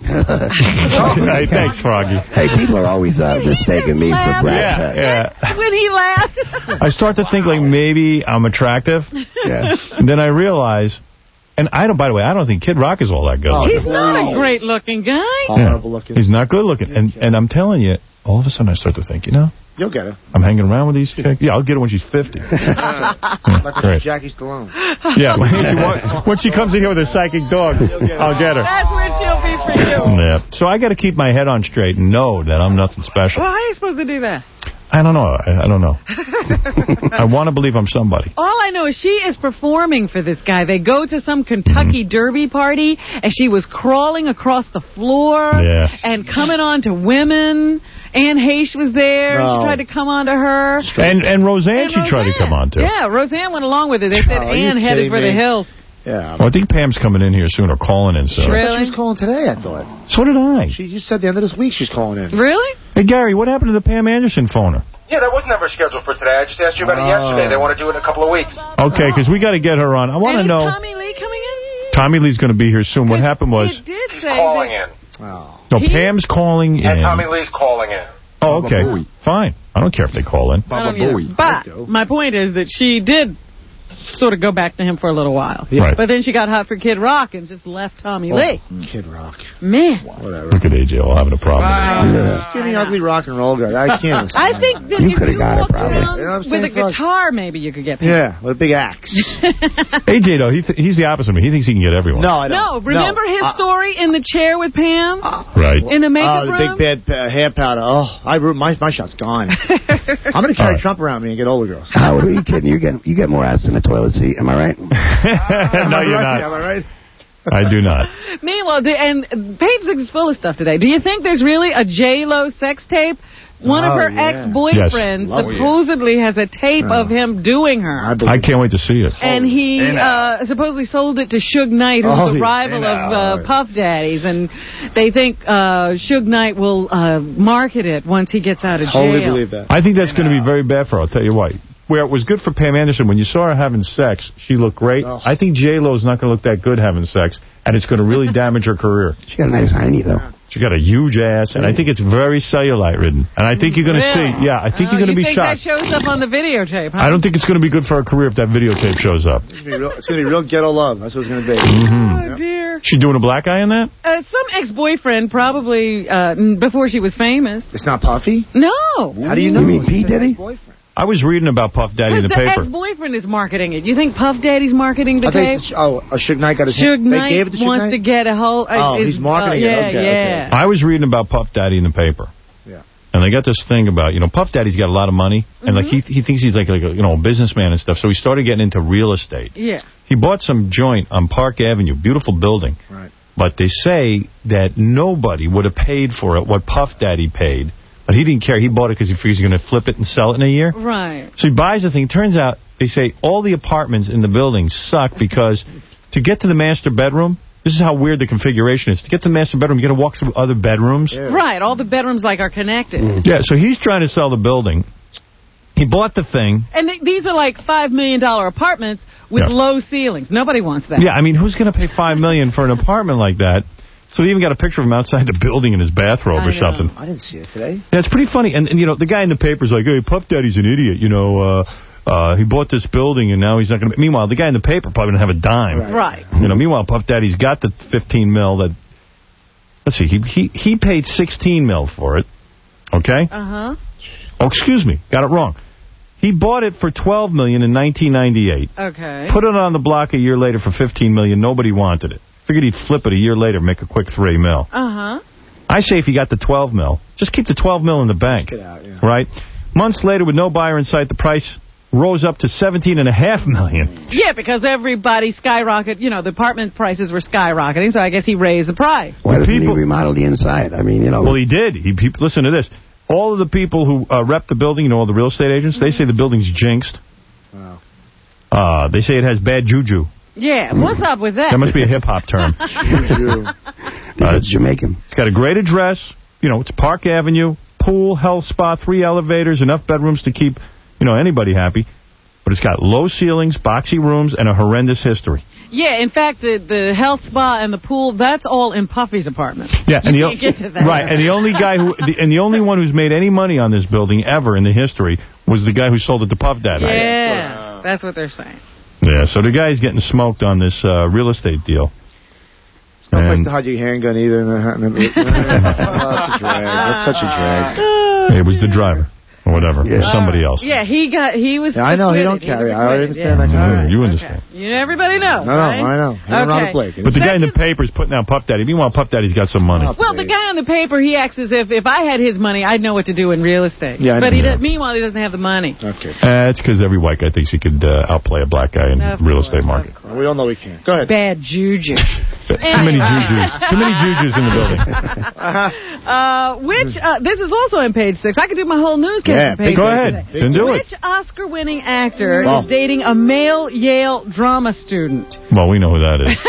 Hey, thanks, Froggy. Hey, people are always uh, mistaking me for Brad Pitt. Yeah, yeah. When he laughed. I start to think like maybe I'm attractive. Yeah. And then I realize, and I don't. By the way, I don't think Kid Rock is all that good. He's not a great-looking guy. Horrible looking. He's not good looking. And and I'm telling you, all of a sudden I start to think, you know, You'll get her. I'm hanging around with these chicks. Yeah, I'll get her when she's fifty. Yeah, Like great. Jackie Stallone. Yeah, when she, wa- when she comes in here with her psychic dogs, I'll get her. That's where she'll be for you. Yeah. So I got to keep my head on straight and know that I'm nothing special. Well, how are you supposed to do that? I don't know. I, I don't know. I want to believe I'm somebody. All I know is she is performing for this guy. They go to some Kentucky Derby party, and she was crawling across the floor Yeah. and coming on to women. Anne Heche was there. No. She tried to come on to her. And and Roseanne, And she tried to come on to. Yeah, Roseanne went along with it. They said Oh, are you Anne headed kidding for the me? hills. Yeah. Well, I think Pam's coming in here soon or calling in soon. I thought she was calling today, I thought. So did I. She, you said the end of this week she's calling in. Really? Hey, Gary, what happened to the Pam Anderson phoner? Yeah, that was never scheduled for today. I just asked you about it Oh. yesterday. They want to do it in a couple of weeks. Okay, because we got to get her on. I want to And know. is Tommy Lee coming in? Tommy Lee's going to be here soon. What happened was. He did say calling that. in. No, Pam's calling in. And Tommy Lee's calling in. Oh, okay. Fine. I don't care if they call in. I don't either. But my point is that she did sort of go back to him for a little while. Right. But then she got hot for Kid Rock and just left Tommy Oh, Lee. Kid Rock. Man. Whatever. Look at A J all having a problem. Yeah. Skinny, ugly rock and roll guy. I can't listen. I think that You if coulda you got it, walked probably. around You know what I'm with a saying, Frog? guitar, maybe you could get paid. Yeah, with a big axe. A J, though, he th he's the opposite of me. He thinks he can get everyone. No, I don't. No, remember his Uh, story in the chair with Pam? Right. In the makeup Oh, the room? big bad uh, hair powder. Oh, I ru- my my shot's gone. I'm gonna carry Trump around me and get older girls. Howard, who are you kidding? You get you get more ass in the toilet seat. Am I right? Am No, I you're right? not. Am I right? I do not. Meanwhile, do, and Page Six is full of stuff today. Do you think there's really a J-Lo sex tape? One Oh, of her yeah. ex-boyfriends Yes. Oh, yeah. supposedly has a tape of him doing her. I can't wait to see it. And he Hey, now. uh, supposedly sold it to Suge Knight, who's Oh, a yeah. rival Hey, of now. uh, Puff Daddy's. And they think uh, Suge Knight will uh, market it once he gets out of jail. that. I think that's going to be very bad for her. I'll tell you why. Where it was good for Pam Anderson, when you saw her having sex, she looked great. I think J-Lo's not going to look that good having sex, and it's going to really damage her career. She got a nice hiney, though. She got a huge ass, and I think it's very cellulite-ridden. And I think you're going to Really? see, yeah, I think Oh, you're going to you be think that shocked. shows up on the videotape, huh? I don't think it's going to be good for her career if that videotape shows up. It's gonna be real, it's gonna be real ghetto love. That's what it's gonna be. Mhm. Oh, dear. She doing a black eye in that? Uh, some ex-boyfriend, probably uh, n- before she was famous. It's not Puffy? No. How do you know? You mean P. Diddy? I was reading about Puff Daddy in Because the the paper. ex-boyfriend is marketing it. You think Puff Daddy's marketing the I think tape? it's, oh, uh, Suge Knight got his. Suge they Knight gave it to Suge wants Knight? to get a whole... Uh, Oh, is- he's marketing uh, it. yeah, Okay, yeah. I was reading about Puff Daddy in the paper. Yeah. And they got this thing about, you know, Puff Daddy's got a lot of money, and like he he thinks he's like, like a, you know, a businessman and stuff, so he started getting into real estate. Yeah. He bought some joint on Park Avenue, beautiful building. Right. But they say that nobody would have paid for it what Puff Daddy paid. But he didn't care. He bought it because he figures he's going to flip it and sell it in a year. Right. So he buys the thing. Turns out, they say all the apartments in the building suck because to get to the master bedroom, this is how weird the configuration is. To get to the master bedroom, you got to walk through other bedrooms. Right. All the bedrooms, like, are connected. Yeah, so he's trying to sell the building. He bought the thing. And th- these are like five million dollar apartments with Yeah. low ceilings. Nobody wants that. Yeah, I mean, who's going to pay five million dollars for an apartment like that? So they even got a picture of him outside the building in his bathrobe I or know. something. I didn't see it today. Yeah, it's pretty funny. And, and, you know, the guy in the paper's like, hey, Puff Daddy's an idiot. You know, uh, uh, he bought this building and now he's not going to... Meanwhile, the guy in the paper probably doesn't have a dime. Right. You know, meanwhile, Puff Daddy's got the fifteen mil that... Let's see, he he he paid sixteen mil for it. Okay? Uh-huh. Oh, excuse me, got it wrong. He bought it for twelve million dollars in nineteen ninety-eight. Okay. Put it on the block a year later for fifteen million dollars. Nobody wanted it. Figured he'd flip it a year later, make a quick three mil. Uh-huh. I say if you got the twelve mil, just keep the twelve mil in the bank. Get out, yeah. Right? Months later, with no buyer in sight, the price rose up to seventeen and a half million. Yeah, because everybody skyrocketed. You know, the apartment prices were skyrocketing, so I guess he raised the price. Why doesn't People- he remodel the inside? I mean, you know. Well, he did. He, he listen to this. All of the people who uh, rep the building, you know, all the real estate agents, they say the building's jinxed. Wow. Uh, they say it has bad juju. Yeah, what's up with that? That must be a hip-hop term. The Uh, it's Jamaican. It's got a great address. You know, it's Park Avenue, pool, health spa, three elevators, enough bedrooms to keep, you know, anybody happy. But it's got low ceilings, boxy rooms, and a horrendous history. Yeah, in fact, the the health spa and the pool, that's all in Puffy's apartment. Yeah, and you the, can't get to that. Right, and the only guy who, the, and the only one who's made any money on this building ever in the history was the guy who sold it to Puff Daddy. Yeah, that's what they're saying. Yeah, so the guy's getting smoked on this uh, real estate deal. It's no place to hide your handgun either. Oh, that's a drag. That's such a drag. It was the driver. Or whatever. Yeah. Or somebody else. Yeah, he got, he was yeah, I know, he don't carry. He I understand yeah. that. Right. You understand. Okay. You, everybody knows, No, no, right? I know. He okay. Don't play. But the guy in the paper is putting out Puff Daddy. Meanwhile, Puff Daddy's got some money. Well, the guy on the paper, he acts as if, if I had his money, I'd know what to do in real estate. Yeah, but he yeah. does, meanwhile, he doesn't have the money. Okay. Uh, it's because every white guy thinks he could uh, outplay a black guy in the real estate market. We all know we can't. Go ahead. Bad juju. Too many jujus. Too many jujus in the building. uh, which, uh, this is also on page six. I could do my whole newscast yeah, on page go six. ahead. Then do Which it. Oscar-winning actor oh. is dating a male Yale drama student? Well, we know who that is.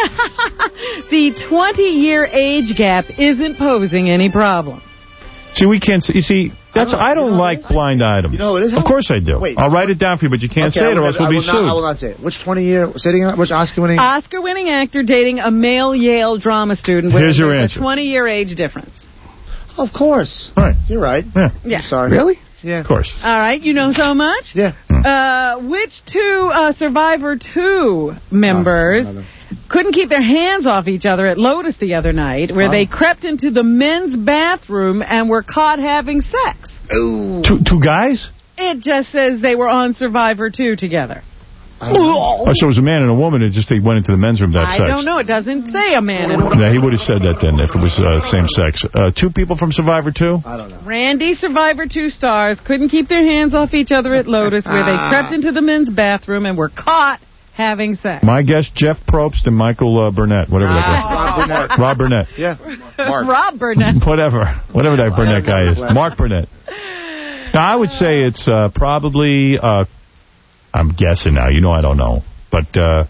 The twenty-year age gap isn't posing any problem. See, we can't see. You see, that's I don't, I don't you know like blind items. You know what it is? Of course I do. Wait, I'll write it down for you, but you can't okay, say it or else we'll I be will sued. Not, I will not say it. Which twenty-year, which Oscar-winning? Oscar-winning actor dating a male Yale drama student with Here's your a answer. twenty-year age difference. Of course. Right. You're right. Yeah. yeah. I'm sorry. Really? Yeah. Of course. All right. You know so much? Yeah. Uh, which two uh, Survivor two members oh, couldn't keep their hands off each other at Lotus the other night, where oh. they crept into the men's bathroom and were caught having sex? Ooh. Two, two guys? It just says they were on Survivor two together. Oh, so it was a man and a woman. It just they went into the men's room to have I sex. I don't know. It doesn't say a man and a woman. Yeah, he would have said that then if it was uh, same sex. Uh, two people from Survivor two? I don't know. Randy, Survivor two stars, couldn't keep their hands off each other at Lotus, where they crept into the men's bathroom and were caught having sex. My guess, Jeff Probst and Michael uh, Burnett, whatever that guy. Rob Burnett. Rob Burnett. Yeah. Mark. Rob Burnett. Whatever. Whatever that Burnett guy is. Mark Burnett. Now, I would say it's uh, probably, uh, I'm guessing now, you know I don't know, but uh,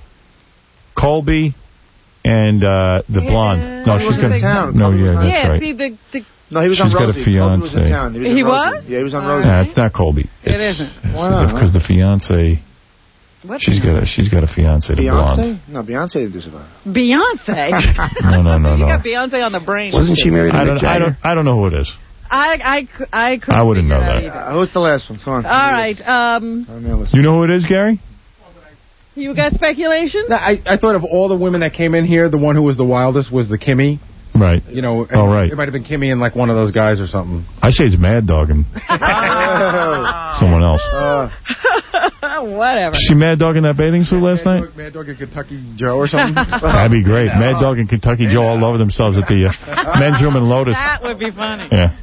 Colby and uh, the blonde. Yeah. No, He she's was got in town. No, yeah, that's yeah, right. see, the... the No, he was She's on got Rosie. a fiance. Was in town. He was? He in was? Yeah, he was on Rosie. Nah, it's not Colby. It It's, isn't. Why not? Because the fiance... What She's got a she's got a fiance, the blonde. Beyonce? No, Beyonce didn't do Survivor. Beyonce? No, no, no, You no. got Beyonce on the brain. Wasn't she married to I Mick don't, I Jagger? don't, I don't know who it is. I, I, cou- I couldn't I wouldn't figure know it out that. either. Uh, who's the last one? Come on. All right. Um, You know who it is, Gary? you got speculation? No, I, I thought of all the women that came in here, the one who was the wildest was the Kimmy. Right. You know, Oh, right. It might have been Kimmy and like one of those guys or something. I say it's Mad Dog and someone else. Uh, Whatever. Did you see Mad Dog in that bathing suit last Mad night? Dog, Mad Dog and Kentucky Joe or something. That'd be great. Mad Dog and Kentucky Joe all over themselves at the uh, men's room in Lotus. That would be funny. Yeah.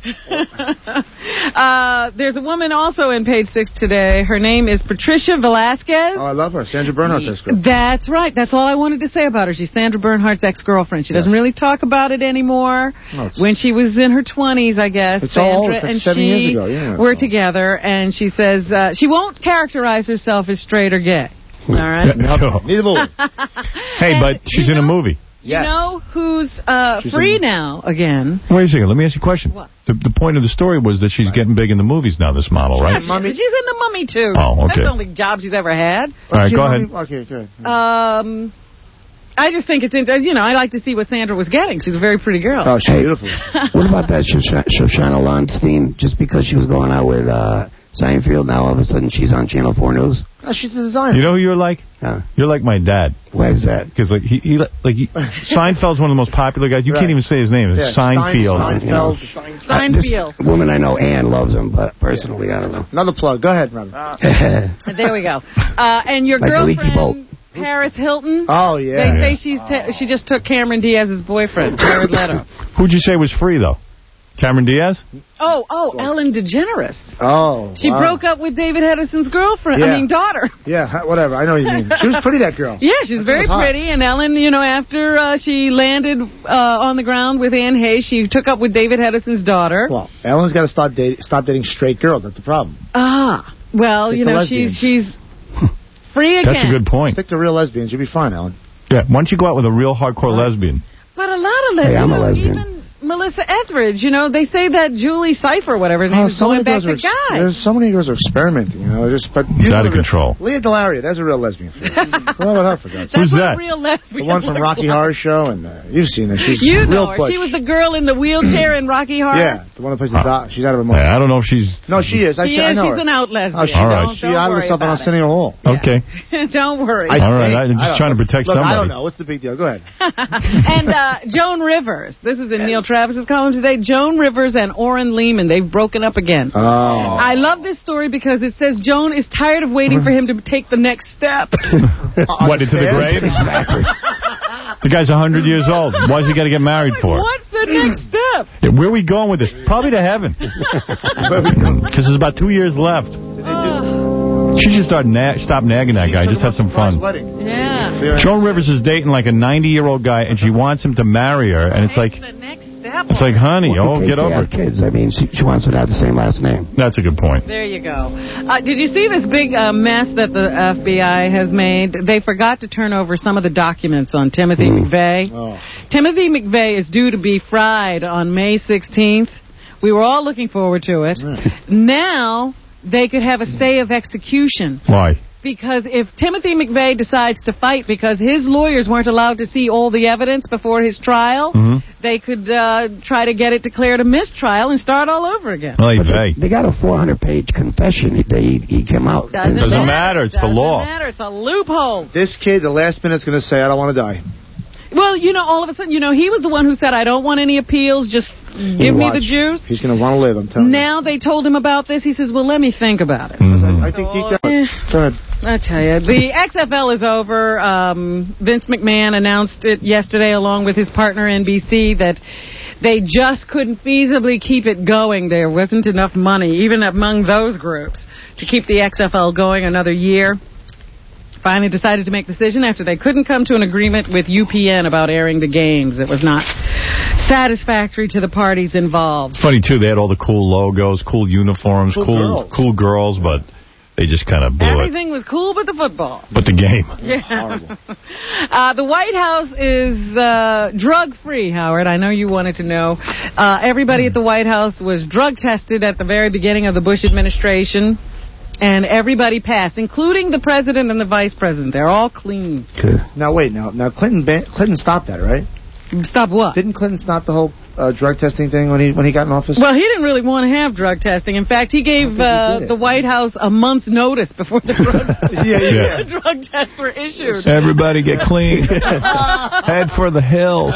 uh, there's a woman also in page six today. Her name is Patricia Velasquez. oh, I love her. Sandra Bernhardt's ex-girlfriend. That's right. That's all I wanted to say about her. She's Sandra Bernhardt's ex-girlfriend. She doesn't Yes. really talk about it anymore. No, it's- When she was in her twenties, I guess, It's all old. Sandra It's like and seven she years ago. Yeah, were it's all- together, and she says uh, she won't characterize herself as straight or gay. All right? So- Neither will we. Hey, And but she's you in a know- movie. You know who's uh, She's free in- now again? Wait a second. Let me ask you a question. What? The, the point of the story was that she's getting big in the movies now, this model, right? She's, she's in The Mummy, too. Oh, okay. That's the only job she's ever had. All right, go ahead. Okay, good. Um, I just think it's interesting. You know, I like to see what Sandra was getting. She's a very pretty girl. Oh, she's Hey. beautiful. What about that Shoshana, Shoshana Lonstein? Just because she was going out with uh, Seinfeld, now all of a sudden she's on Channel four News? Oh, she's the designer. You know who you're like? Uh, You're like my dad. why is that? Because like he, he like he, Seinfeld's one of the most popular guys. You Right. can't even say his name. It's Yeah, Seinfeld. Stein- You know. Seinfeld. Uh, this Seinfeld. woman I know, Ann, loves him, but personally, I don't know. Another plug. Go ahead, Robin. There we go. Uh, and your Like a leaky boat. girlfriend, Paris Hilton. Oh, yeah. They say she's ta- she just took Cameron Diaz's boyfriend, Jared Leto. Who'd you say was free though? Cameron Diaz? Oh, oh, Ellen DeGeneres. Oh, She wow. broke up with David Hedison's girlfriend, I Yeah. mean, daughter. Yeah, ha- whatever. I know what you mean. She was pretty, that girl. Yeah, she's very was hot. pretty. And Ellen, you know, after uh, she landed uh, on the ground with Anne Hayes, she took up with David Hedison's daughter. Well, Ellen's got to start date, stop dating straight girls. That's the problem. Ah, well, Stick you to know, lesbians. she's she's free again. That's a good point. Stick to real lesbians. You'll be fine, Ellen. Yeah, why don't you go out with a real hardcore lesbian? But a lot a lesbian. Hey, I'm a You know, lesbian. Even Melissa Etheridge, you know, they say that Julie Cypher, whatever, Oh, is so going many back girls to are ex- guys. There's so many girls are experimenting, you know. Just but It's out of control. Leah Delaria, that's a real lesbian. What about her for God's sake? Who's that? Real lesbian. The one from looks Rocky like. Horror Show, and uh, you've seen her. She's You real know her. butch. She was the girl in the wheelchair in Rocky Horror. Yeah, the one that plays the doc. She's out of her mind. Yeah, I don't know if she's... No, she is. I, She I is. know She's her. an out lesbian. Oh, she, All right. Don't, she don't out of worry something on about it. Arsenio Hall. Okay. Don't worry. I All right, think- I'm just I trying to don't- protect Look, somebody. I don't know. What's the big deal? Go ahead. And uh, Joan Rivers. This is in Neil Travis's column today. Joan Rivers and Orrin Lehman, they've broken up again. Oh. I love this story because it says Joan is tired of waiting for him to take the next step. What, into the grave? The guy's one hundred years old. Why's he got to get married for? What's the next step? Yeah, where are we going with this? Probably to heaven. Because there's about two years left. She should start na stop nagging that guy. Just have some fun. Yeah. Joan Rivers is dating like a ninety-year-old guy, and she wants him to marry her, and it's like... It's like, honey, oh, get over it. Kids. I mean, she, she wants to have the same last name. That's a good point. There you go. Uh, did you see this big uh, mess that the F B I has made? They forgot to turn over some of the documents on Timothy Mm. McVeigh. Oh. Timothy McVeigh is due to be fried on May sixteenth. We were all looking forward to it. Now they could have a stay of execution. Why? Because if Timothy McVeigh decides to fight because his lawyers weren't allowed to see all the evidence before his trial, Mm-hmm. they could uh, try to get it declared a mistrial and start all over again. Well, But they, they got a four hundred page confession. He, they, he came out. Doesn't, Doesn't matter. It's the Doesn't law. matter. It's a loophole. This kid, the last minute's going to say, I don't want to die. Well, you know, all of a sudden, you know, he was the one who said, I don't want any appeals, just give me the juice. He's going to want to live, I'm telling Now they told him about this. He says, well, let me think about it. Mm-hmm. you. I think deep down. Go ahead. I tell you, the X F L is over. Um, Vince McMahon announced it yesterday along with his partner N B C that they just couldn't feasibly keep it going. There wasn't enough money, even among those groups, to keep the X F L going another year. Finally decided to make the decision after they couldn't come to an agreement with U P N about airing the games. It was not satisfactory to the parties involved. It's funny, too. They had all the cool logos, cool uniforms, Cool cool girls. cool girls, but they just kind of blew it. Everything was cool but the football. But the game. Yeah. uh, the White House is uh, drug-free, Howard. I know you wanted to know. Uh, everybody at the White House was drug tested at the very beginning of the Bush administration, and everybody passed, including the president and the vice president. They're all clean. Good. Now, wait. Now, now Clinton ban- Clinton stopped that, right? Stop what? Didn't Clinton stop the whole uh, drug testing thing when he when he got in office? Well, he didn't really want to have drug testing. In fact, he gave he uh, did. the White House a month's notice before the drugs, yeah, yeah. the drug tests were issued. Everybody get clean. Head for the hills.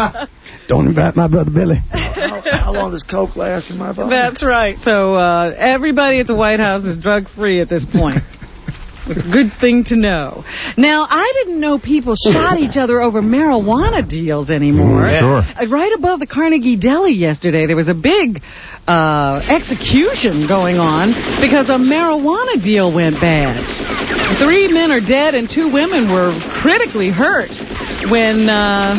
Don't invite my brother Billy. how, how long does coke last in my body? That's right. So uh, everybody at the White House is drug-free at this point. It's a good thing to know. Now, I didn't know people shot each other over marijuana deals anymore. Mm, sure. Uh, right above the Carnegie Deli yesterday, there was a big uh, execution going on because a marijuana deal went bad. Three men are dead and two women were critically hurt when uh,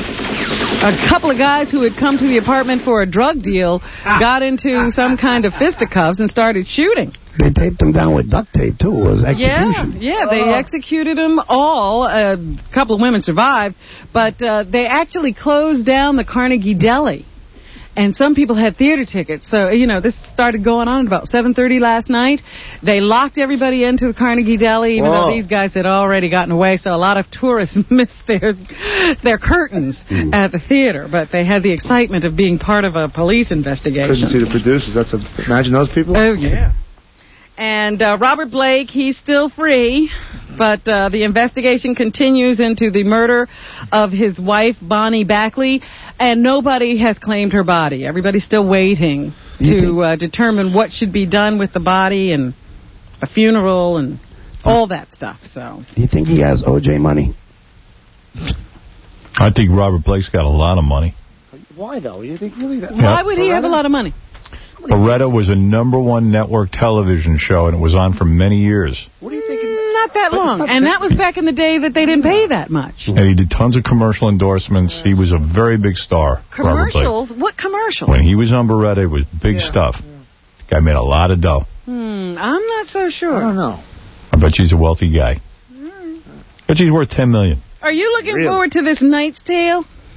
a couple of guys who had come to the apartment for a drug deal got into some kind of fisticuffs and started shooting. They taped them down with duct tape, too. It was execution. Yeah, yeah, they executed them all. A couple of women survived, but uh, they actually closed down the Carnegie Deli. And some people had theater tickets. So, you know, this started going on at about seven thirty last night. They locked everybody into the Carnegie Deli, even Whoa. though these guys had already gotten away. So a lot of tourists missed their their curtains Mm. at the theater. But they had the excitement of being part of a police investigation. Couldn't see the producers. That's a, imagine those people. Oh, yeah. And uh, Robert Blake, he's still free, but uh, the investigation continues into the murder of his wife, Bonnie Backley, and nobody has claimed her body. Everybody's still waiting to uh, determine what should be done with the body and a funeral and all that stuff. So, Do you think he has O J money? I think Robert Blake's got a lot of money. Why, though? You think really that? why would he have a lot of money? Beretta was a number one network television show, and it was on for many years. What are you thinking? Not that long. And that was back in the day that they didn't pay that much. And he did tons of commercial endorsements. He was a very big star, Robert Blake. Commercials? What commercials? When he was on Beretta, it was big Yeah. stuff. Guy made a lot of dough. Hmm, I'm not so sure. I don't know. I bet you he's a wealthy guy. I bet you he's worth ten million dollars. Are you looking Really? forward to this Knight's Tale?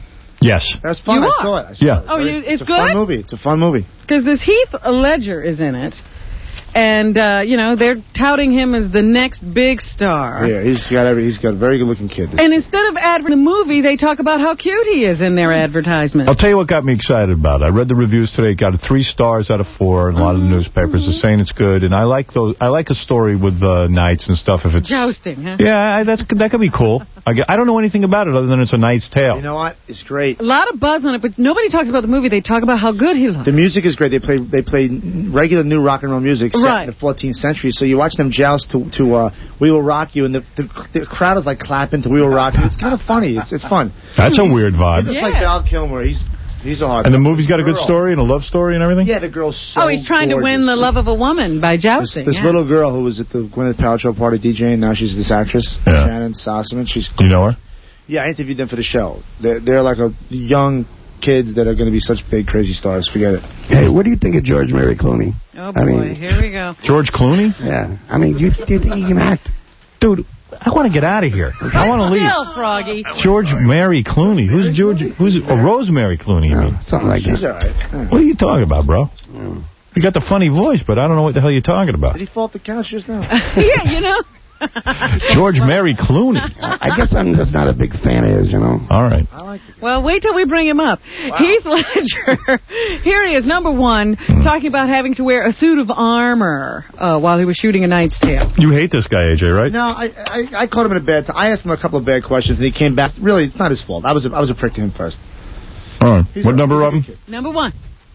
Yes. That's fun. You I are? saw it. I saw Yeah. it. Oh, you, it's, it's a good? fun movie. It's a fun movie. Because this Heath Ledger is in it. And, uh, you know, they're touting him as the next big star. Yeah, he's got every, he's got a very good-looking kid. And instead of advertising the movie, they talk about how cute he is in their advertisement. I'll tell you what got me excited about it. I read the reviews today. It got a three stars out of four, and a lot of the newspapers are saying it's good. And I like those. I like a story with uh, knights and stuff. If it's Jousting, huh? Yeah, I, that's that could be cool. I, get, I don't know anything about it other than it's a Knight's Tale. You know what? It's great. A lot of buzz on it, but nobody talks about the movie. They talk about how good he looks. The music is great. They play they play regular new rock and roll music set Right. in the fourteenth century. So you watch them joust to to uh, "We Will Rock You," and the, the the crowd is like clapping to "We Will Rock You." It's kind of funny. It's it's fun. That's a weird vibe. It's Yeah. like Val Kilmer. He's he's a hard. And the movie's got a good girl. story and a love story and everything? Yeah, the girl's so oh, he's trying gorgeous. to win the love of a woman by This, jousting. this yeah. little girl who was at the Gwyneth Paltrow party DJing, now she's this actress, Yeah. Shannon Sossaman. She's You know her? Yeah, I interviewed them for the show. They're, they're like a young kids that are going to be such big, crazy stars. Forget it. Hey, what do you think of George Mary Clooney? Oh, boy. I mean, Here we go. George Clooney? Yeah. I mean, do you, do you think he can act? Dude, I want to get out of here. I want to leave. Still, Froggy. George Mary Clooney. Who's George? Who's oh, Rosemary Clooney? You mean? Something like She's that. all right. What are you talking about, bro? You got the funny voice, but I don't know what the hell you're talking about. Did he fall off the couch just now? Yeah, you know. George Mary Clooney. I guess I'm just not a big fan of his, you know. All right. I like it. Well, wait till we bring him up. Heath Ledger, here he is, number one, talking about having to wear a suit of armor uh, while he was shooting A Knight's Tale. You hate this guy, A J, right? No, I, I I caught him in a bad time. I asked him a couple of bad questions, and he came back. Really, it's not his fault. I was a, I was a prick to him first. All right. He's What a- number, he's a Robin? good kid. Number one.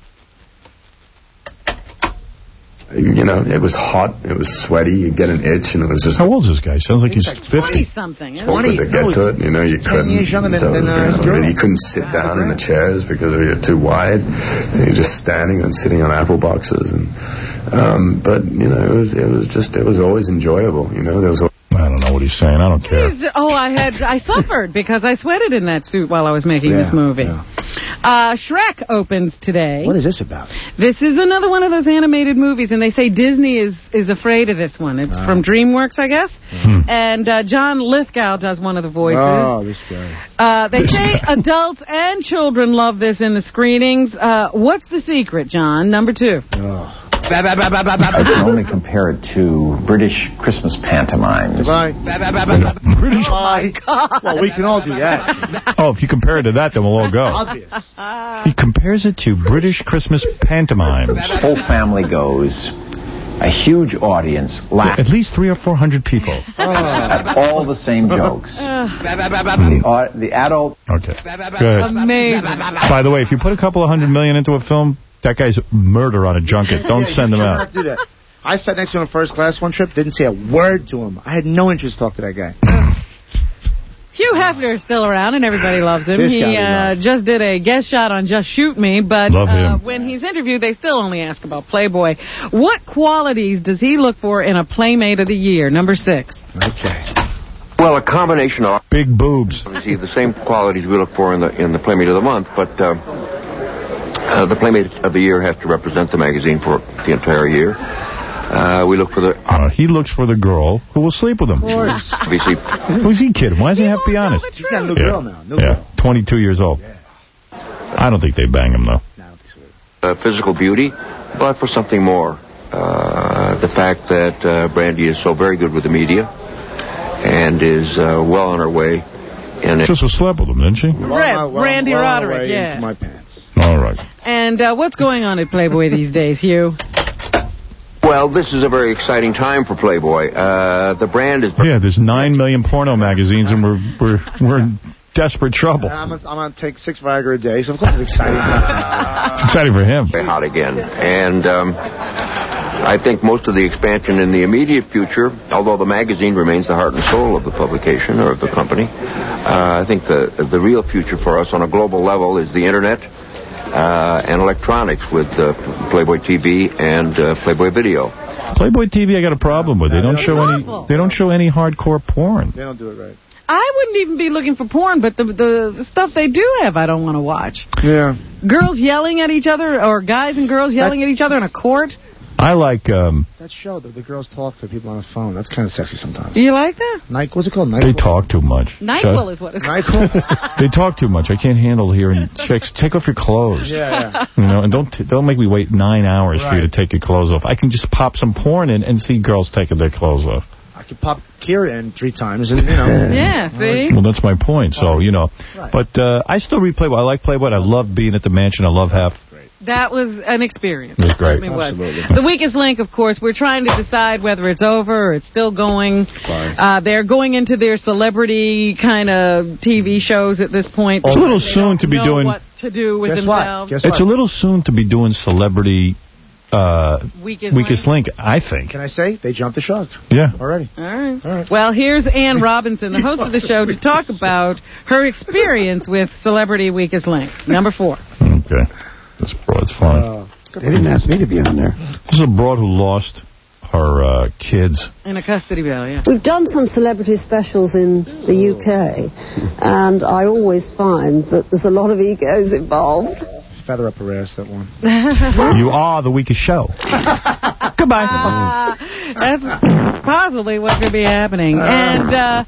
You know, it was hot, it was sweaty, you get an itch, and it was just... How old's this guy? Sounds like he's fifty. twenty-something. awkward to get to it, you know, you couldn't. years younger than- so, than, uh, you know, Jordan. you couldn't sit down in the chairs because they were too wide. So you're just standing and sitting on apple boxes. And, um, but, you know, it was, it was just, it was always enjoyable, you know, there was... I don't know what he's saying. I don't care. He's- oh, I had I suffered because I sweated in that suit while I was making Yeah, this movie. yeah. Uh, Shrek opens today. What is this about? This is another one of those animated movies, and they say Disney is, is afraid of this one. It's Ah. from DreamWorks, I guess. Hmm. And uh, John Lithgow does one of the voices. Oh, this guy. Uh, they say adults and children love this in the screenings. Uh, what's the secret, John? Number two. Oh. I can only compare it to British Christmas pantomimes. Goodbye. British. Oh, my God. Well, we can all do that. Oh, if you compare it to that, then we'll all go. Obvious. He compares it to British Christmas pantomimes. Whole family goes. A huge audience laughs At least three or four hundred people. at all the same jokes. The, au- the adult... Okay. Good. Amazing. By the way, if you put a couple of hundred million into a film, that guy's murder on a junket. Don't Yeah, send you him should out. not do that. I sat next to him on first class one trip, didn't say a word to him. I had no interest to talk to that guy. Hugh Hefner is still around, and everybody loves him. This he guy we uh, just did a guest shot on Just Shoot Me, but Love uh, him. when he's interviewed, they still only ask about Playboy. What qualities does he look for in a Playmate of the Year? Number six. Okay. Well, a combination of big boobs. Obviously, the same qualities we look for in the in the Playmate of the Month, but uh, uh, the Playmate of the Year has to represent the magazine for the entire year. Uh, we look for the Uh, he looks for the girl who will sleep with him. Of course. obviously Who's he kidding? Why does he, have to be honest? She's got a new Yeah. girl now. New Yeah, girl. twenty-two years old. I don't think they bang him, though. uh, physical beauty, but for something more. Uh, the fact that uh, Brandy is so very good with the media and is uh, well on her way in it. Just slept with him, didn't she? Red, Randy well on the Roderick, way yeah. into my pants. All right. And uh, what's going on at Playboy these days, Hugh? Well, this is a very exciting time for Playboy. Uh, the brand is Yeah, there's nine million porno magazines, and we're we're we're in desperate trouble. I'm gonna, I'm gonna take six Viagra a day, so of course it's exciting. It's exciting for him. very hot again. And um, I think most of the expansion in the immediate future, although the magazine remains the heart and soul of the publication or of the company, uh, I think the the real future for us on a global level is the Internet uh, and electronics with uh, Playboy T V and uh, Playboy Video. Playboy T V, I got a problem with. They don't show any. awful. They don't show any hardcore porn. They don't do it right. I wouldn't even be looking for porn, but the the stuff they do have, I don't want to watch. Yeah. Girls yelling at each other, or guys and girls yelling at each other in a court. I like... Um, that show, the, the girls talk to people on the phone. That's kind of sexy sometimes. You like that? Nyquil, what's it called? NyQuil? They talk too much. NyQuil okay? is what it's called. They talk too much. I can't handle hearing chicks. Take off your clothes. Yeah, yeah. You know, and don't t don't make me wait nine hours right. for you to take your clothes off. I can just pop some porn in and see girls taking their clothes off. I could pop Kira in three times, and you know. Yeah, see? Well, that's my point. So, you know. Right. But uh, I still read Playboy. I like Playboy. I love being at the mansion. I love half. That was an experience. It was great. It was. The Weakest Link, of course, we're trying to decide whether it's over or it's still going. Uh, they're going into their celebrity kind of T V shows at this point. It's a little soon to be know doing... what to do with Guess themselves. Guess it's what? a little soon to be doing celebrity... Uh, Weakest, Weakest Link. Link, I think. Can I say? They jumped the shark. Yeah. Already. All right. All right. Well, here's Ann Robinson, the host of the show, to talk about her experience with Celebrity Weakest Link. Number four. Okay. This broad's fine. Uh, they didn't ask me to be on there. This is a broad who lost her uh, kids. In a custody battle, yeah. We've done some celebrity specials in the U K, and I always find that there's a lot of egos involved. Feather up her ass, that one. You are the weakest show. Goodbye. Uh, that's possibly what could be happening. And uh,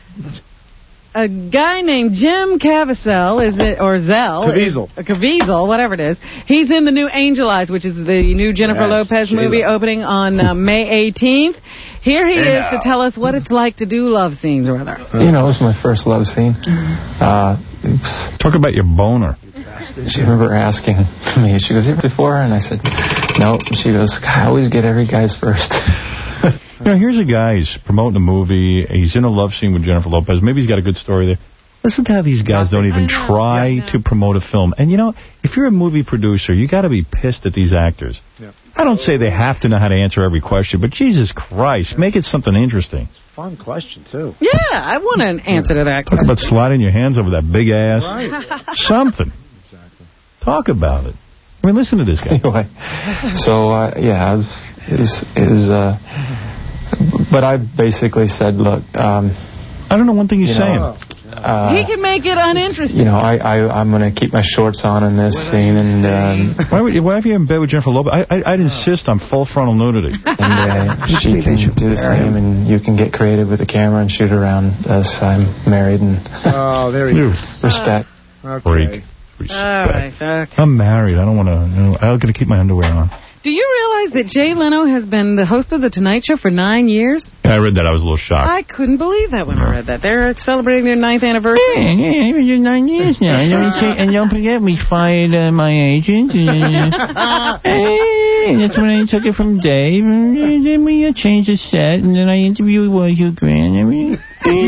a guy named Jim Caviezel, is it, or Zell. Caviezel. Is, Caviezel, whatever it is. He's in the new Angel Eyes, which is the new Jennifer yes, Lopez J-Lo. movie opening on uh, May eighteenth. Here he is to tell us what it's like to do love scenes, rather. You know, it was my first love scene. Uh, Talk about your boner. She remember asking me, she goes, "Here before?" And I said, "No." She goes, "I always get every guy's first." You know, here's a guy, he's promoting a movie, he's in a love scene with Jennifer Lopez. Maybe he's got a good story there. Listen to how these guys don't even try yeah, to promote a film. And, you know, if you're a movie producer, you got to be pissed at these actors. Yeah. I don't say they have to know how to answer every question, but Jesus Christ, make it something interesting. It's a fun question, too. Yeah, I want an answer to that Talk question. about sliding your hands over that big ass. Right. Something. Exactly. Talk about it. I mean, listen to this guy. Anyway, so, uh, yeah, it was, it was, it was uh, but I basically said, look, um, I don't know one thing he's you saying. know, Uh, he can make it uninteresting. You know, I, I, I'm going to keep my shorts on in this scene. And um, why, would, why have you in bed with Jennifer Lopez? I, I, I'd insist on full frontal nudity. And uh, she can do the same, and you can get creative with the camera and shoot around us. I'm married and oh, there you go. Respect. Uh, Freak. okay. Respect. All right, okay. I'm married. I don't want to... You know, I'm going to keep my underwear on. Do you realize that Jay Leno has been the host of The Tonight Show for nine years? Yeah, I read that. I was a little shocked. I couldn't believe that when I read that. They're celebrating their ninth anniversary. Yeah, yeah, it's been nine years now. And don't, say, and don't forget, we fired uh, my agent. And, uh, and that's when I took it from Dave. And then we uh, changed the set. And then I interviewed uh, Hugh Grant. I mean,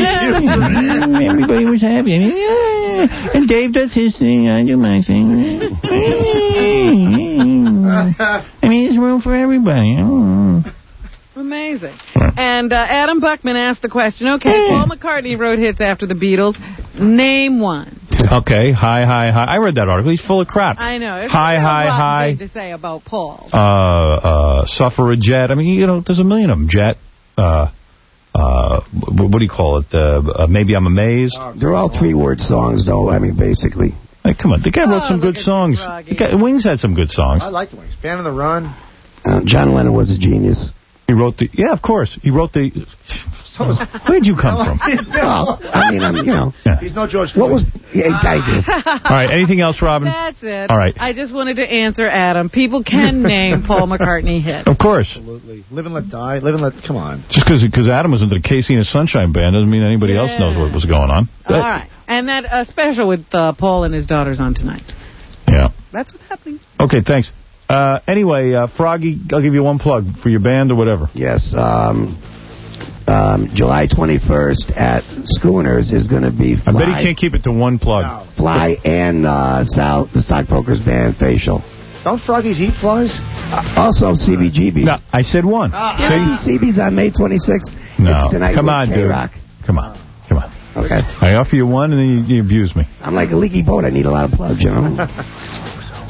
everybody was happy. I mean, yeah. And Dave does his thing. I do my thing. I mean, there's room for everybody. Amazing. And uh, Adam Buckman asked the question, okay, Paul McCartney wrote hits after the Beatles. Name one. Okay, hi, hi, hi. I read that article. He's full of crap. I know. It's hi, hi, hi. to say about Paul. Uh, uh, Suffragette. I mean, you know, there's a million of them. Jet. Uh, uh, what do you call it? Uh, uh, maybe I'm amazed. Uh, they're all three-word songs, though. I mean, basically. Hey, come on. The guy wrote oh, some good songs. The guy, Wings had some good songs. I like the Wings. Band on the Run. Uh, John Lennon was a genius. He wrote the... Yeah, of course. He wrote the... Where'd you come from? Well, I mean, I'm, you know. Yeah. He's no George Floyd. What was... Yeah, thank you. All right, anything else, Robin? That's it. All right. I just wanted to answer Adam. People can name Paul McCartney hits. Of course. Absolutely. Live and Let Die. Live and Let... Come on. Just because Adam was into the Casey and the Sunshine Band doesn't mean anybody yeah. else knows what was going on. All right. And that uh, special with uh, Paul and his daughters on tonight. Yeah. That's what's happening. Okay, thanks. Uh, anyway, uh, Froggy, I'll give you one plug for your band or whatever. Yes. Um, um, July twenty-first at Schooners is going to be Fly. I bet he can't keep it to one plug. No. Fly and uh, Sal, the Stockbrokers Band Facial. Don't froggies eat flies? Uh, also, C B G B. No, I said one. Uh, yeah, C B's on May twenty-sixth. No, it's tonight come on, dude. K-Rock. Come on, come on. Okay. I offer you one, and then you, you abuse me. I'm like a leaky boat. I need a lot of plugs, you know.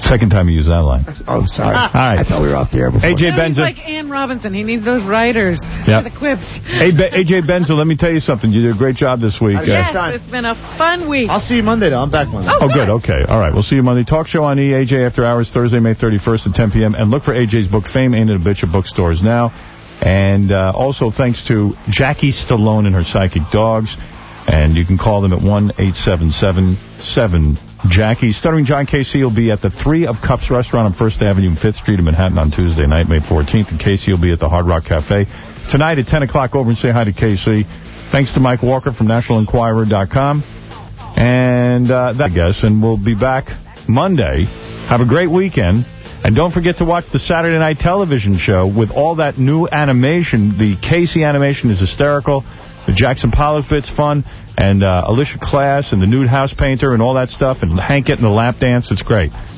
Second time you used that line. Oh, sorry. All right. I thought we were off the air before. A J No, Benza. he's like Ann Robinson. He needs those writers Yep. for the quips. Hey, A J Benza, let me tell you something. You did a great job this week. Yes, Uh, it's been a fun week. I'll see you Monday, though. I'm back Monday. Oh, good. Okay. All right. We'll see you Monday. Talk show on E! A J After Hours, Thursday, May thirty-first at ten p.m. And look for A J's book, Fame Ain't It a Bitch, at bookstores now. And uh, also thanks to Jackie Stallone and her psychic dogs. And you can call them at one eight seven seven seven Jackie. Stuttering John K C will be at the Three of Cups restaurant on First Avenue and Fifth Street in Manhattan on Tuesday night, May fourteenth. And K C will be at the Hard Rock Cafe tonight at ten o'clock. Over and say hi to K C. Thanks to Mike Walker from National Enquirer dot com. And uh, that, I guess. And we'll be back Monday. Have a great weekend. And don't forget to watch the Saturday Night Television show with all that new animation. The K C animation is hysterical. The Jackson Pollock bit's fun. And uh, Alicia Class and the Nude House Painter and all that stuff. And Hank getting the lap dance. It's great.